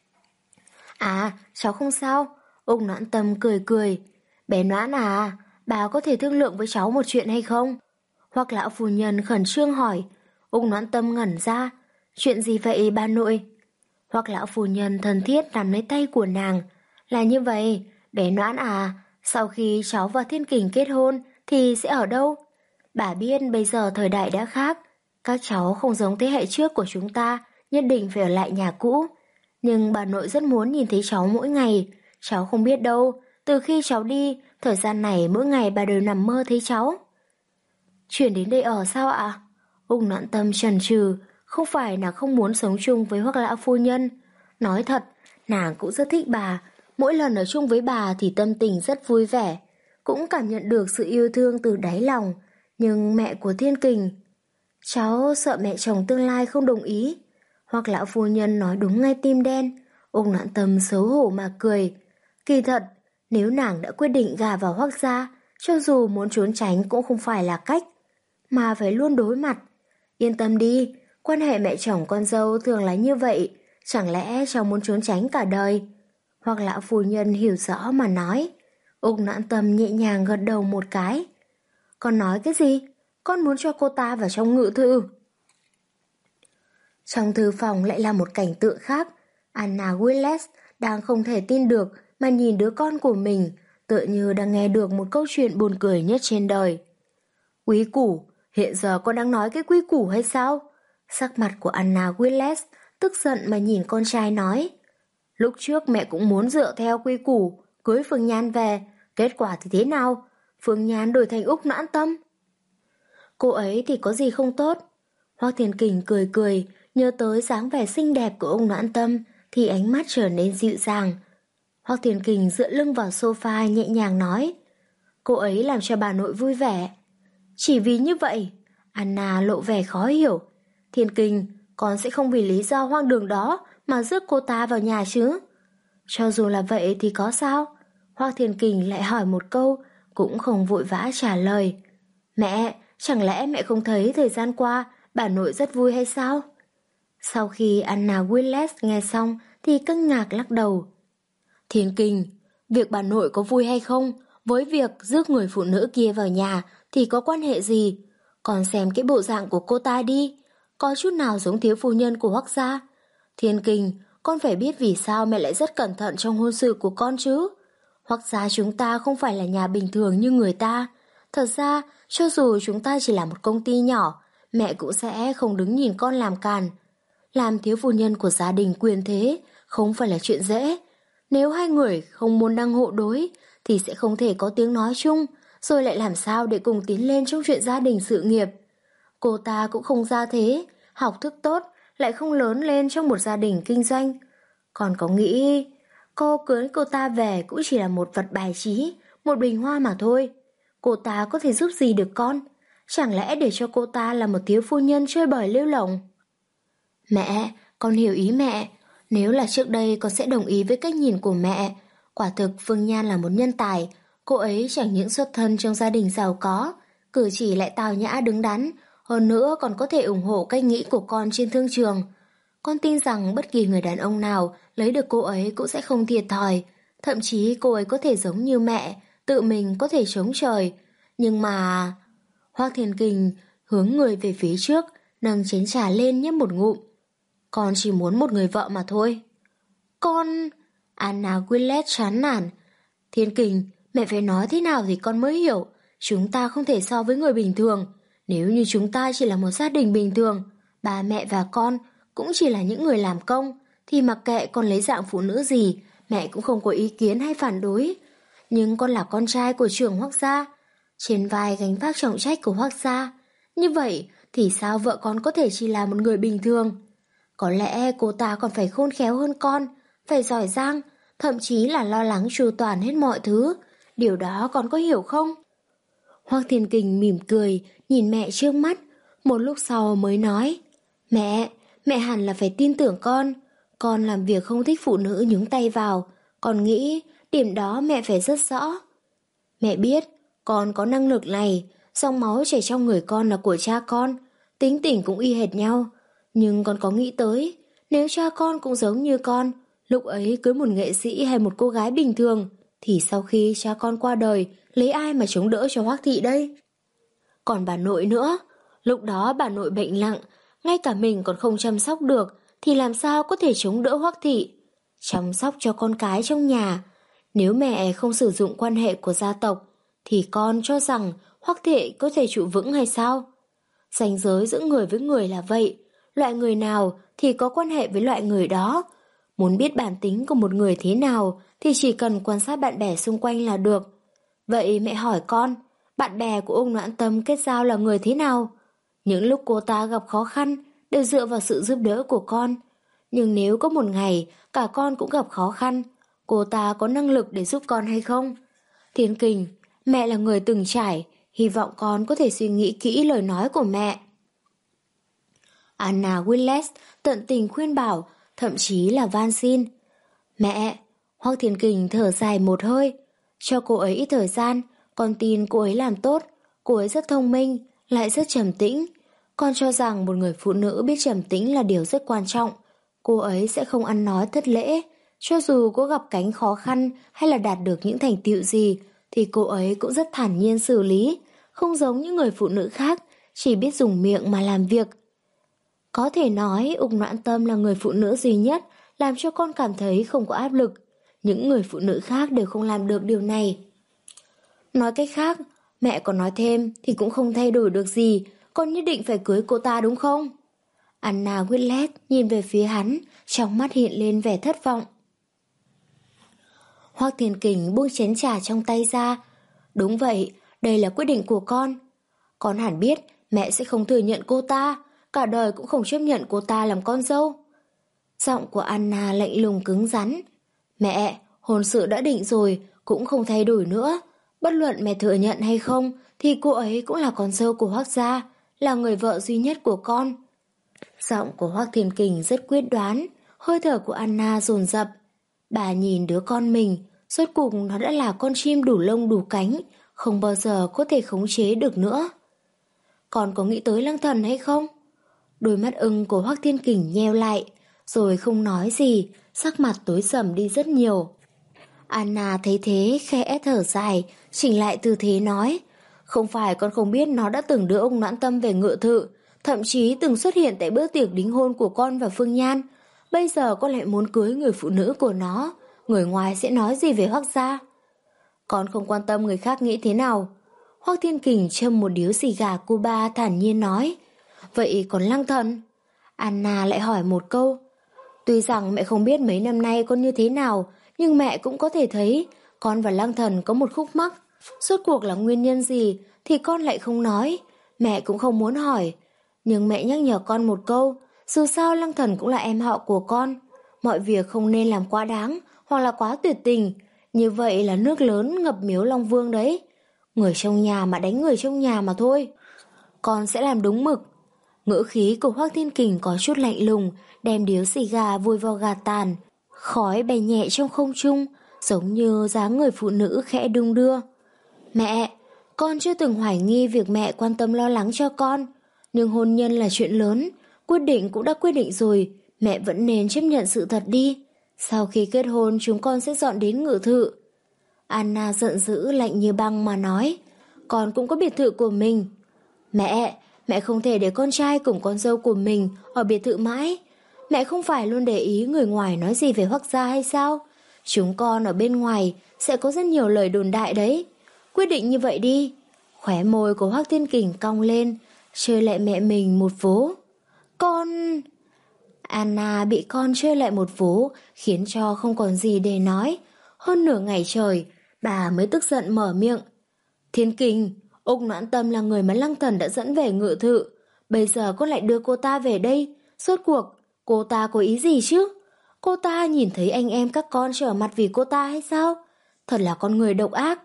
À, cháu không sao. Úc Noãn Tâm cười cười. Bé Noãn à, bà có thể thương lượng với cháu một chuyện hay không? Hoặc lão phu nhân khẩn trương hỏi. Úc Noãn Tâm ngẩn ra. Chuyện gì vậy bà nội? Hoặc lão phu nhân thân thiết nắm lấy tay của nàng. Là như vậy, bé Noãn à, sau khi cháu và Thiên Kình kết hôn thì sẽ ở đâu? Bà biết bây giờ thời đại đã khác, các cháu không giống thế hệ trước của chúng ta, nhất định phải ở lại nhà cũ. Nhưng bà nội rất muốn nhìn thấy cháu mỗi ngày, cháu không biết đâu, từ khi cháu đi, thời gian này mỗi ngày bà đều nằm mơ thấy cháu. Chuyển đến đây ở sao ạ? Úc Noãn Tâm chần chừ, không phải là không muốn sống chung với Hoắc lão phu nhân. Nói thật, nàng cũng rất thích bà, mỗi lần ở chung với bà thì tâm tình rất vui vẻ, cũng cảm nhận được sự yêu thương từ đáy lòng. Nhưng mẹ của Thiên Kình, cháu sợ mẹ chồng tương lai không đồng ý. Hoặc lão phu nhân nói đúng ngay tim đen. Úc Noãn Tâm xấu hổ mà cười. Kỳ thật, nếu nàng đã quyết định gả vào Hoắc gia, cho dù muốn trốn tránh cũng không phải là cách, mà phải luôn đối mặt. Yên tâm đi, quan hệ mẹ chồng con dâu thường là như vậy, chẳng lẽ cháu muốn trốn tránh cả đời? Hoặc lão phu nhân hiểu rõ mà nói. Úc Noãn Tâm nhẹ nhàng gật đầu một cái. Con nói cái gì? Con muốn cho cô ta vào trong ngự thư. Trong thư phòng lại là một cảnh tượng khác. Anna Willis đang không thể tin được mà nhìn đứa con của mình, tựa như đang nghe được một câu chuyện buồn cười nhất trên đời. Quý củ, hiện giờ con đang nói cái quý củ hay sao? Sắc mặt của Anna Willis tức giận mà nhìn con trai nói. Lúc trước mẹ cũng muốn dựa theo quy củ, cưới Phương Nhan về, kết quả thì thế nào? Phương Nhan đổi thành Úc Noãn Tâm. Cô ấy thì có gì không tốt? Hoắc Thiên Kình cười cười, nhớ tới dáng vẻ xinh đẹp của ông Noãn Tâm thì ánh mắt trở nên dịu dàng. Hoắc Thiên Kình dựa lưng vào sofa nhẹ nhàng nói. Cô ấy làm cho bà nội vui vẻ. Chỉ vì như vậy, Anna lộ vẻ khó hiểu. Thiên Kình, con sẽ không vì lý do hoang đường đó mà rước cô ta vào nhà chứ? Cho dù là vậy thì có sao? Hoắc Thiên Kình lại hỏi một câu, cũng không vội vã trả lời. Mẹ, chẳng lẽ mẹ không thấy thời gian qua bà nội rất vui hay sao? Sau khi Anna Willis nghe xong thì kinh ngạc lắc đầu. Thiên Kình, việc bà nội có vui hay không với việc rước người phụ nữ kia vào nhà thì có quan hệ gì? Còn xem cái bộ dạng của cô ta đi, có chút nào giống thiếu phu nhân của Hoắc gia? Thiên Kình, con phải biết vì sao mẹ lại rất cẩn thận trong hôn sự của con chứ. Hoắc gia chúng ta không phải là nhà bình thường như người ta. Thật ra, cho dù chúng ta chỉ là một công ty nhỏ, mẹ cũng sẽ không đứng nhìn con làm càn. Làm thiếu phu nhân của gia đình quyền thế không phải là chuyện dễ. Nếu hai người không muốn đăng hộ đối thì sẽ không thể có tiếng nói chung, rồi lại làm sao để cùng tiến lên trong chuyện gia đình sự nghiệp. Cô ta cũng không ra thế, học thức tốt, lại không lớn lên trong một gia đình kinh doanh. Còn có nghĩ cô cưới cô ta về cũng chỉ là một vật bài trí, một bình hoa mà thôi. Cô ta có thể giúp gì được con? Chẳng lẽ để cho cô ta là một thiếu phu nhân chơi bời lêu lổng? Mẹ, con hiểu ý mẹ. Nếu là trước đây con sẽ đồng ý với cách nhìn của mẹ. Quả thực Phương Nhan là một nhân tài. Cô ấy chẳng những xuất thân trong gia đình giàu có, cử chỉ lại tào nhã đứng đắn, hơn nữa còn có thể ủng hộ cách nghĩ của con trên thương trường. Con tin rằng bất kỳ người đàn ông nào lấy được cô ấy cũng sẽ không thiệt thòi. Thậm chí cô ấy có thể giống như mẹ, tự mình có thể chống trời. Nhưng mà... Hoắc Thiên Kình hướng người về phía trước, nâng chén trà lên nhấp một ngụm. Con chỉ muốn một người vợ mà thôi. Con... Anna Willis chán nản. Thiên Kình, mẹ phải nói thế nào thì con mới hiểu. Chúng ta không thể so với người bình thường. Nếu như chúng ta chỉ là một gia đình bình thường, ba mẹ và con cũng chỉ là những người làm công, thì mặc kệ con lấy dạng phụ nữ gì, mẹ cũng không có ý kiến hay phản đối. Nhưng con là con trai của trưởng Hoắc gia, trên vai gánh vác trọng trách của Hoắc gia. Như vậy thì sao vợ con có thể chỉ là một người bình thường? Có lẽ cô ta còn phải khôn khéo hơn con, phải giỏi giang, thậm chí là lo lắng chu toàn hết mọi thứ. Điều đó con có hiểu không? Hoắc Thiên Kình mỉm cười, nhìn mẹ trước mắt, một lúc sau mới nói. Mẹ, mẹ hẳn là phải tin tưởng con. Con làm việc không thích phụ nữ nhúng tay vào. Con nghĩ điểm đó mẹ phải rất rõ. Mẹ biết, con có năng lực này, dòng máu chảy trong người con là của cha con, tính tình cũng y hệt nhau. Nhưng con có nghĩ tới, nếu cha con cũng giống như con, lúc ấy cưới một nghệ sĩ hay một cô gái bình thường, thì sau khi cha con qua đời, lấy ai mà chống đỡ cho Hoắc thị đây? Còn bà nội nữa, lúc đó bà nội bệnh nặng, ngay cả mình còn không chăm sóc được, thì làm sao có thể chống đỡ Hoắc thị? Chăm sóc cho con cái trong nhà. Nếu mẹ không sử dụng quan hệ của gia tộc, thì con cho rằng Hoắc thị có thể trụ vững hay sao? Ranh giới giữa người với người là vậy, loại người nào thì có quan hệ với loại người đó. Muốn biết bản tính của một người thế nào thì chỉ cần quan sát bạn bè xung quanh là được. Vậy mẹ hỏi con, bạn bè của ông Noãn Tâm kết giao là người thế nào? Những lúc cô ta gặp khó khăn đều dựa vào sự giúp đỡ của con. Nhưng nếu có một ngày cả con cũng gặp khó khăn, cô ta có năng lực để giúp con hay không? Thiên Kình, mẹ là người từng trải, hy vọng con có thể suy nghĩ kỹ lời nói của mẹ. Anna Willis tận tình khuyên bảo, thậm chí là van xin. Mẹ, Hoắc Thiên Kình thở dài một hơi, cho cô ấy ít thời gian, con tin cô ấy làm tốt, cô ấy rất thông minh, lại rất trầm tĩnh. Con cho rằng một người phụ nữ biết trầm tĩnh là điều rất quan trọng. Cô ấy sẽ không ăn nói thất lễ, cho dù có gặp cánh khó khăn hay là đạt được những thành tựu gì, thì cô ấy cũng rất thản nhiên xử lý, không giống những người phụ nữ khác, chỉ biết dùng miệng mà làm việc. Có thể nói Úc Noãn Tâm là người phụ nữ duy nhất làm cho con cảm thấy không có áp lực. Những người phụ nữ khác đều không làm được điều này. Nói cách khác, mẹ còn nói thêm thì cũng không thay đổi được gì, con nhất định phải cưới cô ta đúng không? Anna Whitlet nhìn về phía hắn, trong mắt hiện lên vẻ thất vọng. Hoắc Thiên Kình buông chén trà trong tay ra. Đúng vậy, đây là quyết định của con. Con hẳn biết mẹ sẽ không thừa nhận cô ta, cả đời cũng không chấp nhận cô ta làm con dâu. Giọng của Anna lạnh lùng cứng rắn. Mẹ, hôn sự đã định rồi, cũng không thay đổi nữa. Bất luận mẹ thừa nhận hay không, thì cô ấy cũng là con dâu của Hoắc gia, là người vợ duy nhất của con. Giọng của Hoắc Thiên Kình rất quyết đoán, hơi thở của Anna dồn dập. Bà nhìn đứa con mình, rốt cuộc nó đã là con chim đủ lông đủ cánh, không bao giờ có thể khống chế được nữa. Con có nghĩ tới Lăng Thần hay không? Đôi mắt ưng của Hoắc Thiên Kình nheo lại, rồi không nói gì, sắc mặt tối sầm đi rất nhiều. Anna thấy thế khẽ thở dài, chỉnh lại tư thế nói, không phải con không biết nó đã từng đưa ông Noãn Tâm về Ngự Thự, thậm chí từng xuất hiện tại bữa tiệc đính hôn của con và Phương Nhan. Bây giờ con lại muốn cưới người phụ nữ của nó, người ngoài sẽ nói gì về Hoắc gia? Con không quan tâm người khác nghĩ thế nào. Hoắc Thiên Kình châm một điếu xì gà Cuba thản nhiên nói. Vậy còn Lăng Thần? Anna lại hỏi một câu. Tuy rằng mẹ không biết mấy năm nay con như thế nào, nhưng mẹ cũng có thể thấy con và Lăng Thần có một khúc mắc. Rốt cuộc là nguyên nhân gì thì con lại không nói, mẹ cũng không muốn hỏi. Nhưng mẹ nhắc nhở con một câu, dù sao Lăng Thần cũng là em họ của con. Mọi việc không nên làm quá đáng hoặc là quá tuyệt tình. Như vậy là nước lớn ngập miếu Long Vương đấy. Người trong nhà mà đánh người trong nhà mà thôi. Con sẽ làm đúng mực. Ngữ khí của Hoắc Thiên Kình có chút lạnh lùng, đem điếu xì gà vùi vào gạt tàn. Khói bay nhẹ trong không trung, giống như dáng người phụ nữ khẽ đung đưa. Mẹ, con chưa từng hoài nghi việc mẹ quan tâm lo lắng cho con. Nhưng hôn nhân là chuyện lớn, quyết định cũng đã quyết định rồi, mẹ vẫn nên chấp nhận sự thật đi. Sau khi kết hôn chúng con sẽ dọn đến Ngự Thự. Anna giận dữ lạnh như băng mà nói, con cũng có biệt thự của mình. Mẹ, mẹ không thể để con trai cùng con dâu của mình ở biệt thự mãi. Mẹ không phải luôn để ý người ngoài nói gì về Hoắc gia hay sao? Chúng con ở bên ngoài sẽ có rất nhiều lời đồn đại đấy. Quyết định như vậy đi. Khóe môi của Hoắc Thiên Kình cong lên, chơi lại mẹ mình một vố. Con... Anna bị con chơi lại một vố, khiến cho không còn gì để nói. Hơn nửa ngày trời, bà mới tức giận mở miệng. Thiên Kình, Úc Noãn Tâm là người mà Lăng Thần đã dẫn về Ngự Thự. Bây giờ con lại đưa cô ta về đây. Rốt cuộc, cô ta có ý gì chứ? Cô ta nhìn thấy anh em các con trở mặt vì cô ta hay sao? Thật là con người độc ác.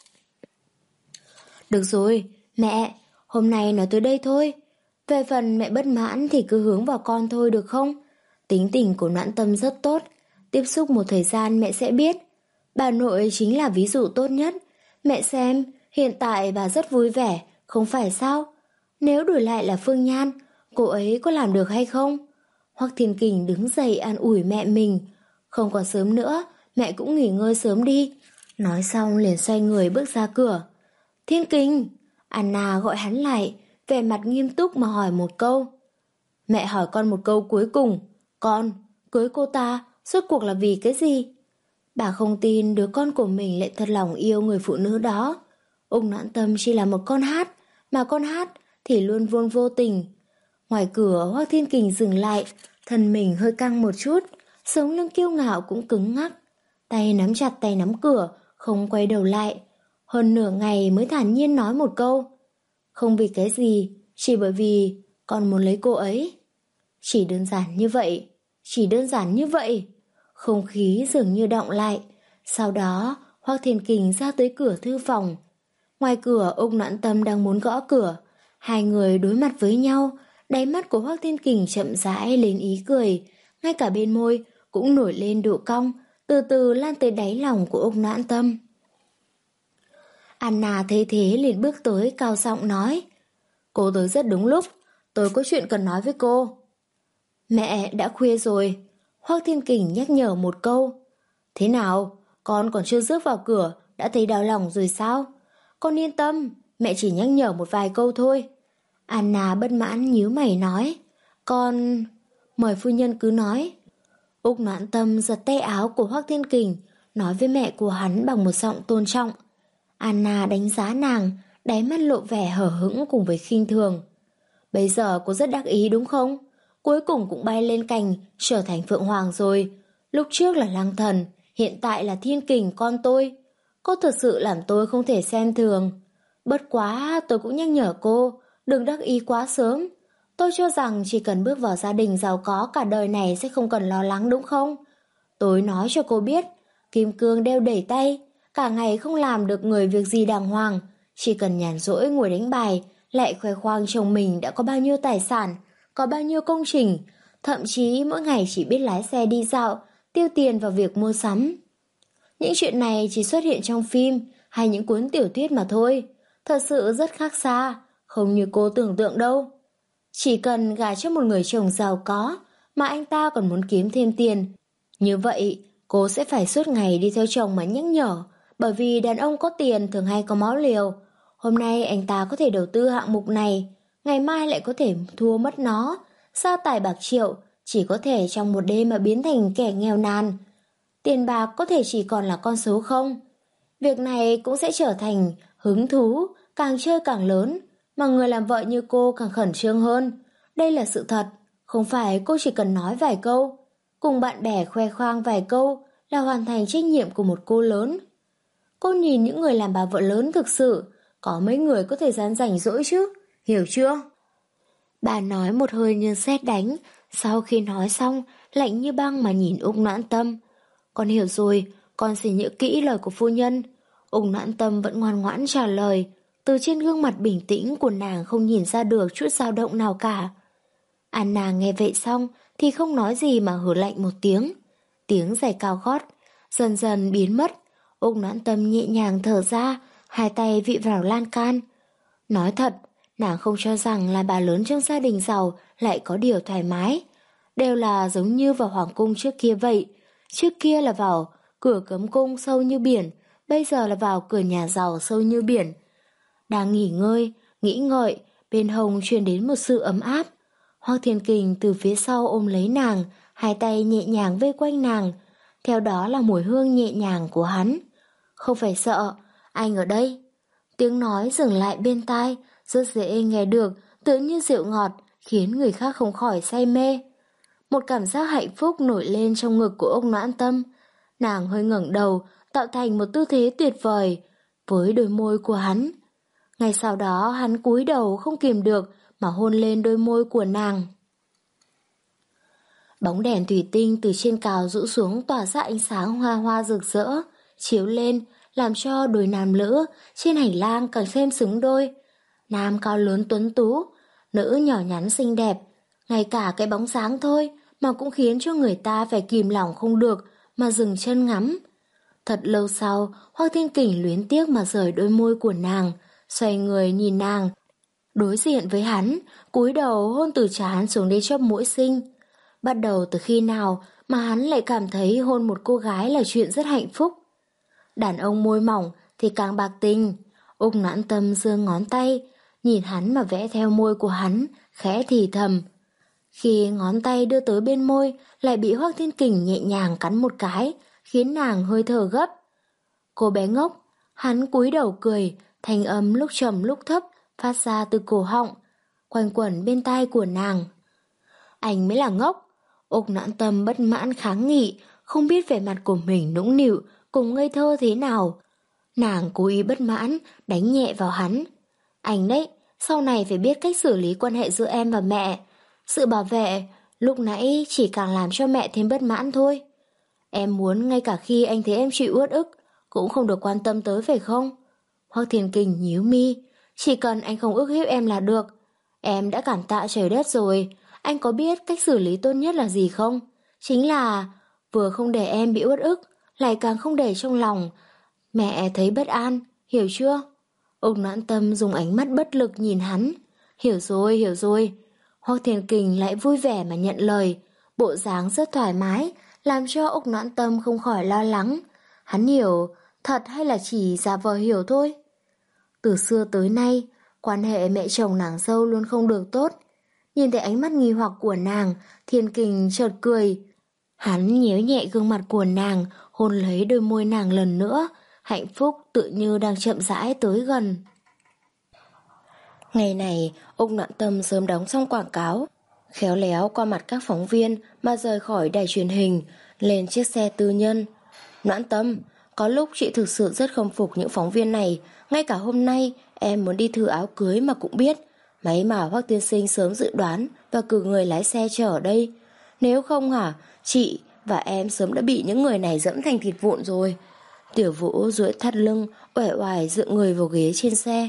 Được rồi, mẹ, hôm nay nói tới đây thôi. Về phần mẹ bất mãn thì cứ hướng vào con thôi được không? Tính tình của Noãn Tâm rất tốt. Tiếp xúc một thời gian mẹ sẽ biết. Bà nội chính là ví dụ tốt nhất. Mẹ xem, hiện tại bà rất vui vẻ, không phải sao? Nếu đổi lại là Phương Nhan, cô ấy có làm được hay không? Hoắc Thiên Kình đứng dậy an ủi mẹ mình. Không còn sớm nữa, mẹ cũng nghỉ ngơi sớm đi. Nói xong liền xoay người bước ra cửa. Thiên Kình! Anna gọi hắn lại, vẻ mặt nghiêm túc mà hỏi một câu. Mẹ hỏi con một câu cuối cùng. Con, cưới cô ta, rốt cuộc là vì cái gì? Bà không tin đứa con của mình lại thật lòng yêu người phụ nữ đó. Úc Noãn Tâm chỉ là một con hát, mà con hát thì luôn luôn vô tình. Ngoài cửa Hoắc Thiên Kình dừng lại, thân mình hơi căng một chút, sống lưng kiêu ngạo cũng cứng ngắc. Tay nắm chặt tay nắm cửa, không quay đầu lại. Hơn nửa ngày mới thản nhiên nói một câu. Không vì cái gì, chỉ bởi vì con muốn lấy cô ấy. Chỉ đơn giản như vậy, chỉ đơn giản như vậy. Không khí dường như đọng lại. Sau đó Hoắc Thiên Kình ra tới cửa thư phòng. Ngoài cửa Úc Noãn Tâm đang muốn gõ cửa. Hai người đối mặt với nhau. Đáy mắt của Hoắc Thiên Kình chậm rãi lên ý cười. Ngay cả bên môi cũng nổi lên độ cong, từ từ lan tới đáy lòng của Úc Noãn Tâm. Anna thấy thế liền bước tới cao giọng nói. Cô tới rất đúng lúc, tôi có chuyện cần nói với cô. Mẹ, đã khuya rồi. Hoắc Thiên Kình nhắc nhở một câu. Thế nào, con còn chưa rước vào cửa đã thấy đau lòng rồi sao? Con yên tâm, mẹ chỉ nhắc nhở một vài câu thôi. Anna bất mãn nhíu mày nói. Con... Mời phu nhân cứ nói. Úc Noãn Tâm giật tay áo của Hoắc Thiên Kình, nói với mẹ của hắn bằng một giọng tôn trọng. Anna đánh giá nàng, đáy mắt lộ vẻ hở hững cùng với khinh thường. Bây giờ cô rất đắc ý đúng không? Cuối cùng cũng bay lên cành, trở thành Phượng Hoàng rồi. Lúc trước là Lăng Thần, hiện tại là Thiên Kình con tôi. Cô thật sự làm tôi không thể xem thường. Bất quá tôi cũng nhắc nhở cô, đừng đắc ý quá sớm. Tôi cho rằng chỉ cần bước vào gia đình giàu có cả đời này sẽ không cần lo lắng đúng không? Tôi nói cho cô biết, kim cương đeo đẩy tay, cả ngày không làm được người việc gì đàng hoàng. Chỉ cần nhàn rỗi ngồi đánh bài, lại khoe khoang chồng mình đã có bao nhiêu tài sản, có bao nhiêu công trình, thậm chí mỗi ngày chỉ biết lái xe đi dạo, tiêu tiền vào việc mua sắm. Những chuyện này chỉ xuất hiện trong phim hay những cuốn tiểu thuyết mà thôi, thật sự rất khác xa, không như cô tưởng tượng đâu. Chỉ cần gả cho một người chồng giàu có mà anh ta còn muốn kiếm thêm tiền, như vậy cô sẽ phải suốt ngày đi theo chồng mà nhắc nhở, bởi vì đàn ông có tiền thường hay có máu liều. Hôm nay anh ta có thể đầu tư hạng mục này, ngày mai lại có thể thua mất nó, gia tài bạc triệu chỉ có thể trong một đêm mà biến thành kẻ nghèo nàn. Tiền bạc có thể chỉ còn là con số không. Việc này cũng sẽ trở thành hứng thú, càng chơi càng lớn, mà người làm vợ như cô càng khẩn trương hơn. Đây là sự thật, không phải cô chỉ cần nói vài câu, cùng bạn bè khoe khoang vài câu là hoàn thành trách nhiệm của một cô lớn. Cô nhìn những người làm bà vợ lớn thực sự, có mấy người có thời gian rảnh rỗi chứ, hiểu chưa? Bà nói một hơi như sét đánh, sau khi nói xong, lạnh như băng mà nhìn Úc Noãn Tâm. Con hiểu rồi, con sẽ nhớ kỹ lời của phu nhân. Úc Noãn Tâm vẫn ngoan ngoãn trả lời, từ trên gương mặt bình tĩnh của nàng không nhìn ra được chút dao động nào cả. Anna nghe vậy xong thì không nói gì mà hừ lạnh một tiếng. Tiếng giày cao gót dần dần biến mất. Úc Noãn Tâm nhẹ nhàng thở ra, hai tay vịn vào lan can. Nói thật, nàng không cho rằng là bà lớn trong gia đình giàu lại có điều thoải mái. Đều là giống như vào hoàng cung trước kia vậy. Trước kia là vào cửa cấm cung sâu như biển, bây giờ là vào cửa nhà giàu sâu như biển. Đang nghỉ ngơi, nghĩ ngợi, bên hông truyền đến một sự ấm áp. Hoắc Thiên Kình từ phía sau ôm lấy nàng, hai tay nhẹ nhàng vây quanh nàng. Theo đó là mùi hương nhẹ nhàng của hắn. Không phải sợ, anh ở đây. Tiếng nói dừng lại bên tai, rất dễ nghe được, tựa như rượu ngọt, khiến người khác không khỏi say mê. Một cảm giác hạnh phúc nổi lên trong ngực của Úc Noãn Tâm. Nàng hơi ngẩng đầu, tạo thành một tư thế tuyệt vời với đôi môi của hắn. Ngay sau đó hắn cúi đầu không kìm được mà hôn lên đôi môi của nàng. Bóng đèn thủy tinh từ trên cào rũ xuống tỏa ra ánh sáng hoa hoa rực rỡ, chiếu lên làm cho đôi nam nữ trên hành lang càng thêm xứng đôi. Nam cao lớn tuấn tú, nữ nhỏ nhắn xinh đẹp, ngay cả cái bóng dáng thôi mà cũng khiến cho người ta phải kìm lòng không được mà dừng chân ngắm. Thật lâu sau, Hoắc Thiên Kình luyến tiếc mà rời đôi môi của nàng, xoay người nhìn nàng, đối diện với hắn, cúi đầu hôn từ trán xuống đến chóp mũi xinh. Bắt đầu từ khi nào mà hắn lại cảm thấy hôn một cô gái là chuyện rất hạnh phúc. Đàn ông môi mỏng thì càng bạc tình. Úc Noãn Tâm giơ ngón tay, nhìn hắn mà vẽ theo môi của hắn, khẽ thì thầm. Khi ngón tay đưa tới bên môi, lại bị Hoắc Thiên Kình nhẹ nhàng cắn một cái, khiến nàng hơi thở gấp. Cô bé ngốc, hắn cúi đầu cười, thanh âm lúc trầm lúc thấp phát ra từ cổ họng, quanh quẩn bên tai của nàng. Anh mới là ngốc. Úc Noãn Tâm bất mãn kháng nghị, không biết vẻ mặt của mình nũng nịu cùng ngây thơ thế nào. Nàng cố ý bất mãn, đánh nhẹ vào hắn. Anh đấy, sau này phải biết cách xử lý quan hệ giữa em và mẹ. Sự bảo vệ lúc nãy chỉ càng làm cho mẹ thêm bất mãn thôi. Em muốn ngay cả khi anh thấy em chịu uất ức cũng không được quan tâm tới phải không? Hoắc Thiên Kình nhíu mi, chỉ cần anh không ức hiếp em là được. Em đã cảm tạ trời đất rồi. Anh có biết cách xử lý tốt nhất là gì không? Chính là vừa không để em bị uất ức, lại càng không để trong lòng mẹ thấy bất an, hiểu chưa? Úc Noãn Tâm dùng ánh mắt bất lực nhìn hắn. Hiểu rồi, hiểu rồi. Hoắc Thiên Kình lại vui vẻ mà nhận lời, bộ dáng rất thoải mái, làm cho Úc Noãn Tâm không khỏi lo lắng. Hắn hiểu, thật hay là chỉ giả vờ hiểu thôi? Từ xưa tới nay, quan hệ mẹ chồng nàng dâu luôn không được tốt. Nhìn thấy ánh mắt nghi hoặc của nàng, Thiên Kình chợt cười. Hắn nhéo nhẹ gương mặt của nàng, hôn lấy đôi môi nàng lần nữa, hạnh phúc tự như đang chậm rãi tới gần. Ngày này, Úc Noãn Tâm sớm đóng xong quảng cáo, khéo léo qua mặt các phóng viên mà rời khỏi đài truyền hình, lên chiếc xe tư nhân. Noãn Tâm, có lúc chị thực sự rất khâm phục những phóng viên này, ngay cả hôm nay em muốn đi thử áo cưới mà cũng biết. May mà Hoắc tiên sinh sớm dự đoán và cử người lái xe chở ở đây. Nếu không hả, chị và em sớm đã bị những người này dẫm thành thịt vụn rồi. Tiểu Vũ duỗi thắt lưng, uể oải dựa người vào ghế trên xe.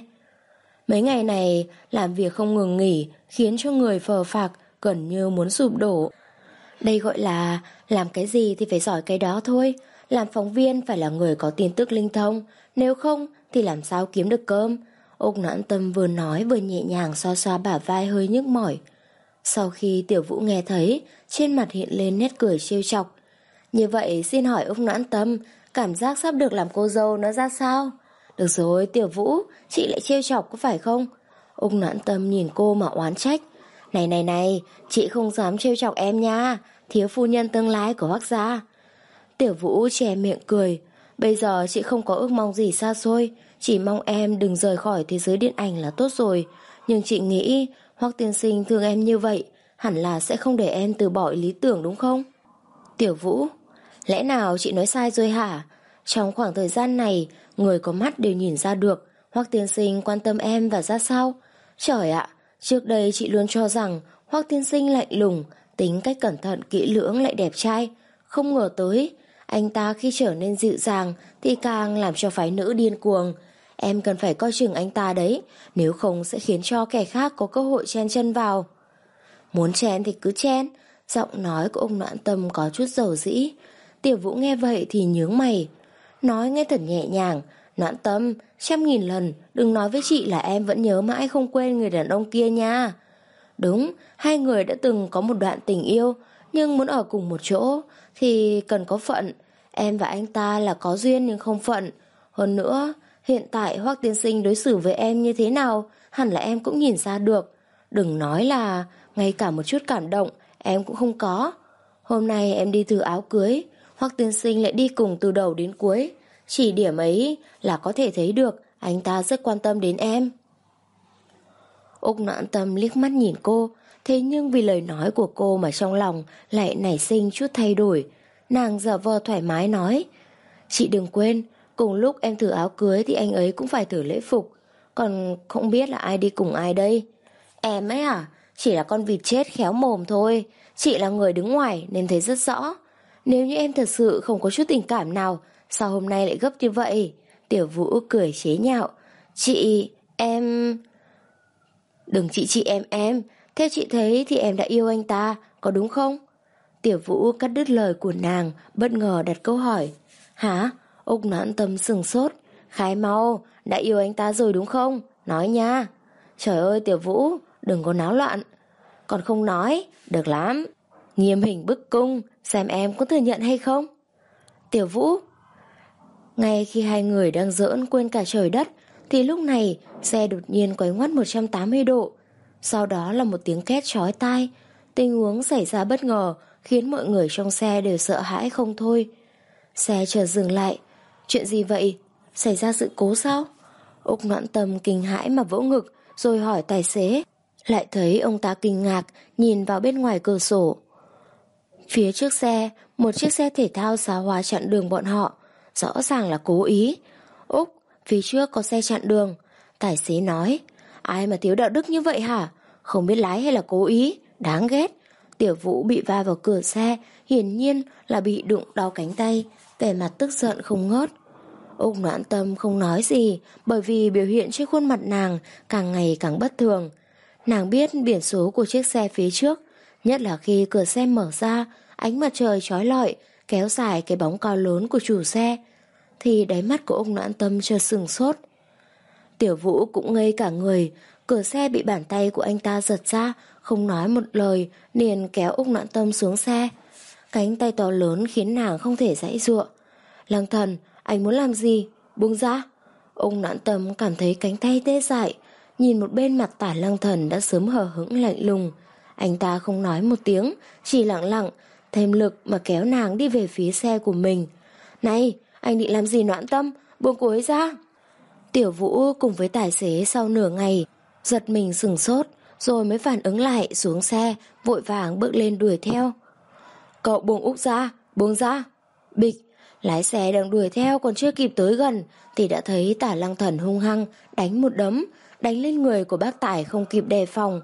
Mấy ngày này làm việc không ngừng nghỉ, khiến cho người phờ phạc, gần như muốn sụp đổ. Đây gọi là làm cái gì thì phải giỏi cái đó thôi. Làm phóng viên phải là người có tin tức linh thông, nếu không thì làm sao kiếm được cơm. Úc Noãn Tâm vừa nói vừa nhẹ nhàng xoa xoa bả vai hơi nhức mỏi. Sau khi Tiểu Vũ nghe thấy, trên mặt hiện lên nét cười trêu chọc. Như vậy xin hỏi Úc Noãn Tâm, cảm giác sắp được làm cô dâu nó ra sao? Được rồi Tiểu Vũ, chị lại trêu chọc có phải không? Úc Noãn Tâm nhìn cô mà oán trách. Này này này, chị không dám trêu chọc em nha, thiếu phu nhân tương lai của Hoắc gia. Tiểu Vũ che miệng cười. Bây giờ chị không có ước mong gì xa xôi, chỉ mong em đừng rời khỏi thế giới điện ảnh là tốt rồi. Nhưng chị nghĩ Hoắc tiên sinh thương em như vậy, hẳn là sẽ không để em từ bỏ lý tưởng đúng không? Tiểu Vũ, lẽ nào chị nói sai rồi hả? Trong khoảng thời gian này, người có mắt đều nhìn ra được Hoắc tiên sinh quan tâm em và ra sao. Trời ạ, trước đây chị luôn cho rằng Hoắc tiên sinh lạnh lùng, tính cách cẩn thận kỹ lưỡng lại đẹp trai. Không ngờ tới, anh ta khi trở nên dịu dàng thì càng làm cho phái nữ điên cuồng. Em cần phải coi chừng anh ta đấy, nếu không sẽ khiến cho kẻ khác có cơ hội chen chân vào. Muốn chen thì cứ chen. Giọng nói của ông Noãn Tâm có chút dầu dĩ. Tiểu Vũ nghe vậy thì nhướng mày. Nói nghe thật nhẹ nhàng. Noãn Tâm, trăm nghìn lần đừng nói với chị là em vẫn nhớ mãi không quên người đàn ông kia nha. Đúng, hai người đã từng có một đoạn tình yêu, nhưng muốn ở cùng một chỗ thì cần có phận. Em và anh ta là có duyên nhưng không phận. Hơn nữa, hiện tại Hoắc tiên sinh đối xử với em như thế nào, hẳn là em cũng nhìn ra được. Đừng nói là ngay cả một chút cảm động em cũng không có. Hôm nay em đi thử áo cưới, Hoắc tiên sinh lại đi cùng từ đầu đến cuối. Chỉ điểm ấy là có thể thấy được anh ta rất quan tâm đến em. Úc Noãn Tâm liếc mắt nhìn cô, thế nhưng vì lời nói của cô mà trong lòng lại nảy sinh chút thay đổi. Nàng giả vờ thoải mái nói, chị đừng quên, cùng lúc em thử áo cưới thì anh ấy cũng phải thử lễ phục. Còn không biết là ai đi cùng ai đây. Em ấy à, chỉ là con vịt chết khéo mồm thôi. Chị là người đứng ngoài nên thấy rất rõ. Nếu như em thật sự không có chút tình cảm nào, sao hôm nay lại gấp như vậy? Tiểu Vũ cười chế nhạo. Chị, em... Đừng chị chị em em, theo chị thấy thì em đã yêu anh ta, có đúng không? Tiểu Vũ cắt đứt lời của nàng, bất ngờ đặt câu hỏi. Hả? Úc Noãn Tâm sừng sốt. Khai mau, đã yêu anh ta rồi đúng không? Nói nha. Trời ơi Tiểu Vũ, đừng có náo loạn. Còn không nói, được lắm. Nghiêm hình bức cung, xem em có thừa nhận hay không? Tiểu Vũ. Ngay khi hai người đang giỡn quên cả trời đất, thì lúc này xe đột nhiên quay ngoắt một trăm tám mươi độ. Sau đó là một tiếng két chói tai. Tình huống xảy ra bất ngờ khiến mọi người trong xe đều sợ hãi không thôi. Xe chợt dừng lại. Chuyện gì vậy? Xảy ra sự cố sao? Úc Noãn Tâm kinh hãi mà vỗ ngực, rồi hỏi tài xế. Lại thấy ông ta kinh ngạc nhìn vào bên ngoài cửa sổ. Phía trước xe, một chiếc xe thể thao xà hoa chặn đường bọn họ. Rõ ràng là cố ý. Úc, phía trước có xe chặn đường. Tài xế nói, ai mà thiếu đạo đức như vậy hả? Không biết lái hay là cố ý? Đáng ghét. Tiểu Vũ bị va vào cửa xe, hiển nhiên là bị đụng đau cánh tay, vẻ mặt tức giận không ngớt. Úc Noãn Tâm không nói gì, bởi vì biểu hiện trên khuôn mặt nàng càng ngày càng bất thường. Nàng biết biển số của chiếc xe phía trước, nhất là khi cửa xe mở ra, ánh mặt trời chói lọi kéo dài cái bóng cao lớn của chủ xe, thì đáy mắt của Úc Noãn Tâm chợt sừng sốt. Tiểu Vũ cũng ngây cả người. Cửa xe bị bàn tay của anh ta giật ra, không nói một lời, liền kéo Úc Noãn Tâm xuống xe. Cánh tay to lớn khiến nàng không thể giãy giụa. Lăng Thần, anh muốn làm gì? Buông ra. Úc Noãn Tâm cảm thấy cánh tay tê dại, nhìn một bên mặt Tả Lăng Thần đã sớm hờ hững lạnh lùng. Anh ta không nói một tiếng, chỉ lặng lặng thêm lực mà kéo nàng đi về phía xe của mình. Này, anh định làm gì Noãn Tâm, buông cô ấy ra. Tiểu Vũ cùng với tài xế sau nửa ngày giật mình sửng sốt, rồi mới phản ứng lại, xuống xe vội vàng bước lên đuổi theo. Cậu buông Úc ra, buông ra. Bịch, lái xe đang đuổi theo còn chưa kịp tới gần thì đã thấy Tả Lăng Thần hung hăng đánh một đấm, đánh lên người của bác tài không kịp đề phòng.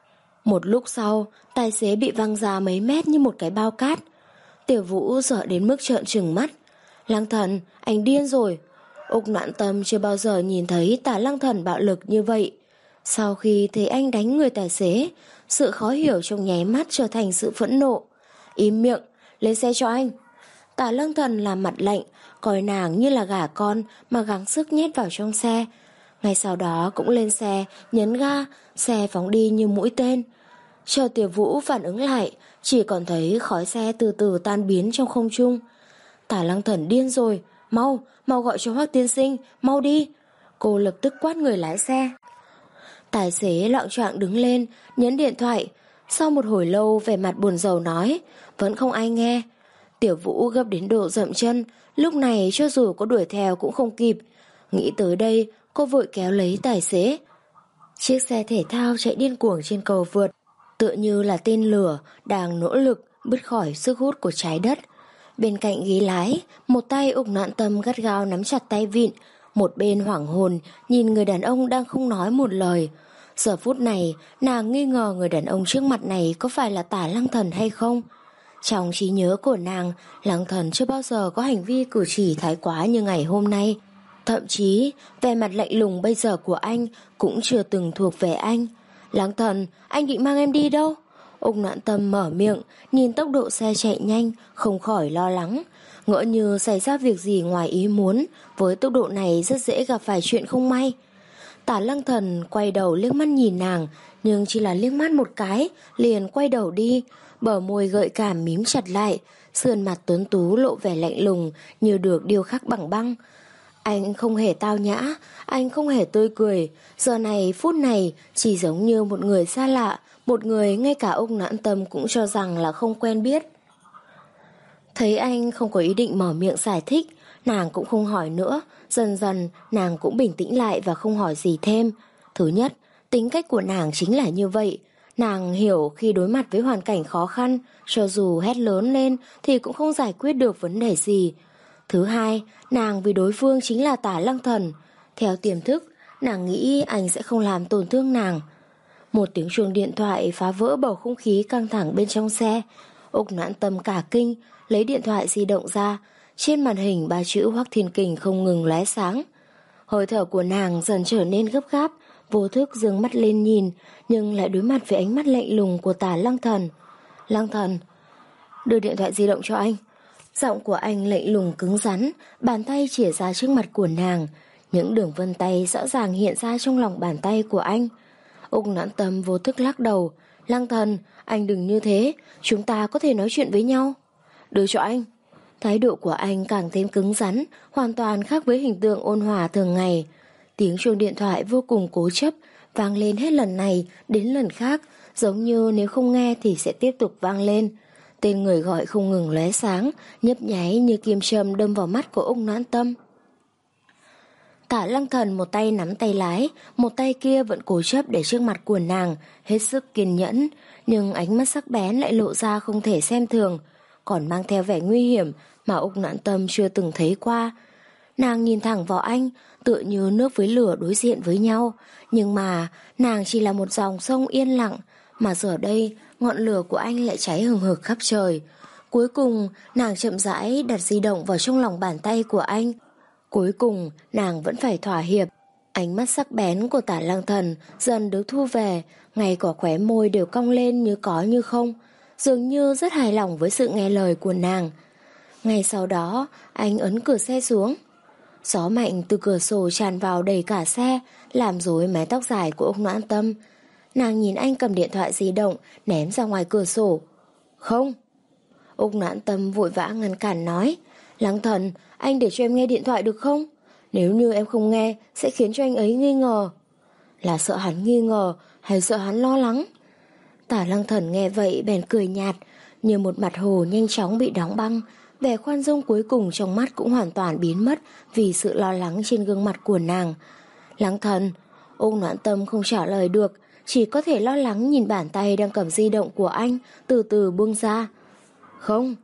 Một lúc sau, tài xế bị văng ra mấy mét như một cái bao cát. Tiểu Vũ sợ đến mức trợn trừng mắt. Lăng Thần, anh điên rồi. Úc Noãn Tâm chưa bao giờ nhìn thấy Tả Lăng Thần bạo lực như vậy. Sau khi thấy anh đánh người tài xế, sự khó hiểu trong nháy mắt trở thành sự phẫn nộ. Im miệng, lên xe cho anh. Tả Lăng Thần làm mặt lạnh, coi nàng như là gà con mà gắng sức nhét vào trong xe. Ngay sau đó cũng lên xe, nhấn ga, xe phóng đi như mũi tên. Chờ Tiểu Vũ phản ứng lại, chỉ còn thấy khói xe từ từ tan biến trong không trung. Tả Lăng Thần điên rồi, mau, mau gọi cho Hoắc tiên sinh, mau đi. Cô lập tức quát người lái xe. Tài xế loạng choạng đứng lên, nhấn điện thoại. Sau một hồi lâu vẻ mặt buồn rầu nói, vẫn không ai nghe. Tiểu Vũ gấp đến độ dậm chân, lúc này cho dù có đuổi theo cũng không kịp. Nghĩ tới đây, cô vội kéo lấy tài xế. Chiếc xe thể thao chạy điên cuồng trên cầu vượt, tựa như là tên lửa đang nỗ lực bứt khỏi sức hút của trái đất. Bên cạnh ghế lái, một tay Úc Noãn Tâm gắt gao nắm chặt tay vịn, một bên hoảng hồn nhìn người đàn ông đang không nói một lời. Giờ phút này, nàng nghi ngờ người đàn ông trước mặt này có phải là Tả Lăng Thần hay không. Trong trí nhớ của nàng, Lăng Thần chưa bao giờ có hành vi cử chỉ thái quá như ngày hôm nay. Thậm chí, vẻ mặt lạnh lùng bây giờ của anh cũng chưa từng thuộc về anh. Lăng Thần, anh định mang em đi đâu? Úc Noãn Tâm mở miệng, nhìn tốc độ xe chạy nhanh, không khỏi lo lắng. Ngỡ như xảy ra việc gì ngoài ý muốn, với tốc độ này rất dễ gặp phải chuyện không may. Tả Lăng Thần quay đầu liếc mắt nhìn nàng, nhưng chỉ là liếc mắt một cái, liền quay đầu đi, bờ môi gợi cảm mím chặt lại, sườn mặt tuấn tú lộ vẻ lạnh lùng như được điêu khắc bằng băng. Anh không hề tao nhã, anh không hề tươi cười, giờ này phút này chỉ giống như một người xa lạ, một người ngay cả Úc Noãn Tâm cũng cho rằng là không quen biết. Thấy anh không có ý định mở miệng giải thích, nàng cũng không hỏi nữa, dần dần nàng cũng bình tĩnh lại và không hỏi gì thêm. Thứ nhất, tính cách của nàng chính là như vậy, nàng hiểu khi đối mặt với hoàn cảnh khó khăn, cho dù hét lớn lên thì cũng không giải quyết được vấn đề gì. Thứ hai, nàng vì đối phương chính là Tả Lăng Thần. Theo tiềm thức, nàng nghĩ anh sẽ không làm tổn thương nàng. Một tiếng chuông điện thoại phá vỡ bầu không khí căng thẳng bên trong xe. Úc Noãn Tâm cả kinh, lấy điện thoại di động ra. Trên màn hình ba chữ Hoắc Thiên Kình không ngừng lóe sáng. Hơi thở của nàng dần trở nên gấp gáp, vô thức giương mắt lên nhìn, nhưng lại đối mặt với ánh mắt lạnh lùng của Tả Lăng Thần. Lăng Thần, đưa điện thoại di động cho anh. Giọng của anh lạnh lùng cứng rắn, bàn tay chìa ra trước mặt của nàng. Những đường vân tay rõ ràng hiện ra trong lòng bàn tay của anh. Úc Noãn Tâm vô thức lắc đầu. Lăng Thần, anh đừng như thế, chúng ta có thể nói chuyện với nhau. Đưa cho anh. Thái độ của anh càng thêm cứng rắn, hoàn toàn khác với hình tượng ôn hòa thường ngày. Tiếng chuông điện thoại vô cùng cố chấp, vang lên hết lần này đến lần khác, giống như nếu không nghe thì sẽ tiếp tục vang lên. Tên người gọi không ngừng lóe sáng, nhấp nháy như kim châm đâm vào mắt của Úc Noãn Tâm. Tả Lăng Thần một tay nắm tay lái, một tay kia vẫn cố chấp để trước mặt của nàng, hết sức kiên nhẫn, nhưng ánh mắt sắc bén lại lộ ra không thể xem thường, còn mang theo vẻ nguy hiểm mà Úc Noãn Tâm chưa từng thấy qua. Nàng nhìn thẳng vào anh, tựa như nước với lửa đối diện với nhau, nhưng mà nàng chỉ là một dòng sông yên lặng, mà giờ đây ngọn lửa của anh lại cháy hừng hực khắp trời. Cuối cùng nàng chậm rãi đặt di động vào trong lòng bàn tay của anh. Cuối cùng nàng vẫn phải thỏa hiệp. Ánh mắt sắc bén của Tả Lăng Thần dần được thu về, ngay cả khóe môi đều cong lên như có như không, dường như rất hài lòng với sự nghe lời của nàng. Ngay sau đó anh ấn cửa xe xuống. Gió mạnh từ cửa sổ tràn vào đầy cả xe, làm rối mái tóc dài của Úc Noãn Tâm. Nàng nhìn anh cầm điện thoại di động ném ra ngoài cửa sổ. Không. Úc Noãn Tâm vội vã ngăn cản nói, Lăng Thần, anh để cho em nghe điện thoại được không? Nếu như em không nghe sẽ khiến cho anh ấy nghi ngờ. Là sợ hắn nghi ngờ hay sợ hắn lo lắng? Tả Lăng Thần nghe vậy bèn cười nhạt, như một mặt hồ nhanh chóng bị đóng băng. Vẻ khoan dung cuối cùng trong mắt cũng hoàn toàn biến mất vì sự lo lắng trên gương mặt của nàng. Lăng Thần, Úc Noãn Tâm không trả lời được, chỉ có thể lo lắng nhìn bàn tay đang cầm di động của anh từ từ buông ra. Không.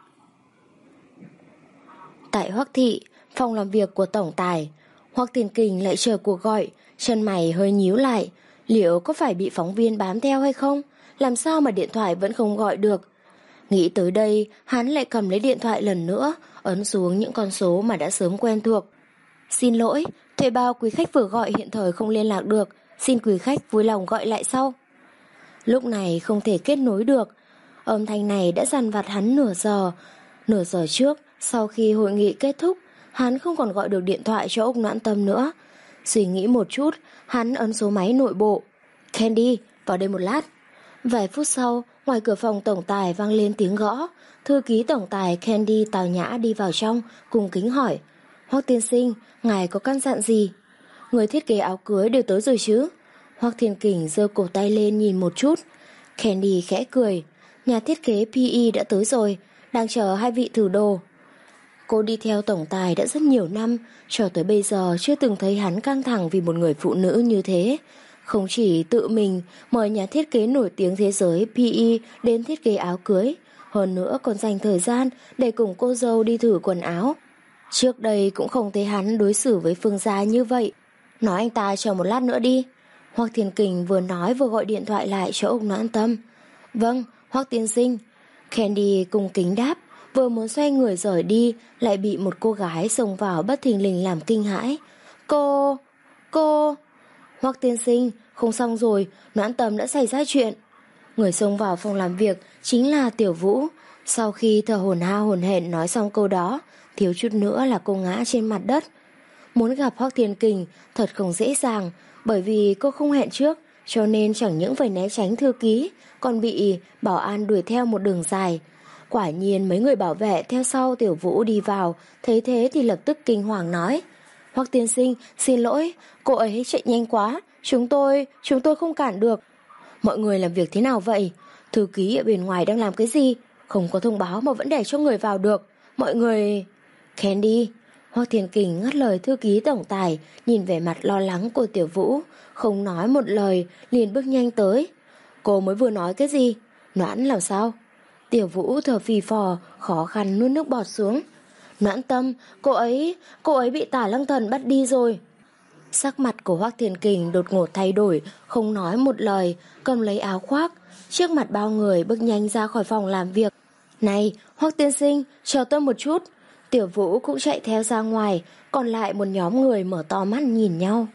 Tại Hoắc thị, phòng làm việc của tổng tài, Hoắc Thiên Kình lại chờ cuộc gọi, chân mày hơi nhíu lại. Liệu có phải bị phóng viên bám theo hay không? Làm sao mà điện thoại vẫn không gọi được? Nghĩ tới đây, hắn lại cầm lấy điện thoại lần nữa, ấn xuống những con số mà đã sớm quen thuộc. Xin lỗi, thuê bao quý khách vừa gọi hiện thời không liên lạc được, xin quý khách vui lòng gọi lại sau. Lúc này không thể kết nối được. Âm thanh này đã dằn vặt hắn nửa giờ. Nửa giờ trước, sau khi hội nghị kết thúc, hắn không còn gọi được điện thoại cho Úc Noãn Tâm nữa. Suy nghĩ một chút, hắn ấn số máy nội bộ. Candy, vào đây một lát. Vài phút sau, ngoài cửa phòng tổng tài vang lên tiếng gõ. Thư ký tổng tài Candy tào nhã đi vào trong, cùng kính hỏi. Hoắc tiên sinh, ngài có căn dặn gì? Người thiết kế áo cưới đều tới rồi chứ? Hoắc Thiên Kình giơ cổ tay lên nhìn một chút. Candy khẽ cười. Nhà thiết kế pê e đã tới rồi, đang chờ hai vị thử đồ. Cô đi theo tổng tài đã rất nhiều năm, cho tới bây giờ chưa từng thấy hắn căng thẳng vì một người phụ nữ như thế. Không chỉ tự mình mời nhà thiết kế nổi tiếng thế giới pê e đến thiết kế áo cưới, hơn nữa còn dành thời gian để cùng cô dâu đi thử quần áo. Trước đây cũng không thấy hắn đối xử với Phương Gia như vậy. Nói anh ta chờ một lát nữa đi. Hoắc Thiên Kình vừa nói vừa gọi điện thoại lại cho Úc Noãn Tâm. Vâng, Hoắc tiên sinh. Candy cung kính đáp, vừa muốn xoay người rời đi, lại bị một cô gái xông vào bất thình lình làm kinh hãi. Cô... cô... Hoắc tiên sinh, không xong rồi, Noãn Tâm đã xảy ra chuyện. Người xông vào phòng làm việc chính là Tiểu Vũ. Sau khi thở hổn hao hổn hển nói xong câu đó, thiếu chút nữa là cô ngã trên mặt đất. Muốn gặp Hoắc Thiên Kình thật không dễ dàng, bởi vì cô không hẹn trước, cho nên chẳng những phải né tránh thư ký, còn bị bảo an đuổi theo một đường dài. Quả nhiên mấy người bảo vệ theo sau Tiểu Vũ đi vào, thấy thế thì lập tức kinh hoàng nói. Hoắc tiên sinh, xin lỗi, cô ấy chạy nhanh quá, chúng tôi, chúng tôi không cản được. Mọi người làm việc thế nào vậy? Thư ký ở bên ngoài đang làm cái gì? Không có thông báo mà vẫn để cho người vào được. Mọi người... Candy. Hoắc Thiên Kình ngắt lời thư ký tổng tài, nhìn vẻ mặt lo lắng của Tiểu Vũ, không nói một lời, liền bước nhanh tới. Cô mới vừa nói cái gì? Noãn làm sao? Tiểu Vũ thở phì phò, khó khăn nuốt nước bọt xuống. Noãn Tâm, cô ấy, cô ấy bị Tả Lăng Thần bắt đi rồi. Sắc mặt của Hoắc Thiên Kình đột ngột thay đổi, không nói một lời, cầm lấy áo khoác, trước mặt bao người bước nhanh ra khỏi phòng làm việc. Này, Hoắc tiên sinh, chờ tôi một chút. Tiểu Vũ cũng chạy theo ra ngoài, còn lại một nhóm người mở to mắt nhìn nhau.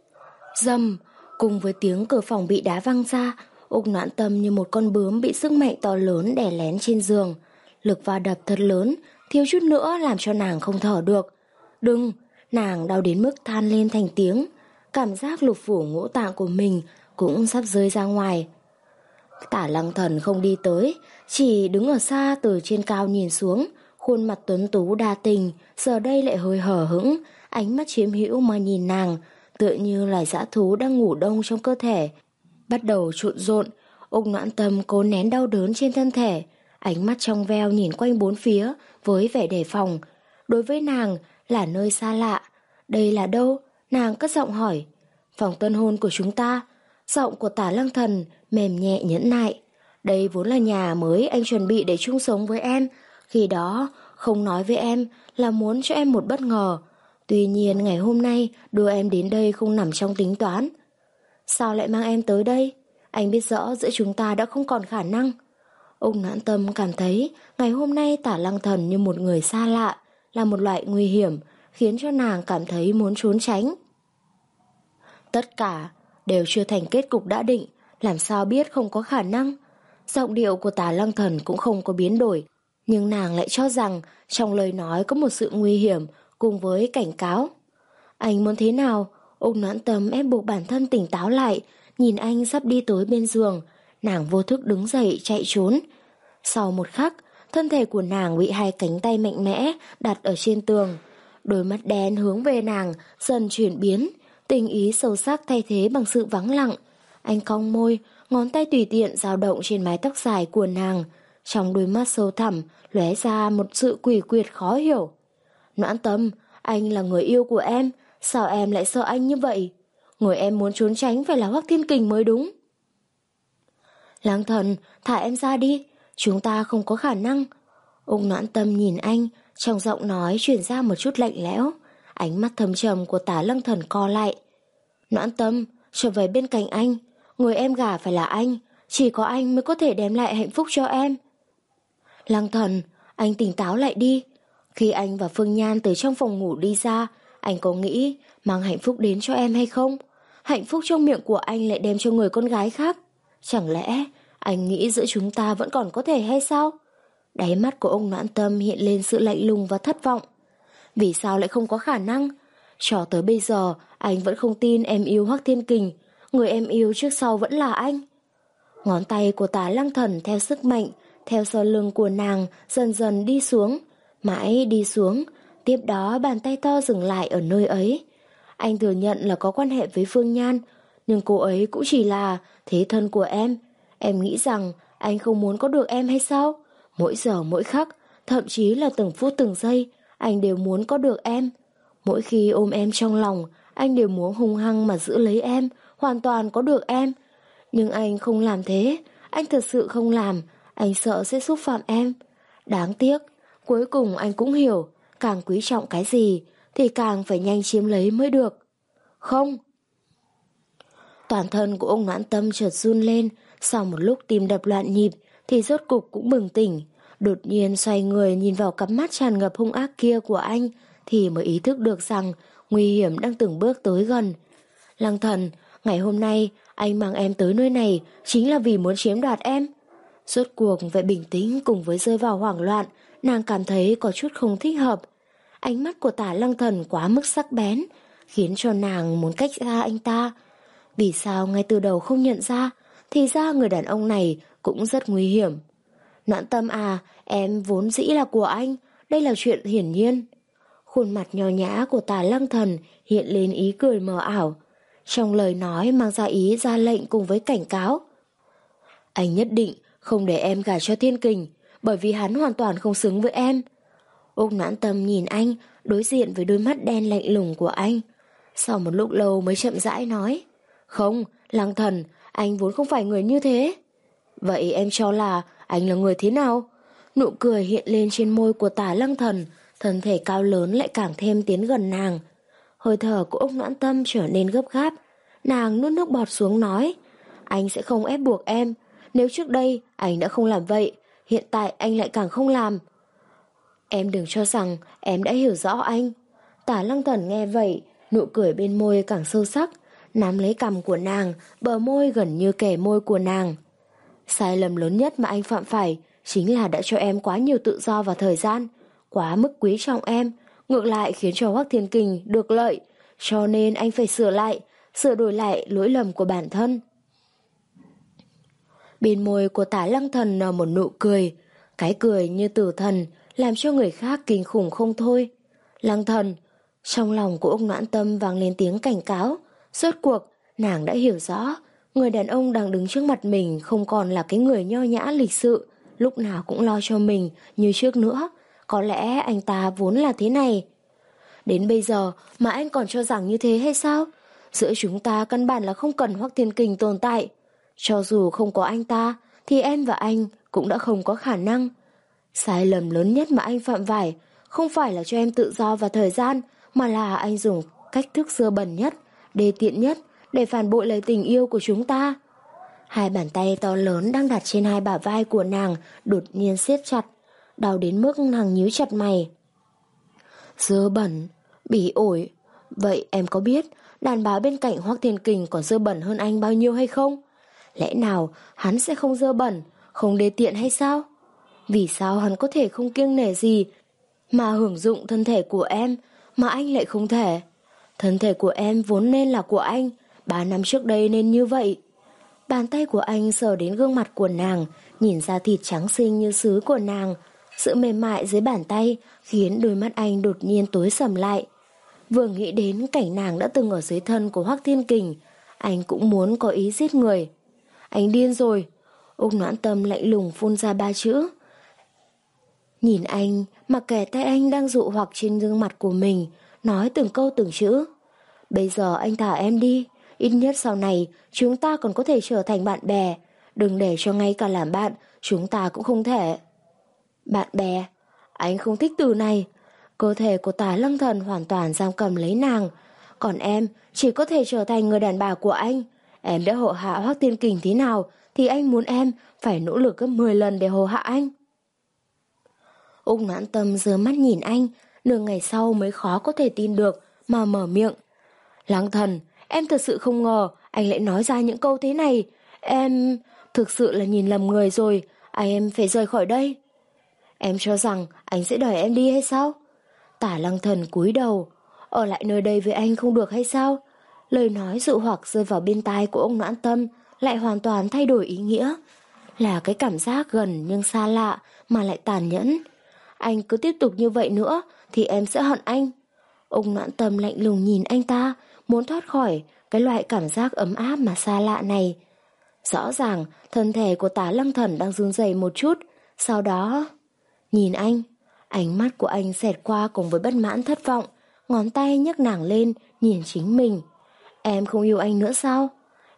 Rầm, cùng với tiếng cửa phòng bị đá văng ra, Úc Noãn Tâm như một con bướm bị sức mạnh to lớn đè lén trên giường. Lực va đập thật lớn, thiếu chút nữa làm cho nàng không thở được. Đừng, nàng đau đến mức than lên thành tiếng, cảm giác lục phủ ngũ tạng của mình cũng sắp rơi ra ngoài. Tả Lăng Thần không đi tới, chỉ đứng ở xa từ trên cao nhìn xuống, khuôn mặt tuấn tú đa tình, giờ đây lại hơi hở hững, ánh mắt chiếm hữu mà nhìn nàng, tựa như là dã thú đang ngủ đông trong cơ thể. Bắt đầu trộn rộn, Úc Noãn Tâm cố nén đau đớn trên thân thể, ánh mắt trong veo nhìn quanh bốn phía với vẻ đề phòng. Đối với nàng là nơi xa lạ. Đây là đâu? Nàng cất giọng hỏi. Phòng tân hôn của chúng ta. Giọng của Tả Lăng Thần mềm nhẹ nhẫn nại. Đây vốn là nhà mới anh chuẩn bị để chung sống với em. Khi đó không nói với em là muốn cho em một bất ngờ. Tuy nhiên ngày hôm nay đưa em đến đây không nằm trong tính toán. Sao lại mang em tới đây? Anh biết rõ giữa chúng ta đã không còn khả năng. Úc Noãn Tâm cảm thấy ngày hôm nay Tả Lăng Thần như một người xa lạ, là một loại nguy hiểm, khiến cho nàng cảm thấy muốn trốn tránh. Tất cả đều chưa thành kết cục đã định, làm sao biết không có khả năng. Giọng điệu của Tả Lăng Thần cũng không có biến đổi, nhưng nàng lại cho rằng trong lời nói có một sự nguy hiểm cùng với cảnh cáo. Anh muốn thế nào? Úc Noãn Tâm ép buộc bản thân tỉnh táo lại, nhìn anh sắp đi tới bên giường, nàng vô thức đứng dậy chạy trốn. Sau một khắc, thân thể của nàng bị hai cánh tay mạnh mẽ đặt ở trên tường. Đôi mắt đen hướng về nàng dần chuyển biến, tình ý sâu sắc thay thế bằng sự vắng lặng. Anh cong môi, ngón tay tùy tiện dao động trên mái tóc dài của nàng. Trong đôi mắt sâu thẳm lóe ra một sự quỷ quyệt khó hiểu. Noãn Tâm, anh là người yêu của em, sao em lại sợ anh như vậy? Người em muốn trốn tránh phải là Hoắc Thiên Kình mới đúng. Lang Thần, thả em ra đi, chúng ta không có khả năng. Úc Noãn Tâm nhìn anh, trong giọng nói chuyển ra một chút lạnh lẽo. Ánh mắt thâm trầm của Tả Lăng Thần co lại. Noãn Tâm, trở về bên cạnh anh, người em gả phải là anh, chỉ có anh mới có thể đem lại hạnh phúc cho em. Lăng Thần, anh tỉnh táo lại đi. Khi anh và Phương Nhan từ trong phòng ngủ đi ra, anh có nghĩ mang hạnh phúc đến cho em hay không? Hạnh phúc trong miệng của anh lại đem cho người con gái khác. Chẳng lẽ anh nghĩ giữa chúng ta vẫn còn có thể hay sao? Đáy mắt của ông Noãn Tâm hiện lên sự lạnh lùng và thất vọng. Vì sao lại không có khả năng? Cho tới bây giờ anh vẫn không tin em yêu Hoắc Thiên Kình. Người em yêu trước sau vẫn là anh. Ngón tay của Tả Lăng Thần theo sức mạnh, theo sau lưng của nàng dần dần đi xuống, mãi đi xuống. Tiếp đó bàn tay to dừng lại ở nơi ấy. Anh thừa nhận là có quan hệ với Phương Nhan, nhưng cô ấy cũng chỉ là thế thân của em. Em nghĩ rằng anh không muốn có được em hay sao? Mỗi giờ mỗi khắc, thậm chí là từng phút từng giây, anh đều muốn có được em. Mỗi khi ôm em trong lòng, anh đều muốn hung hăng mà giữ lấy em, hoàn toàn có được em. Nhưng anh không làm thế, anh thật sự không làm, anh sợ sẽ xúc phạm em. Đáng tiếc, cuối cùng anh cũng hiểu, càng quý trọng cái gì thì càng phải nhanh chiếm lấy mới được. Không. Toàn thân của ông Noãn Tâm chợt run lên, sau một lúc tim đập loạn nhịp thì rốt cục cũng bừng tỉnh. Đột nhiên xoay người nhìn vào cặp mắt tràn ngập hung ác kia của anh thì mới ý thức được rằng nguy hiểm đang từng bước tới gần. Lăng Thần, ngày hôm nay anh mang em tới nơi này chính là vì muốn chiếm đoạt em. Rốt cuộc vẻ bình tĩnh cùng với rơi vào hoảng loạn, nàng cảm thấy có chút không thích hợp. Ánh mắt của Tả Lăng Thần quá mức sắc bén, khiến cho nàng muốn cách xa anh ta. Vì sao ngay từ đầu không nhận ra? Thì ra người đàn ông này cũng rất nguy hiểm. Noãn Tâm à, em vốn dĩ là của anh, đây là chuyện hiển nhiên. Khuôn mặt nho nhã của Tả Lăng Thần hiện lên ý cười mờ ảo. Trong lời nói mang ra ý ra lệnh cùng với cảnh cáo. Anh nhất định không để em gả cho Thiên Kình, bởi vì hắn hoàn toàn không xứng với em. Úc Noãn Tâm nhìn anh, đối diện với đôi mắt đen lạnh lùng của anh. Sau một lúc lâu mới chậm rãi nói. Không, Lăng Thần, anh vốn không phải người như thế. Vậy em cho là anh là người thế nào? Nụ cười hiện lên trên môi của Tả Lăng Thần, thân thể cao lớn lại càng thêm tiến gần nàng. Hơi thở của Úc Noãn Tâm trở nên gấp gáp. Nàng nuốt nước bọt xuống nói. Anh sẽ không ép buộc em. Nếu trước đây anh đã không làm vậy, hiện tại anh lại càng không làm. Em đừng cho rằng em đã hiểu rõ anh. Tả Lăng Thần nghe vậy, nụ cười bên môi càng sâu sắc, nắm lấy cằm của nàng, bờ môi gần như kề môi của nàng. Sai lầm lớn nhất mà anh phạm phải chính là đã cho em quá nhiều tự do và thời gian, quá mức quý trọng em, ngược lại khiến cho Hoắc Thiên Kình được lợi, cho nên anh phải sửa lại, sửa đổi lại lỗi lầm của bản thân. Bên môi của Tả Lăng Thần nở một nụ cười, cái cười như tử thần, làm cho người khác kinh khủng không thôi. Lăng Thần, trong lòng của Úc Noãn Tâm vang lên tiếng cảnh cáo. Rốt cuộc, nàng đã hiểu rõ, người đàn ông đang đứng trước mặt mình không còn là cái người nho nhã lịch sự, lúc nào cũng lo cho mình như trước nữa. Có lẽ anh ta vốn là thế này. Đến bây giờ mà anh còn cho rằng như thế hay sao? Giữa chúng ta căn bản là không cần Hoắc Thiên Kình tồn tại. Cho dù không có anh ta, thì em và anh cũng đã không có khả năng. Sai lầm lớn nhất mà anh phạm phải không phải là cho em tự do và thời gian, mà là anh dùng cách thức dơ bẩn nhất, đê tiện nhất để phản bội lời tình yêu của chúng ta. Hai bàn tay to lớn đang đặt trên hai bả vai của nàng đột nhiên siết chặt, đau đến mức nàng nhíu chặt mày. Dơ bẩn, bỉ ổi. Vậy em có biết đàn bà bên cạnh Hoắc Thiên Kình còn dơ bẩn hơn anh bao nhiêu hay không? Lẽ nào hắn sẽ không dơ bẩn, không đê tiện hay sao? Vì sao hắn có thể không kiêng nể gì mà hưởng dụng thân thể của em, mà anh lại không thể? Thân thể của em vốn nên là của anh, ba năm trước đây nên như vậy. Bàn tay của anh sờ đến gương mặt của nàng, nhìn ra thịt trắng xinh như sứ của nàng. Sự mềm mại dưới bàn tay khiến đôi mắt anh đột nhiên tối sầm lại. Vừa nghĩ đến cảnh nàng đã từng ở dưới thân của Hoắc Thiên Kình, anh cũng muốn có ý giết người. Anh điên rồi. Úc Noãn Tâm lạnh lùng phun ra ba chữ. Nhìn anh, mặc kệ tay anh đang dụ hoặc trên gương mặt của mình, nói từng câu từng chữ. Bây giờ anh thả em đi, ít nhất sau này chúng ta còn có thể trở thành bạn bè. Đừng để cho ngay cả làm bạn, chúng ta cũng không thể. Bạn bè? Anh không thích từ này. Cơ thể của Tả Lăng Thần hoàn toàn giam cầm lấy nàng. Còn em chỉ có thể trở thành người đàn bà của anh. Em đã hộ hạ Hoắc Thiên Kình thế nào thì anh muốn em phải nỗ lực gấp mười lần để hộ hạ anh. Úc Noãn Tâm giơ mắt nhìn anh, nửa ngày sau mới khó có thể tin được mà mở miệng. Lăng Thần, em thật sự không ngờ anh lại nói ra những câu thế này. Em thực sự là nhìn lầm người rồi, anh em phải rời khỏi đây. Em cho rằng anh sẽ đẩy em đi hay sao? Tả Lăng Thần cúi đầu. Ở lại nơi đây với anh không được hay sao? Lời nói dụ hoặc rơi vào bên tai của ông Noãn Tâm lại hoàn toàn thay đổi ý nghĩa. Là cái cảm giác gần nhưng xa lạ mà lại tàn nhẫn. Anh cứ tiếp tục như vậy nữa thì em sẽ hận anh. Ông Noãn Tâm lạnh lùng nhìn anh ta, muốn thoát khỏi cái loại cảm giác ấm áp mà xa lạ này. Rõ ràng thân thể của Tả Lăng Thần đang run rẩy một chút. Sau đó nhìn anh, ánh mắt của anh xẹt qua cùng với bất mãn thất vọng. Ngón tay nhấc nàng lên nhìn chính mình. Em không yêu anh nữa sao?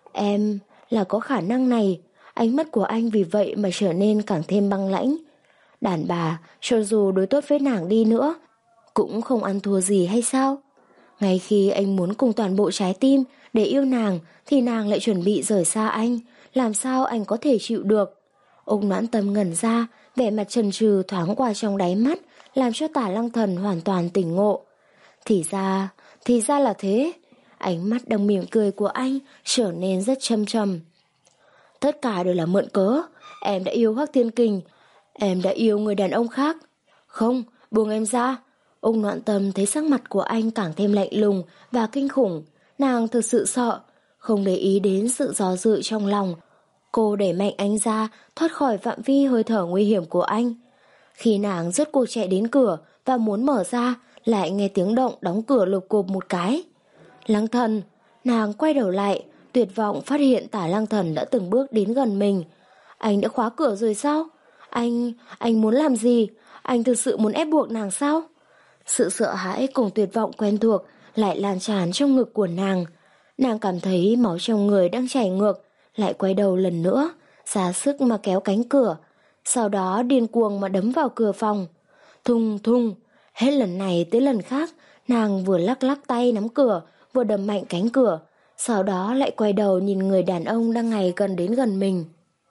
Em là có khả năng này. Ánh mắt của anh vì vậy mà trở nên càng thêm băng lãnh. Đàn bà cho dù đối tốt với nàng đi nữa cũng không ăn thua gì hay sao? Ngay khi anh muốn cùng toàn bộ trái tim để yêu nàng thì nàng lại chuẩn bị rời xa anh. Làm sao anh có thể chịu được? Ông Noãn Tâm ngẩn ra, vẻ mặt chần chừ thoáng qua trong đáy mắt, làm cho Tả Lăng Thần hoàn toàn tỉnh ngộ. Thì ra, thì ra là thế. Ánh mắt đang mỉm cười của anh trở nên rất châm trầm. Tất cả đều là mượn cớ. Em đã yêu Hoắc Thiên Kình. Em đã yêu người đàn ông khác. Không, buông em ra. Ông Noãn Tâm thấy sắc mặt của anh càng thêm lạnh lùng và kinh khủng. Nàng thực sự sợ, không để ý đến sự do dự trong lòng. Cô đẩy mạnh anh ra, thoát khỏi phạm vi hơi thở nguy hiểm của anh. Khi nàng rốt cuộc chạy đến cửa và muốn mở ra, lại nghe tiếng động đóng cửa lục cộp một cái. Lăng Thần, nàng quay đầu lại, tuyệt vọng phát hiện Tả Lăng Thần đã từng bước đến gần mình. Anh đã khóa cửa rồi sao? Anh, anh muốn làm gì? Anh thực sự muốn ép buộc nàng sao? Sự sợ hãi cùng tuyệt vọng quen thuộc lại lan tràn trong ngực của nàng. Nàng cảm thấy máu trong người đang chảy ngược, lại quay đầu lần nữa, ra sức mà kéo cánh cửa. Sau đó điên cuồng mà đấm vào cửa phòng. Thùng thùng, hết lần này tới lần khác, nàng vừa lắc lắc tay nắm cửa, vừa đấm mạnh cánh cửa. Sau đó lại quay đầu nhìn người đàn ông đang ngày gần đến gần mình.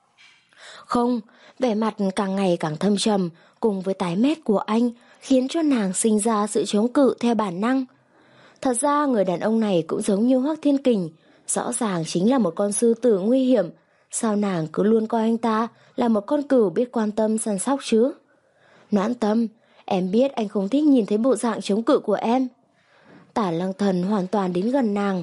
Không, vẻ mặt càng ngày càng thâm trầm, cùng với tái mét của anh, khiến cho nàng sinh ra sự chống cự theo bản năng. Thật ra người đàn ông này cũng giống như Hoắc Thiên Kình, rõ ràng chính là một con sư tử nguy hiểm. Sao nàng cứ luôn coi anh ta là một con cừu biết quan tâm săn sóc chứ? Noãn Tâm, em biết anh không thích nhìn thấy bộ dạng chống cự của em. Tả Lăng Thần hoàn toàn đến gần nàng.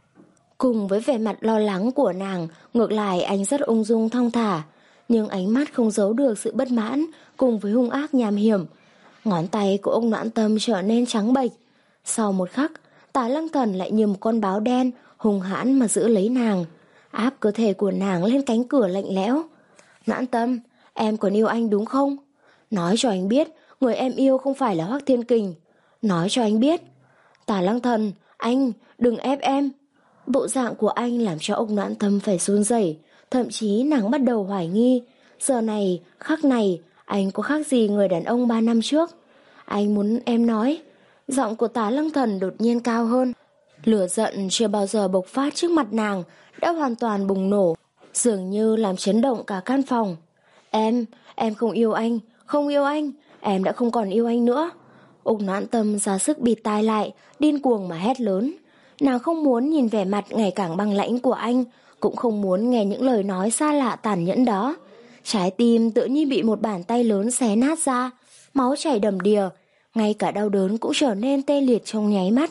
Cùng với vẻ mặt lo lắng của nàng, ngược lại anh rất ung dung thong thả, nhưng ánh mắt không giấu được sự bất mãn cùng với hung ác nham hiểm. Ngón tay của ông Noãn Tâm trở nên trắng bệch. Sau một khắc, Tả Lăng Thần lại như một con báo đen hung hãn mà giữ lấy nàng, áp cơ thể của nàng lên cánh cửa lạnh lẽo. Noãn Tâm, em còn yêu anh đúng không? Nói cho anh biết, người em yêu không phải là Hoắc Thiên Kình. Nói cho anh biết. Tả Lăng Thần, anh, đừng ép em. Bộ dạng của anh làm cho ông Noãn Tâm phải run rẩy, thậm chí nàng bắt đầu hoài nghi. Giờ này, khắc này, anh có khác gì người đàn ông ba năm trước? Anh muốn em nói. Giọng của Tả Lăng Thần đột nhiên cao hơn. Lửa giận chưa bao giờ bộc phát trước mặt nàng đã hoàn toàn bùng nổ, dường như làm chấn động cả căn phòng. Em, em không yêu anh, không yêu anh, em đã không còn yêu anh nữa. Úc Noãn Tâm ra sức bịt tai lại, điên cuồng mà hét lớn. Nàng không muốn nhìn vẻ mặt ngày càng băng lãnh của anh, cũng không muốn nghe những lời nói xa lạ tàn nhẫn đó. Trái tim tự như bị một bàn tay lớn xé nát ra, máu chảy đầm đìa, ngay cả đau đớn cũng trở nên tê liệt trong nháy mắt.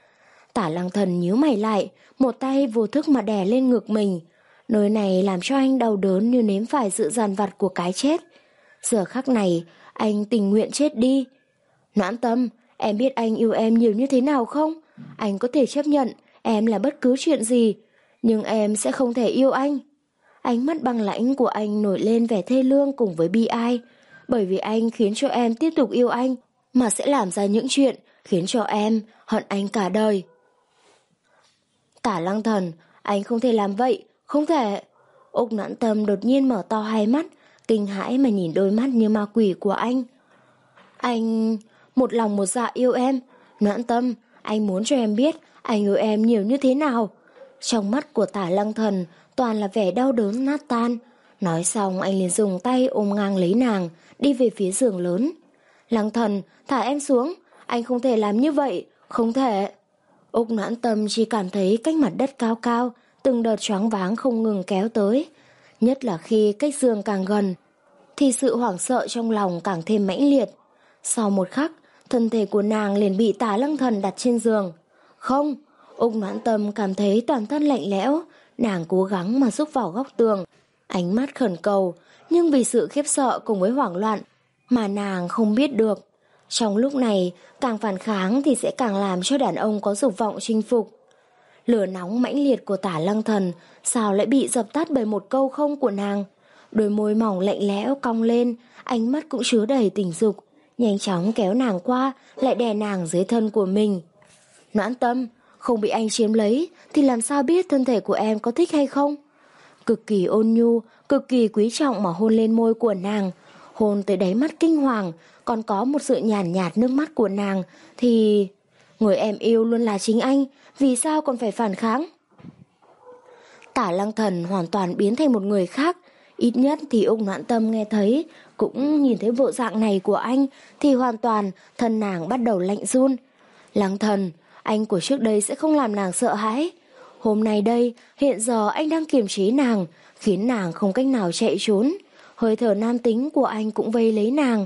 Tả Lăng Thần nhíu mày lại, một tay vô thức mà đè lên ngực mình. Nơi này làm cho anh đau đớn như nếm phải sự dằn vặt của cái chết. Giờ khắc này, anh tình nguyện chết đi. Noãn Tâm, em biết anh yêu em nhiều như thế nào không? Anh có thể chấp nhận em là bất cứ chuyện gì, nhưng em sẽ không thể yêu anh. Ánh mắt băng lãnh của anh nổi lên vẻ thê lương cùng với bi ai. bởi vì anh khiến cho em tiếp tục yêu anh, mà sẽ làm ra những chuyện khiến cho em hận anh cả đời. Tả Lăng Thần, anh không thể làm vậy, không thể. Úc Noãn Tâm đột nhiên mở to hai mắt, kinh hãi mà nhìn đôi mắt như ma quỷ của anh. Anh một lòng một dạ yêu em. Noãn Tâm, anh muốn cho em biết anh yêu em nhiều như thế nào. Trong mắt của Tả Lăng Thần toàn là vẻ đau đớn nát tan. Nói xong anh liền dùng tay ôm ngang lấy nàng, đi về phía giường lớn. Lăng Thần, thả em xuống, anh không thể làm như vậy, không thể. Úc Noãn Tâm chỉ cảm thấy cách mặt đất cao cao, từng đợt choáng váng không ngừng kéo tới. Nhất là khi cách giường càng gần, thì sự hoảng sợ trong lòng càng thêm mãnh liệt. Sau một khắc, thân thể của nàng liền bị Tả Lăng Thần đặt trên giường. Không, Úc Noãn Tâm cảm thấy toàn thân lạnh lẽo, nàng cố gắng mà rúc vào góc tường, ánh mắt khẩn cầu, nhưng vì sự khiếp sợ cùng với hoảng loạn mà nàng không biết được. Trong lúc này, càng phản kháng thì sẽ càng làm cho đàn ông có dục vọng chinh phục. Lửa nóng mãnh liệt của Tả Lăng Thần sao lại bị dập tắt bởi một câu không của nàng. Đôi môi mỏng lạnh lẽo cong lên, ánh mắt cũng chứa đầy tình dục, nhanh chóng kéo nàng qua, lại đè nàng dưới thân của mình. Noãn Tâm, không bị anh chiếm lấy thì làm sao biết thân thể của em có thích hay không? Cực kỳ ôn nhu, cực kỳ quý trọng mà hôn lên môi của nàng, hôn tới đáy mắt kinh hoàng, còn có một sự nhàn nhạt, nhạt nước mắt của nàng, thì người em yêu luôn là chính anh, vì sao còn phải phản kháng? Tả Lăng Thần hoàn toàn biến thành một người khác, ít nhất thì Úc Noãn Tâm nghe thấy, cũng nhìn thấy bộ dạng này của anh, thì hoàn toàn thân nàng bắt đầu lạnh run. Lăng Thần, anh của trước đây sẽ không làm nàng sợ hãi. Hôm nay đây, hiện giờ anh đang kiềm chế nàng, khiến nàng không cách nào chạy trốn. Hơi thở nam tính của anh cũng vây lấy nàng.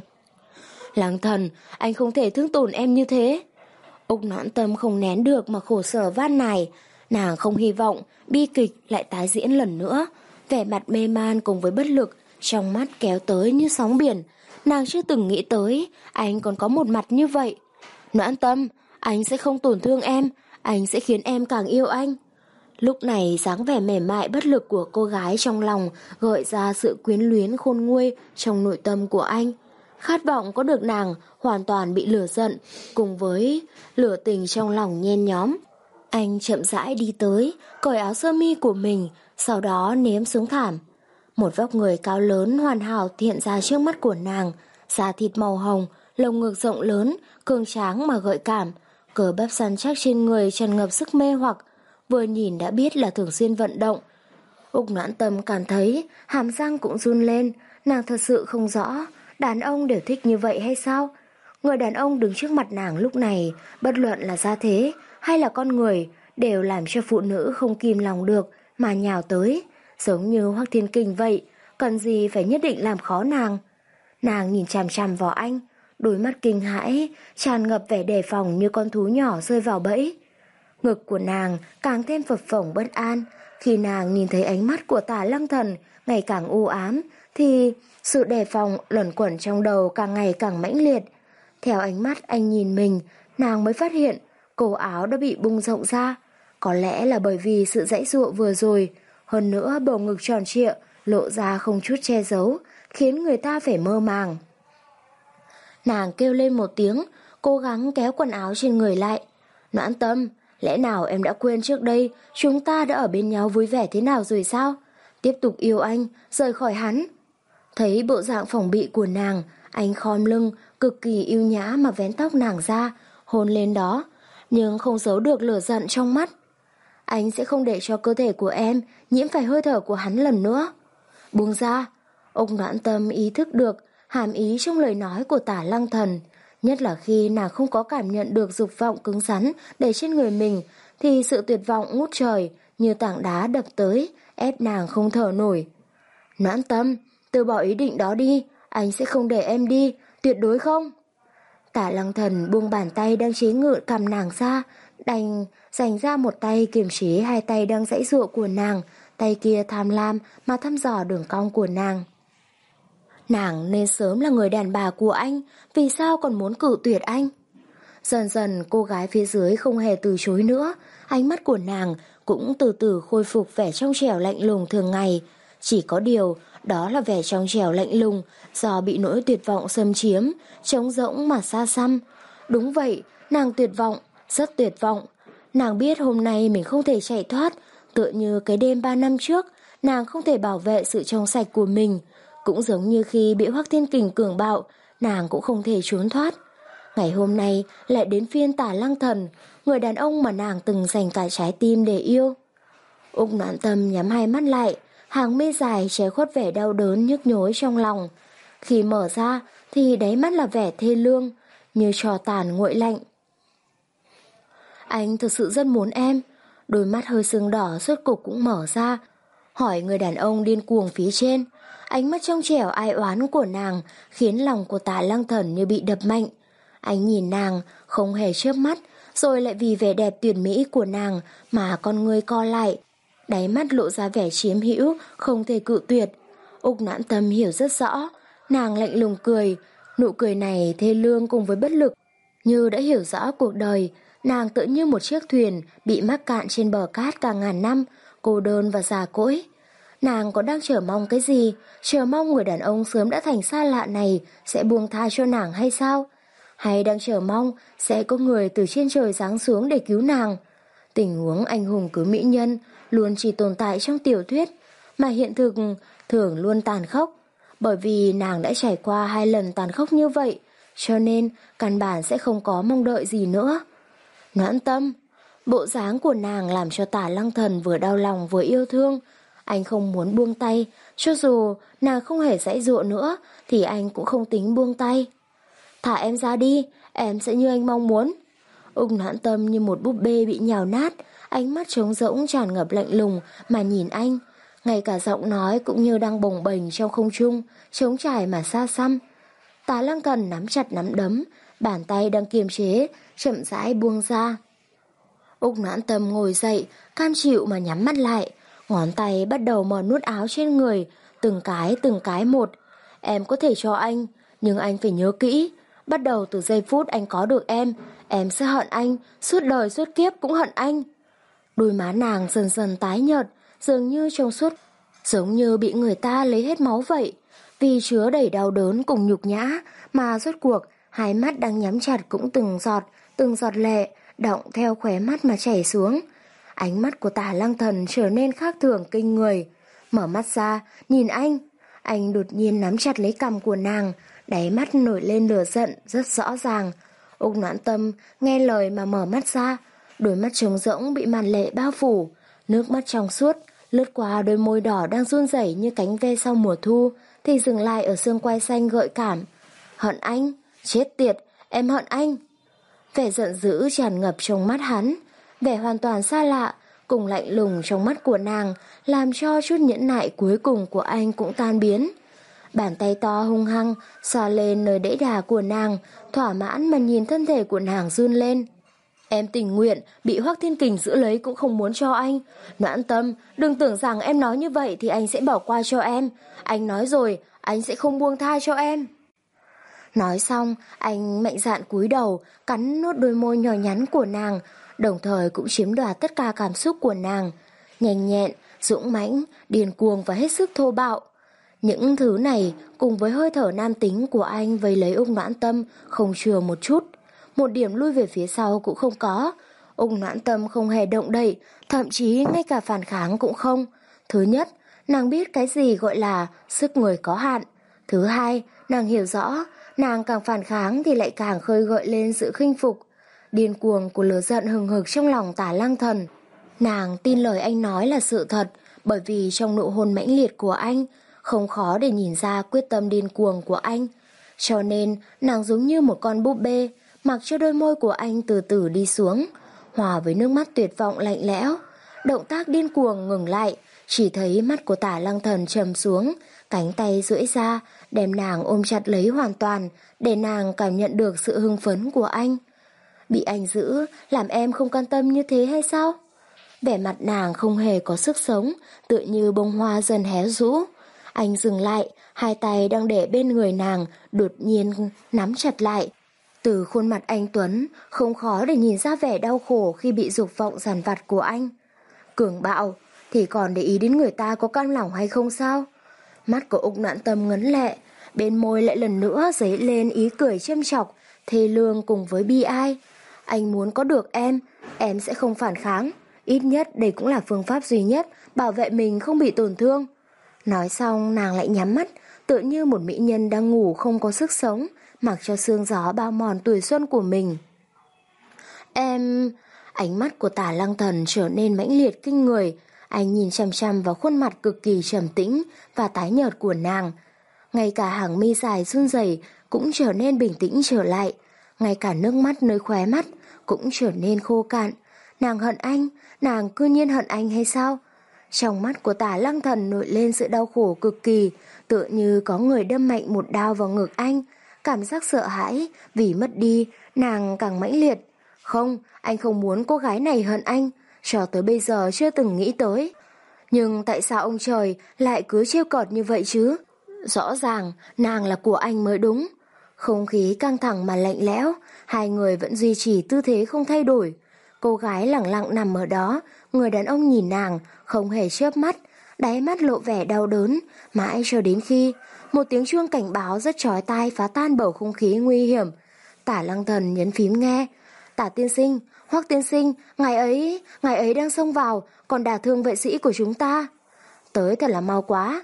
Lăng Thần, anh không thể thương tổn em như thế. Úc Noãn Tâm không nén được mà khổ sở van nài. Nàng không hy vọng bi kịch lại tái diễn lần nữa. Vẻ mặt mê man cùng với bất lực, trong mắt kéo tới như sóng biển. Nàng chưa từng nghĩ tới anh còn có một mặt như vậy. Noãn Tâm, anh sẽ không tổn thương em, anh sẽ khiến em càng yêu anh. Lúc này dáng vẻ mềm mại bất lực của cô gái trong lòng gợi ra sự quyến luyến khôn nguôi trong nội tâm của anh. Khát vọng có được nàng hoàn toàn bị lửa giận, cùng với lửa tình trong lòng nhen nhóm. Anh chậm rãi đi tới, cởi áo sơ mi của mình, sau đó ném xuống thảm. Một vóc người cao lớn hoàn hảo hiện ra trước mắt của nàng, da thịt màu hồng, lồng ngực rộng lớn, cường tráng mà gợi cảm, cơ bắp săn chắc trên người tràn ngập sức mê hoặc, vừa nhìn đã biết là thường xuyên vận động. Úc Noãn Tâm cảm thấy hàm răng cũng run lên, nàng thật sự không rõ đàn ông đều thích như vậy hay sao? Người đàn ông đứng trước mặt nàng lúc này, bất luận là gia thế hay là con người, đều làm cho phụ nữ không kìm lòng được mà nhào tới, giống như Hoắc Thiên Kình vậy, cần gì phải nhất định làm khó nàng. Nàng nhìn chằm chằm vào anh, đôi mắt kinh hãi, tràn ngập vẻ đề phòng như con thú nhỏ rơi vào bẫy. Ngực của nàng càng thêm phập phồng bất an, khi nàng nhìn thấy ánh mắt của Tả Lăng Thần ngày càng u ám, thì sự đề phòng luẩn quẩn trong đầu càng ngày càng mãnh liệt. Theo ánh mắt anh nhìn mình, nàng mới phát hiện cổ áo đã bị bung rộng ra. Có lẽ là bởi vì sự giãy giụa vừa rồi, hơn nữa bầu ngực tròn trịa lộ ra không chút che giấu, khiến người ta phải mơ màng. Nàng kêu lên một tiếng, cố gắng kéo quần áo trên người lại. Noãn Tâm, lẽ nào em đã quên trước đây chúng ta đã ở bên nhau vui vẻ thế nào rồi sao? Tiếp tục yêu anh, rời khỏi hắn. Thấy bộ dạng phòng bị của nàng, anh khom lưng, cực kỳ yêu nhã mà vén tóc nàng ra, hôn lên đó, nhưng không giấu được lửa giận trong mắt. Anh sẽ không để cho cơ thể của em nhiễm phải hơi thở của hắn lần nữa. Buông ra. Úc Noãn Tâm ý thức được hàm ý trong lời nói của Tả Lăng Thần, nhất là khi nàng không có cảm nhận được dục vọng cứng rắn để trên người mình, thì sự tuyệt vọng ngút trời như tảng đá đập tới, ép nàng không thở nổi. Noãn Tâm, từ bỏ ý định đó đi, anh sẽ không để em đi, tuyệt đối không. Tả Lăng Thần buông bàn tay đang chế ngự cầm nàng ra, đành dành ra một tay kiềm chế hai tay đang giãy giụa của nàng, tay kia tham lam mà thăm dò đường cong của nàng. Nàng nên sớm là người đàn bà của anh, vì sao còn muốn cự tuyệt anh? Dần dần cô gái phía dưới không hề từ chối nữa, ánh mắt của nàng cũng từ từ khôi phục vẻ trong trẻo lạnh lùng thường ngày. Chỉ có điều, đó là vẻ trong trẻo lạnh lùng do bị nỗi tuyệt vọng xâm chiếm, trống rỗng mà xa xăm. Đúng vậy, nàng tuyệt vọng, rất tuyệt vọng. Nàng biết hôm nay mình không thể chạy thoát, tựa như cái đêm ba năm trước, nàng không thể bảo vệ sự trong sạch của mình. Cũng giống như khi bị Hoắc Thiên Kình cường bạo, nàng cũng không thể trốn thoát. Ngày hôm nay lại đến phiên Tả Lăng Thần, người đàn ông mà nàng từng dành cả trái tim để yêu. Úc Noãn Tâm nhắm hai mắt lại, hàng mi dài che khuất vẻ đau đớn nhức nhối trong lòng. Khi mở ra thì đáy mắt là vẻ thê lương, như tro tàn nguội lạnh. Anh thực sự rất muốn em. Đôi mắt hơi sưng đỏ rốt cục cũng mở ra, hỏi người đàn ông điên cuồng phía trên. Ánh mắt trong trẻo ai oán của nàng khiến lòng của Tả Lăng Thần như bị đập mạnh. Anh nhìn nàng không hề chớp mắt, rồi lại vì vẻ đẹp tuyệt mỹ của nàng mà con người co lại, đáy mắt lộ ra vẻ chiếm hữu không thể cự tuyệt. Úc Noãn Tâm hiểu rất rõ, nàng lạnh lùng cười, nụ cười này thê lương cùng với bất lực, như đã hiểu rõ cuộc đời. Nàng tựa như một chiếc thuyền bị mắc cạn trên bờ cát cả ngàn năm, cô đơn và già cỗi. Nàng có đang chờ mong cái gì? Chờ mong người đàn ông sớm đã thành xa lạ này sẽ buông tha cho nàng hay sao? Hay đang chờ mong sẽ có người từ trên trời giáng xuống để cứu nàng? Tình huống anh hùng cứu mỹ nhân luôn chỉ tồn tại trong tiểu thuyết, mà hiện thực thường luôn tàn khốc. Bởi vì nàng đã trải qua hai lần tàn khốc như vậy, cho nên căn bản sẽ không có mong đợi gì nữa. Noãn Tâm, bộ dáng của nàng làm cho Tả Lăng Thần vừa đau lòng vừa yêu thương. Anh không muốn buông tay, cho dù nàng không hề giãy giụa nữa thì anh cũng không tính buông tay. Thả em ra đi, em sẽ như anh mong muốn. Úc Noãn Tâm như một búp bê bị nhào nát, ánh mắt trống rỗng tràn ngập lạnh lùng mà nhìn anh. Ngay cả giọng nói cũng như đang bồng bềnh trong không trung, trống trải mà xa xăm. Tả Lăng Thần nắm chặt nắm đấm, bàn tay đang kiềm chế chậm rãi buông ra. Úc Noãn Tâm ngồi dậy, cam chịu mà nhắm mắt lại, ngón tay bắt đầu mở nút áo trên người, từng cái từng cái một. Em có thể cho anh, nhưng anh phải nhớ kỹ, bắt đầu từ giây phút anh có được em, em sẽ hận anh, suốt đời suốt kiếp cũng hận anh. Đôi má nàng dần dần tái nhợt, dường như trong suốt, giống như bị người ta lấy hết máu vậy. Vì chứa đầy đau đớn cùng nhục nhã mà rốt cuộc hai mắt đang nhắm chặt cũng từng giọt, từng giọt lệ đọng theo khóe mắt mà chảy xuống. Ánh mắt của Tả Lăng Thần trở nên khác thường kinh người. Mở mắt ra, nhìn anh. Anh đột nhiên nắm chặt lấy cằm của nàng, đáy mắt nổi lên lửa giận rất rõ ràng. Úc Noãn Tâm nghe lời mà mở mắt ra, đôi mắt trống rỗng bị màn lệ bao phủ, nước mắt trong suốt lướt qua đôi môi đỏ đang run rẩy như cánh ve sau mùa thu, thì dừng lại ở xương quai xanh gợi cảm. Hận anh, chết tiệt, em hận anh. Vẻ giận dữ tràn ngập trong mắt hắn, vẻ hoàn toàn xa lạ cùng lạnh lùng trong mắt của nàng làm cho chút nhẫn nại cuối cùng của anh cũng tan biến. Bàn tay to hung hăng xoa lên nơi đẫy đà của nàng, thỏa mãn mà nhìn thân thể của nàng run lên. Em tình nguyện bị Hoắc Thiên Kình giữ lấy cũng không muốn cho anh. Noãn Tâm, đừng tưởng rằng em nói như vậy thì anh sẽ bỏ qua cho em. Anh nói rồi, anh sẽ không buông tha cho em. Nói xong, anh mạnh dạn cúi đầu, cắn nốt đôi môi nhỏ nhắn của nàng, đồng thời cũng chiếm đoạt tất cả cảm xúc của nàng. Nhanh nhẹn, dũng mãnh, điên cuồng và hết sức thô bạo. Những thứ này cùng với hơi thở nam tính của anh vây lấy Úc Noãn Tâm không chừa một chút. Một điểm lui về phía sau cũng không có. Úc Noãn Tâm không hề động đậy, thậm chí ngay cả phản kháng cũng không. Thứ nhất, nàng biết cái gì gọi là sức người có hạn. Thứ hai, nàng hiểu rõ, nàng càng phản kháng thì lại càng khơi gợi lên sự khinh phục, điên cuồng của lửa giận hừng hực trong lòng Tả Lăng Thần. Nàng tin lời anh nói là sự thật, bởi vì trong nụ hôn mãnh liệt của anh, không khó để nhìn ra quyết tâm điên cuồng của anh. Cho nên, nàng giống như một con búp bê, mặc cho đôi môi của anh từ từ đi xuống, hòa với nước mắt tuyệt vọng lạnh lẽo. Động tác điên cuồng ngừng lại, chỉ thấy mắt của Tả Lăng Thần trầm xuống, cánh tay duỗi ra, đem nàng ôm chặt lấy hoàn toàn, để nàng cảm nhận được sự hưng phấn của anh. Bị anh giữ, làm em không can tâm như thế hay sao? Vẻ mặt nàng không hề có sức sống, tựa như bông hoa dần hé rũ. Anh dừng lại, hai tay đang để bên người nàng, đột nhiên nắm chặt lại. Từ khuôn mặt anh Tuấn, không khó để nhìn ra vẻ đau khổ khi bị dục vọng giàn vặt của anh. Cường bạo, thì còn để ý đến người ta có cam lòng hay không sao? Mắt của Úc Noãn Tâm ngấn lệ, bên môi lại lần nữa dấy lên ý cười châm chọc, thê lương cùng với bi ai. Anh muốn có được em, em sẽ không phản kháng. Ít nhất đây cũng là phương pháp duy nhất bảo vệ mình không bị tổn thương. Nói xong nàng lại nhắm mắt, tựa như một mỹ nhân đang ngủ không có sức sống, mặc cho sương gió bao mòn tuổi xuân của mình. Em... Ánh mắt của Tả Lăng Thần trở nên mãnh liệt kinh người. Anh nhìn chằm chằm vào khuôn mặt cực kỳ trầm tĩnh và tái nhợt của nàng. Ngay cả hàng mi dài run rẩy cũng trở nên bình tĩnh trở lại. Ngay cả nước mắt nơi khóe mắt cũng trở nên khô cạn. Nàng hận anh, nàng cư nhiên hận anh hay sao? Trong mắt của Tả Lăng Thần nổi lên sự đau khổ cực kỳ, tựa như có người đâm mạnh một đao vào ngực anh. Cảm giác sợ hãi vì mất đi nàng càng mãnh liệt. Không, anh không muốn cô gái này hận anh, cho tới bây giờ chưa từng nghĩ tới. Nhưng tại sao ông trời lại cứ trêu cợt như vậy chứ? Rõ ràng nàng là của anh mới đúng. Không khí căng thẳng mà lạnh lẽo, hai người vẫn duy trì tư thế không thay đổi. Cô gái lẳng lặng nằm ở đó, người đàn ông nhìn nàng, không hề chớp mắt, đáy mắt lộ vẻ đau đớn, mãi cho đến khi một tiếng chuông cảnh báo rất chói tai phá tan bầu không khí nguy hiểm. Tả Lăng Thần nhấn phím nghe. Tả tiên sinh, Hoắc tiên sinh, ngài ấy, ngài ấy đang xông vào, còn đả thương vệ sĩ của chúng ta. Tới thật là mau quá.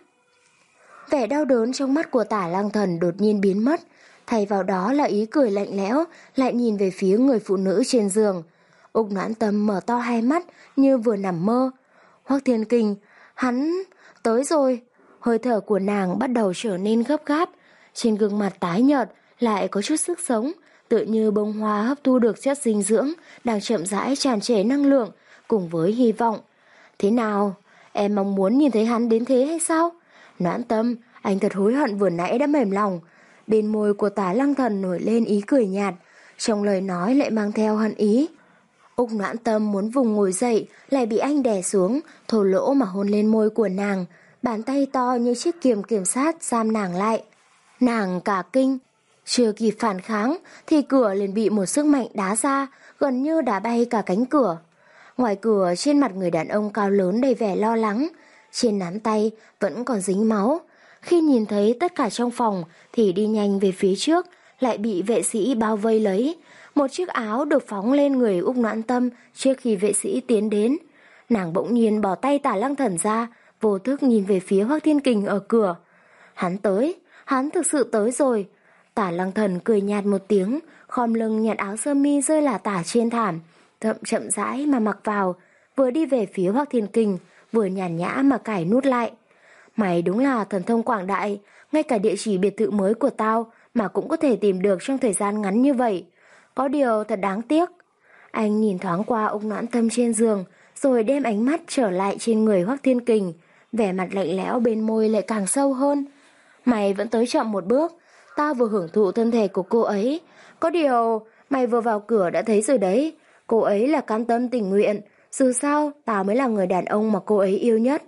Vẻ đau đớn trong mắt của Tả Lăng Thần đột nhiên biến mất, thay vào đó là ý cười lạnh lẽo, lại nhìn về phía người phụ nữ trên giường. Úc Noãn Tâm mở to hai mắt như vừa nằm mơ. Hoắc Thiên Kình, hắn tới rồi. Hơi thở của nàng bắt đầu trở nên gấp gáp, trên gương mặt tái nhợt lại có chút sức sống, tựa như bông hoa hấp thu được chất dinh dưỡng, đang chậm rãi tràn trề năng lượng cùng với hy vọng. Thế nào, em mong muốn nhìn thấy hắn đến thế hay sao? Noãn Tâm, anh thật hối hận vừa nãy đã mềm lòng. Bên môi của Tả Lăng Thần nổi lên ý cười nhạt, trong lời nói lại mang theo hận ý. Úc Noãn Tâm muốn vùng ngồi dậy, lại bị anh đè xuống, thô lỗ mà hôn lên môi của nàng, bàn tay to như chiếc kiềm kiểm sát giam nàng lại. Nàng cả kinh, chưa kịp phản kháng thì cửa liền bị một sức mạnh đá ra, gần như đá bay cả cánh cửa. Ngoài cửa, trên mặt người đàn ông cao lớn đầy vẻ lo lắng, trên nắm tay vẫn còn dính máu. Khi nhìn thấy tất cả trong phòng thì đi nhanh về phía trước, lại bị vệ sĩ bao vây lấy. Một chiếc áo được phóng lên người Úc Noãn Tâm trước khi vệ sĩ tiến đến. Nàng bỗng nhiên bỏ tay Tả Lăng Thần ra, vô thức nhìn về phía Hoắc Thiên Kình ở cửa. Hắn tới, hắn thực sự tới rồi. Tả Lăng Thần cười nhạt một tiếng, khom lưng nhặt áo sơ mi rơi lả tả trên thảm, chậm chậm rãi mà mặc vào, vừa đi về phía Hoắc Thiên Kình, vừa nhàn nhã mà cài nút lại. Mày đúng là thần thông quảng đại, ngay cả địa chỉ biệt thự mới của tao mà cũng có thể tìm được trong thời gian ngắn như vậy. Có điều thật đáng tiếc. Anh nhìn thoáng qua Úc Noãn Tâm trên giường, rồi đem ánh mắt trở lại trên người Hoắc Thiên Kình, vẻ mặt lạnh lẽo bên môi lại càng sâu hơn. Mày vẫn tới chậm một bước, tao vừa hưởng thụ thân thể của cô ấy. Có điều, mày vừa vào cửa đã thấy rồi đấy, cô ấy là cam tâm tình nguyện, dù sao tao mới là người đàn ông mà cô ấy yêu nhất.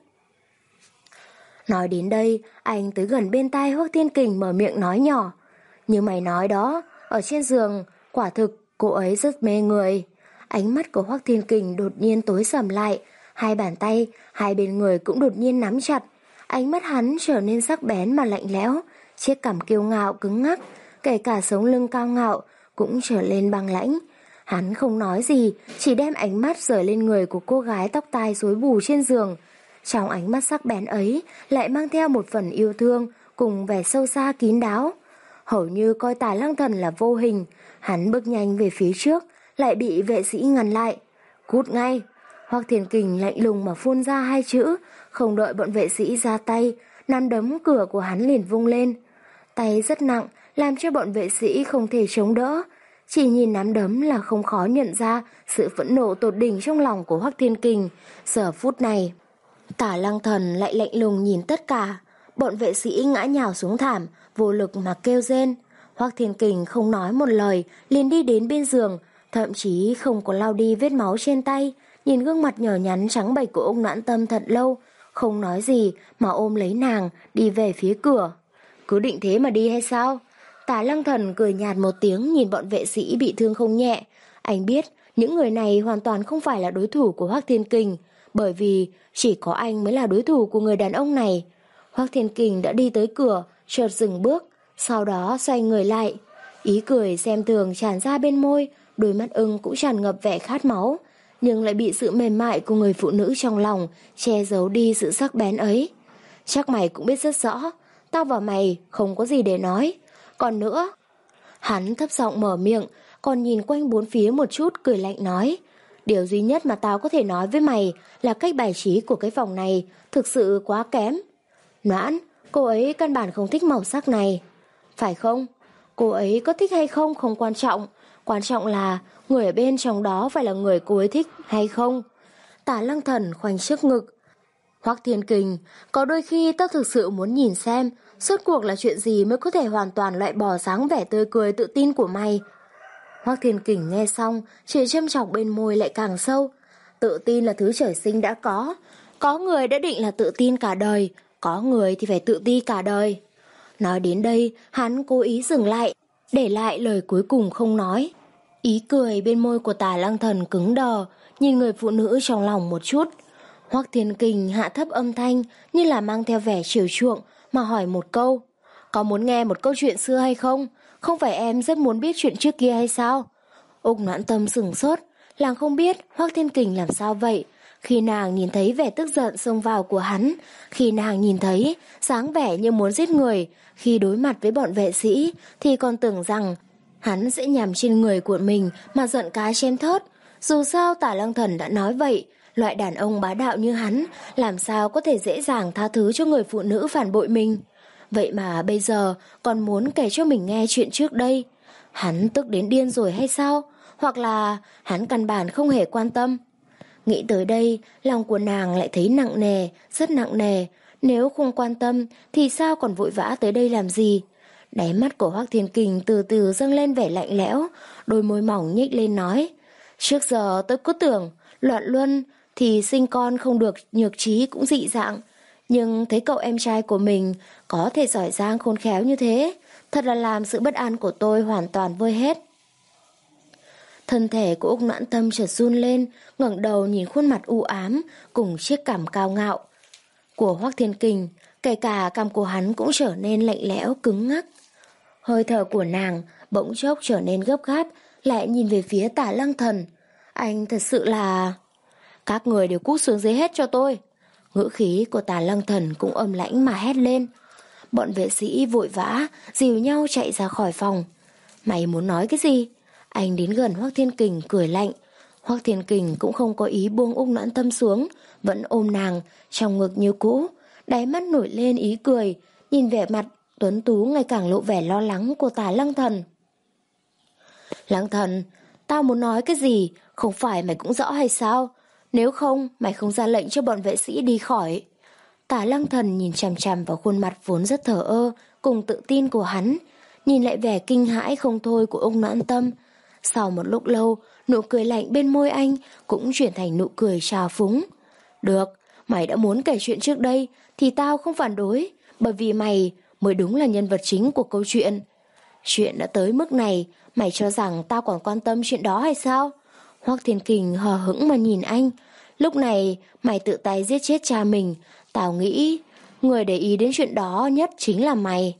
Nói đến đây, anh tới gần bên tai Hoắc Thiên Kình mở miệng nói nhỏ. Như mày nói đó, ở trên giường, quả thực cô ấy rất mê người. Ánh mắt của Hoắc Thiên Kình đột nhiên tối sầm lại, hai bàn tay, hai bên người cũng đột nhiên nắm chặt. Ánh mắt hắn trở nên sắc bén mà lạnh lẽo, chiếc cằm kiêu ngạo cứng ngắc, kể cả sống lưng cao ngạo cũng trở lên băng lãnh. Hắn không nói gì, chỉ đem ánh mắt rời lên người của cô gái tóc tai rối bù trên giường. Trong ánh mắt sắc bén ấy lại mang theo một phần yêu thương cùng vẻ sâu xa kín đáo. Hầu như coi Tả Lăng Thần là vô hình, hắn bước nhanh về phía trước, lại bị vệ sĩ ngăn lại. Cút ngay! Hoắc Thiên Kình lạnh lùng mà phun ra hai chữ, không đợi bọn vệ sĩ ra tay, nắm đấm cửa của hắn liền vung lên. Tay rất nặng, làm cho bọn vệ sĩ không thể chống đỡ. Chỉ nhìn nắm đấm là không khó nhận ra sự phẫn nộ tột đỉnh trong lòng của Hoắc Thiên Kình. Giờ phút này, Tả Lăng Thần lại lạnh lùng nhìn tất cả. Bọn vệ sĩ ngã nhào xuống thảm, vô lực mà kêu rên. Hoắc Thiên Kình không nói một lời, liền đi đến bên giường, thậm chí không có lau đi vết máu trên tay. Nhìn gương mặt nhỏ nhắn trắng bệch của Úc Noãn Tâm thật lâu, không nói gì mà ôm lấy nàng, đi về phía cửa. Cứ định thế mà đi hay sao? Tả Lăng Thần cười nhạt một tiếng nhìn bọn vệ sĩ bị thương không nhẹ. Anh biết Những người này hoàn toàn không phải là đối thủ của Hoắc Thiên Kình, bởi vì chỉ có anh mới là đối thủ của người đàn ông này. Hoắc Thiên Kình đã đi tới cửa, chợt dừng bước, sau đó xoay người lại. Ý cười xem thường tràn ra bên môi, đôi mắt ưng cũng tràn ngập vẻ khát máu, nhưng lại bị sự mềm mại của người phụ nữ trong lòng che giấu đi sự sắc bén ấy. Chắc mày cũng biết rất rõ, tao và mày không có gì để nói. Còn nữa, hắn thấp giọng mở miệng, còn nhìn quanh bốn phía một chút, cười lạnh nói, điều duy nhất mà tao có thể nói với mày là cách bài trí của cái phòng này thực sự quá kém. Noãn, cô ấy căn bản không thích màu sắc này. Phải không? Cô ấy có thích hay không không quan trọng, quan trọng là người ở bên trong đó phải là người cô ấy thích hay không. Tả Lăng Thần khoanh trước ngực. Hoắc Thiên Kình, có đôi khi tao thực sự muốn nhìn xem rốt cuộc là chuyện gì mới có thể hoàn toàn loại bỏ dáng vẻ tươi cười tự tin của mày. Hoắc Thiên Kình nghe xong, chỉ châm chọc bên môi lại càng sâu. Tự tin là thứ trời sinh đã có. Có người đã định là tự tin cả đời, có người thì phải tự ti cả đời. Nói đến đây, hắn cố ý dừng lại, để lại lời cuối cùng không nói. Ý cười bên môi của Tả Lăng Thần cứng đờ, nhìn người phụ nữ trong lòng một chút. Hoắc Thiên Kình hạ thấp âm thanh như là mang theo vẻ chiều chuộng mà hỏi một câu. Có muốn nghe một câu chuyện xưa hay không? Không phải em rất muốn biết chuyện trước kia hay sao? Úc Noãn Tâm sửng sốt, nàng không biết Hoắc Thiên Kình làm sao vậy. Khi nàng nhìn thấy vẻ tức giận xông vào của hắn, khi nàng nhìn thấy dáng vẻ như muốn giết người, khi đối mặt với bọn vệ sĩ thì còn tưởng rằng hắn sẽ nhằm trên người của mình mà giận cá chém thớt. Dù sao Tả Lăng Thần đã nói vậy, loại đàn ông bá đạo như hắn làm sao có thể dễ dàng tha thứ cho người phụ nữ phản bội mình. Vậy mà bây giờ còn muốn kể cho mình nghe chuyện trước đây. Hắn tức đến điên rồi hay sao? Hoặc là hắn căn bản không hề quan tâm. Nghĩ tới đây, lòng của nàng lại thấy nặng nề, rất nặng nề. Nếu không quan tâm thì sao còn vội vã tới đây làm gì? Đáy mắt của Hoắc Thiên Kình từ từ dâng lên vẻ lạnh lẽo, đôi môi mỏng nhếch lên nói. Trước giờ tôi cứ tưởng loạn luân thì sinh con không được nhược trí cũng dị dạng. Nhưng thấy cậu em trai của mình có thể giỏi giang khôn khéo như thế, thật là làm sự bất an của tôi hoàn toàn vơi hết. Thân thể của Úc Noãn Tâm chợt run lên, ngẩng đầu nhìn khuôn mặt u ám cùng chiếc cằm cao ngạo của Hoắc Thiên Kình, kể cả cằm của hắn cũng trở nên lạnh lẽo cứng ngắc. Hơi thở của nàng bỗng chốc trở nên gấp gáp, lại nhìn về phía Tả Lăng Thần. Anh thật sự là... Các người đều cút xuống dưới hết cho tôi. Ngữ khí của Tả Lăng Thần cũng âm lãnh mà hét lên. Bọn vệ sĩ vội vã dìu nhau chạy ra khỏi phòng. Mày muốn nói cái gì? Anh đến gần Hoắc Thiên Kình cười lạnh. Hoắc Thiên Kình cũng không có ý buông Úc Noãn Tâm xuống, vẫn ôm nàng trong ngực như cũ, đáy mắt nổi lên ý cười, nhìn vẻ mặt tuấn tú ngày càng lộ vẻ lo lắng của Tả Lăng Thần. Lăng Thần, tao muốn nói cái gì, không phải mày cũng rõ hay sao? Nếu không, mày không ra lệnh cho bọn vệ sĩ đi khỏi. Tả Lăng Thần nhìn chằm chằm vào khuôn mặt vốn rất thờ ơ cùng tự tin của hắn, nhìn lại vẻ kinh hãi không thôi của Úc Noãn Tâm. Sau một lúc lâu, nụ cười lạnh bên môi anh cũng chuyển thành nụ cười trào phúng. Được, mày đã muốn kể chuyện trước đây thì tao không phản đối, bởi vì mày mới đúng là nhân vật chính của câu chuyện. Chuyện đã tới mức này, mày cho rằng tao còn quan tâm chuyện đó hay sao? Hoắc Thiên Kình hờ hững mà nhìn anh. Lúc này mày tự tay giết chết cha mình, tao nghĩ người để ý đến chuyện đó nhất chính là mày.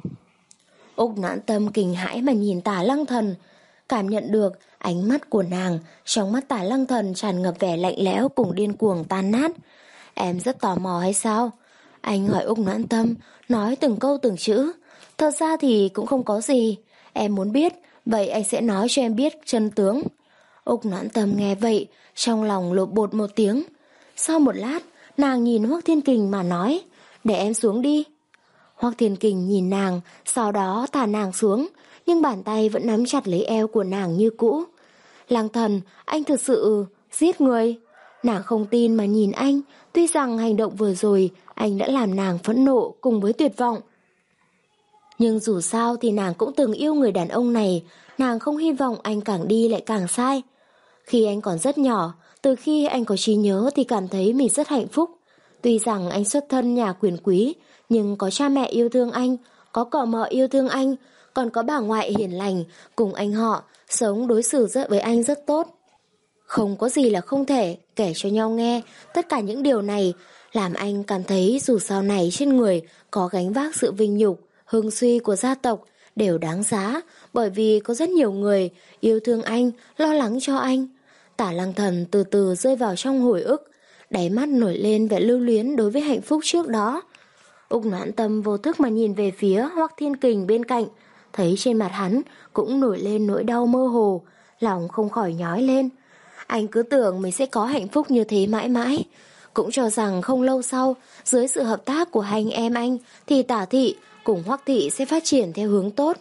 Úc Noãn Tâm kinh hãi mà nhìn Tả Lăng Thần, cảm nhận được ánh mắt của nàng, trong mắt Tả Lăng Thần tràn ngập vẻ lạnh lẽo cùng điên cuồng tan nát. Em rất tò mò hay sao? Anh hỏi Úc Noãn Tâm, nói từng câu từng chữ. Thật ra thì cũng không có gì. Em muốn biết, vậy anh sẽ nói cho em biết chân tướng. Úc Noãn Tâm nghe vậy, trong lòng lột bột một tiếng. Sau một lát, nàng nhìn Hoắc Thiên Kình mà nói, để em xuống đi. Hoắc Thiên Kình nhìn nàng, sau đó thả nàng xuống, nhưng bàn tay vẫn nắm chặt lấy eo của nàng như cũ. Lăng Thần, anh thực sự giết người. Nàng không tin mà nhìn anh, tuy rằng hành động vừa rồi anh đã làm nàng phẫn nộ cùng với tuyệt vọng. Nhưng dù sao thì nàng cũng từng yêu người đàn ông này, nàng không hy vọng anh càng đi lại càng sai. Khi anh còn rất nhỏ, từ khi anh có trí nhớ thì cảm thấy mình rất hạnh phúc. Tuy rằng anh xuất thân nhà quyền quý, nhưng có cha mẹ yêu thương anh, có cậu mợ yêu thương anh, còn có bà ngoại hiền lành cùng anh họ, sống đối xử rất với anh rất tốt. Không có gì là không thể kể cho nhau nghe. Tất cả những điều này làm anh cảm thấy dù sau này trên người có gánh vác sự vinh nhục, hưng suy của gia tộc đều đáng giá, bởi vì có rất nhiều người yêu thương anh, lo lắng cho anh. Tả Lăng Thần từ từ rơi vào trong hồi ức, đáy mắt nổi lên vẻ lưu luyến đối với hạnh phúc trước đó. Úc Noãn Tâm vô thức mà nhìn về phía Hoắc Thiên Kình bên cạnh, thấy trên mặt hắn cũng nổi lên nỗi đau mơ hồ, lòng không khỏi nhói lên. Anh cứ tưởng mình sẽ có hạnh phúc như thế mãi mãi, cũng cho rằng không lâu sau, dưới sự hợp tác của hai anh em anh, thì Tả Thị cùng Hoắc Thị sẽ phát triển theo hướng tốt.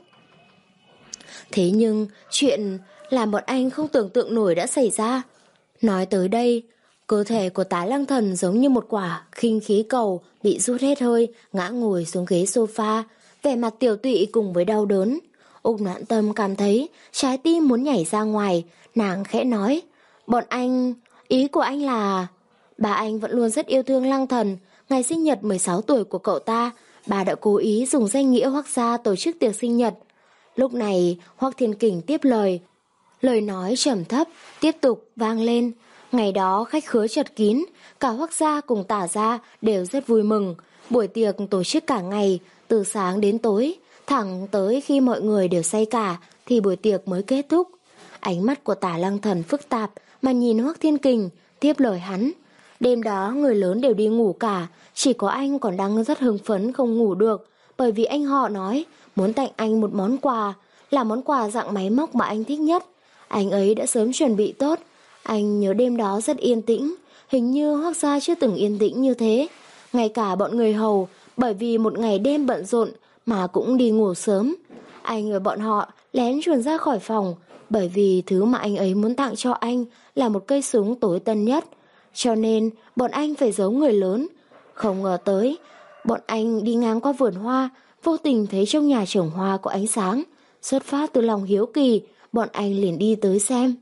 Thế nhưng chuyện làm bọn anh không tưởng tượng nổi đã xảy ra. Nói tới đây, cơ thể của Tả Lăng Thần giống như một quả khinh khí cầu bị rút hết hơi, ngã ngồi xuống ghế sofa, vẻ mặt tiều tụy cùng với đau đớn. Úc Noãn Tâm cảm thấy trái tim muốn nhảy ra ngoài, nàng khẽ nói, bọn anh, ý của anh là... Bà anh vẫn luôn rất yêu thương Lăng Thần, ngày sinh nhật mười sáu tuổi của cậu ta, bà đã cố ý dùng danh nghĩa Hoắc gia tổ chức tiệc sinh nhật. Lúc này, Hoắc Thiên Kình tiếp lời. Lời nói trầm thấp, tiếp tục vang lên. Ngày đó khách khứa chật kín, cả Hoắc gia cùng Tả gia đều rất vui mừng. Buổi tiệc tổ chức cả ngày, từ sáng đến tối, thẳng tới khi mọi người đều say cả, thì buổi tiệc mới kết thúc. Ánh mắt của Tả Lăng Thần phức tạp mà nhìn Hoắc Thiên Kình, tiếp lời hắn. Đêm đó người lớn đều đi ngủ cả, chỉ có anh còn đang rất hưng phấn không ngủ được, bởi vì anh họ nói muốn tặng anh một món quà, là món quà dạng máy móc mà anh thích nhất. Anh ấy đã sớm chuẩn bị tốt. Anh nhớ đêm đó rất yên tĩnh, hình như Hoắc gia chưa từng yên tĩnh như thế. Ngay cả bọn người hầu, bởi vì một ngày đêm bận rộn mà cũng đi ngủ sớm. Anh và bọn họ lén chuồn ra khỏi phòng, bởi vì thứ mà anh ấy muốn tặng cho anh là một cây súng tối tân nhất. Cho nên bọn anh phải giấu người lớn. Không ngờ tới, bọn anh đi ngang qua vườn hoa, vô tình thấy trong nhà trồng hoa có ánh sáng. Xuất phát từ lòng hiếu kỳ, bọn anh liền đi tới xem.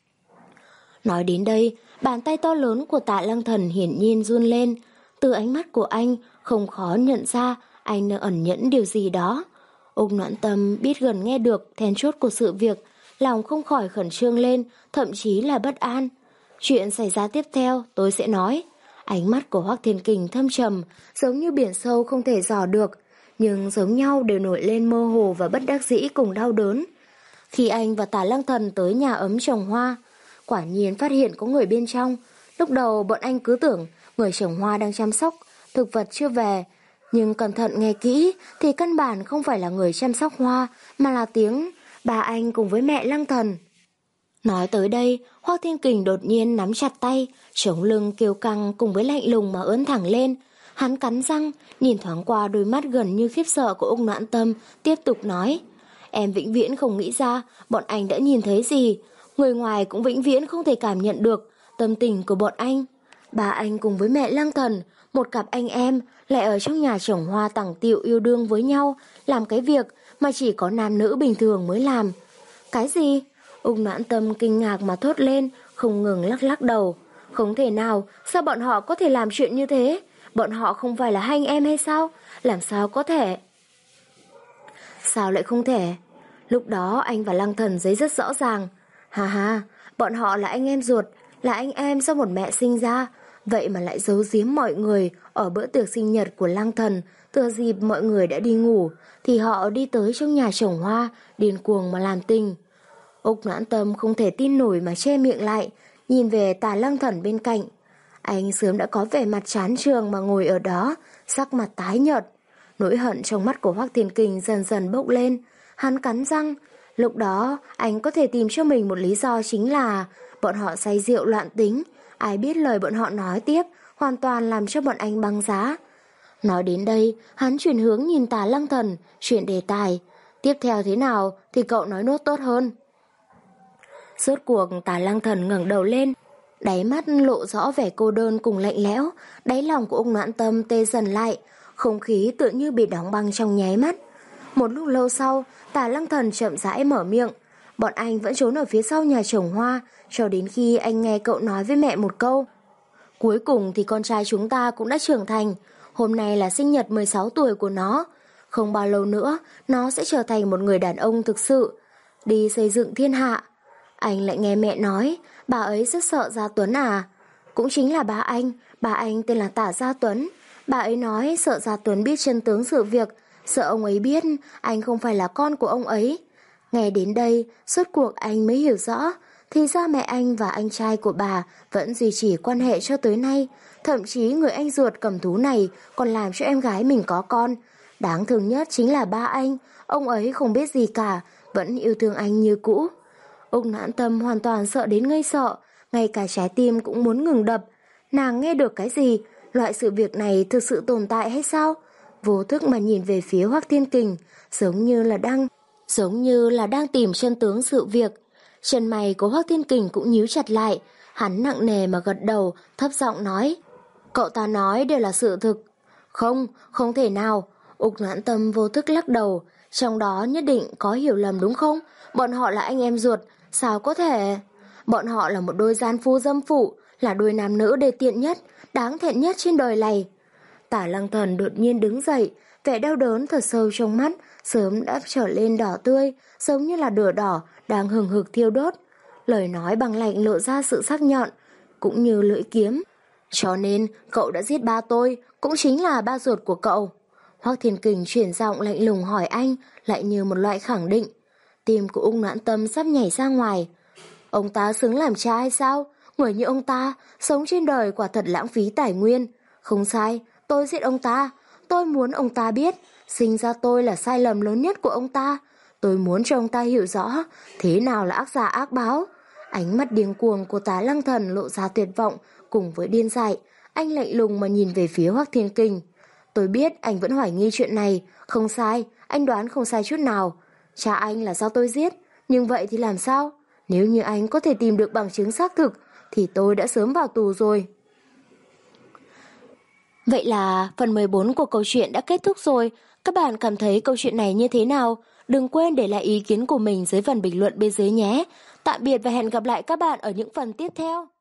Nói đến đây, bàn tay to lớn của Tạ Lăng Thần hiển nhiên run lên. Từ ánh mắt của anh, không khó nhận ra anh đang ẩn nhẫn điều gì đó. Úc Noãn Tâm biết gần nghe được then chốt của sự việc, lòng không khỏi khẩn trương lên, thậm chí là bất an. Chuyện xảy ra tiếp theo tôi sẽ nói. Ánh mắt của Hoắc Thiên Kình thâm trầm, giống như biển sâu không thể dò được, nhưng giống nhau đều nổi lên mơ hồ và bất đắc dĩ cùng đau đớn. Khi anh và Tả Lăng Thần tới nhà ấm trồng hoa, quả nhiên phát hiện có người bên trong. Lúc đầu bọn anh cứ tưởng người trồng hoa đang chăm sóc thực vật chưa về, nhưng cẩn thận nghe kỹ thì căn bản không phải là người chăm sóc hoa, mà là tiếng bà anh cùng với mẹ Lăng Thần. Nói tới đây, Hoắc Thiên Kình đột nhiên nắm chặt tay, sống lưng kiêu căng cùng với lạnh lùng mà ưỡn thẳng lên. Hắn cắn răng, nhìn thoáng qua đôi mắt gần như khiếp sợ của Úc Noãn Tâm, tiếp tục nói. Em vĩnh viễn không nghĩ ra bọn anh đã nhìn thấy gì. Người ngoài cũng vĩnh viễn không thể cảm nhận được tâm tình của bọn anh. Bà anh cùng với mẹ Lăng Thần, một cặp anh em, lại ở trong nhà trồng hoa tẳng tiệu yêu đương với nhau, làm cái việc mà chỉ có nam nữ bình thường mới làm. Cái gì? Úc Noãn Tâm kinh ngạc mà thốt lên, không ngừng lắc lắc đầu. Không thể nào, sao bọn họ có thể làm chuyện như thế? Bọn họ không phải là hai anh em hay sao? Làm sao có thể? Sao lại không thể? Lúc đó anh và Lăng Thần thấy rất rõ ràng. Hà hà, bọn họ là anh em ruột, là anh em do một mẹ sinh ra. Vậy mà lại giấu giếm mọi người ở bữa tiệc sinh nhật của Lăng Thần. Thừa dịp mọi người đã đi ngủ, thì họ đi tới trong nhà trồng hoa, điên cuồng mà làm tình. Úc Noãn Tâm không thể tin nổi mà che miệng lại, nhìn về Tả Lăng Thần bên cạnh. Anh sớm đã có vẻ mặt chán trường mà ngồi ở đó, sắc mặt tái nhợt. Nỗi hận trong mắt của Hoắc Thiên Kình dần dần bốc lên. Hắn cắn răng. Lúc đó anh có thể tìm cho mình một lý do, chính là bọn họ say rượu loạn tính. Ai biết lời bọn họ nói tiếp hoàn toàn làm cho bọn anh băng giá. Nói đến đây, hắn chuyển hướng nhìn Tả Lăng Thần, chuyển đề tài. Tiếp theo thế nào thì cậu nói nốt tốt hơn. Rốt cuộc Tả Lăng Thần ngẩng đầu lên, đáy mắt lộ rõ vẻ cô đơn cùng lạnh lẽo. Đáy lòng của Úc Noãn Tâm tê dần lại, không khí tựa như bị đóng băng trong nháy mắt. Một lúc lâu sau, Tả Lăng Thần chậm rãi mở miệng. Bọn anh vẫn trốn ở phía sau nhà trồng hoa, cho đến khi anh nghe cậu nói với mẹ một câu. Cuối cùng thì con trai chúng ta cũng đã trưởng thành. Hôm nay là sinh nhật mười sáu tuổi của nó. Không bao lâu nữa, nó sẽ trở thành một người đàn ông thực sự, đi xây dựng thiên hạ. Anh lại nghe mẹ nói, Bà ấy rất sợ Gia Tuấn à? Cũng chính là ba anh, ba anh tên là Tả Gia Tuấn. Bà ấy nói sợ Gia Tuấn biết chân tướng sự việc, sợ ông ấy biết anh không phải là con của ông ấy. Nghe đến đây, suốt cuộc anh mới hiểu rõ, thì ra mẹ anh và anh trai của bà vẫn duy trì quan hệ cho tới nay. Thậm chí người anh ruột cầm thú này còn làm cho em gái mình có con. Đáng thương nhất chính là ba anh, ông ấy không biết gì cả, vẫn yêu thương anh như cũ. Úc Noãn Tâm hoàn toàn sợ đến ngây sợ, ngay cả trái tim cũng muốn ngừng đập. Nàng nghe được cái gì? Loại sự việc này thực sự tồn tại hay sao? Vô thức mà nhìn về phía Hoắc Thiên Kình, giống như là đang giống như là đang tìm chân tướng sự việc. Chân mày của Hoắc Thiên Kình cũng nhíu chặt lại, hắn nặng nề mà gật đầu, thấp giọng nói: "Cậu ta nói đều là sự thực." "Không, không thể nào." Úc Noãn Tâm vô thức lắc đầu, "Trong đó nhất định có hiểu lầm đúng không? Bọn họ là anh em ruột, sao có thể? Bọn họ là một đôi gian phu dâm phụ, là đôi nam nữ đê tiện nhất, đáng thẹn nhất trên đời này." Tả Lăng Thần đột nhiên đứng dậy, vẻ đau đớn thật sâu trong mắt sớm đã trở lên đỏ tươi, giống như là lửa đỏ đang hừng hực thiêu đốt. Lời nói bằng lạnh lộ ra sự sắc nhọn, cũng như lưỡi kiếm. "Cho nên cậu đã giết ba tôi, cũng chính là ba ruột của cậu." Hoắc Thiên Kình chuyển giọng lạnh lùng hỏi anh, lại như một loại khẳng định. Tim của Úc Noãn Tâm sắp nhảy ra ngoài. Ông ta xứng làm cha hay sao? Người như ông ta, sống trên đời quả thật lãng phí tài nguyên. Không sai, tôi giết ông ta. Tôi muốn ông ta biết, sinh ra tôi là sai lầm lớn nhất của ông ta. Tôi muốn cho ông ta hiểu rõ thế nào là ác giả ác báo. Ánh mắt điên cuồng của Tá Lăng Thần lộ ra tuyệt vọng cùng với điên dại. Anh lạnh lùng mà nhìn về phía Hoắc Thiên Kình. Tôi biết anh vẫn hoài nghi chuyện này. Không sai, anh đoán không sai chút nào. Cha anh là do tôi giết. Nhưng vậy thì làm sao? Nếu như anh có thể tìm được bằng chứng xác thực thì tôi đã sớm vào tù rồi. Vậy là phần mười bốn của câu chuyện đã kết thúc rồi. Các bạn cảm thấy câu chuyện này như thế nào? Đừng quên để lại ý kiến của mình dưới phần bình luận bên dưới nhé. Tạm biệt và hẹn gặp lại các bạn ở những phần tiếp theo.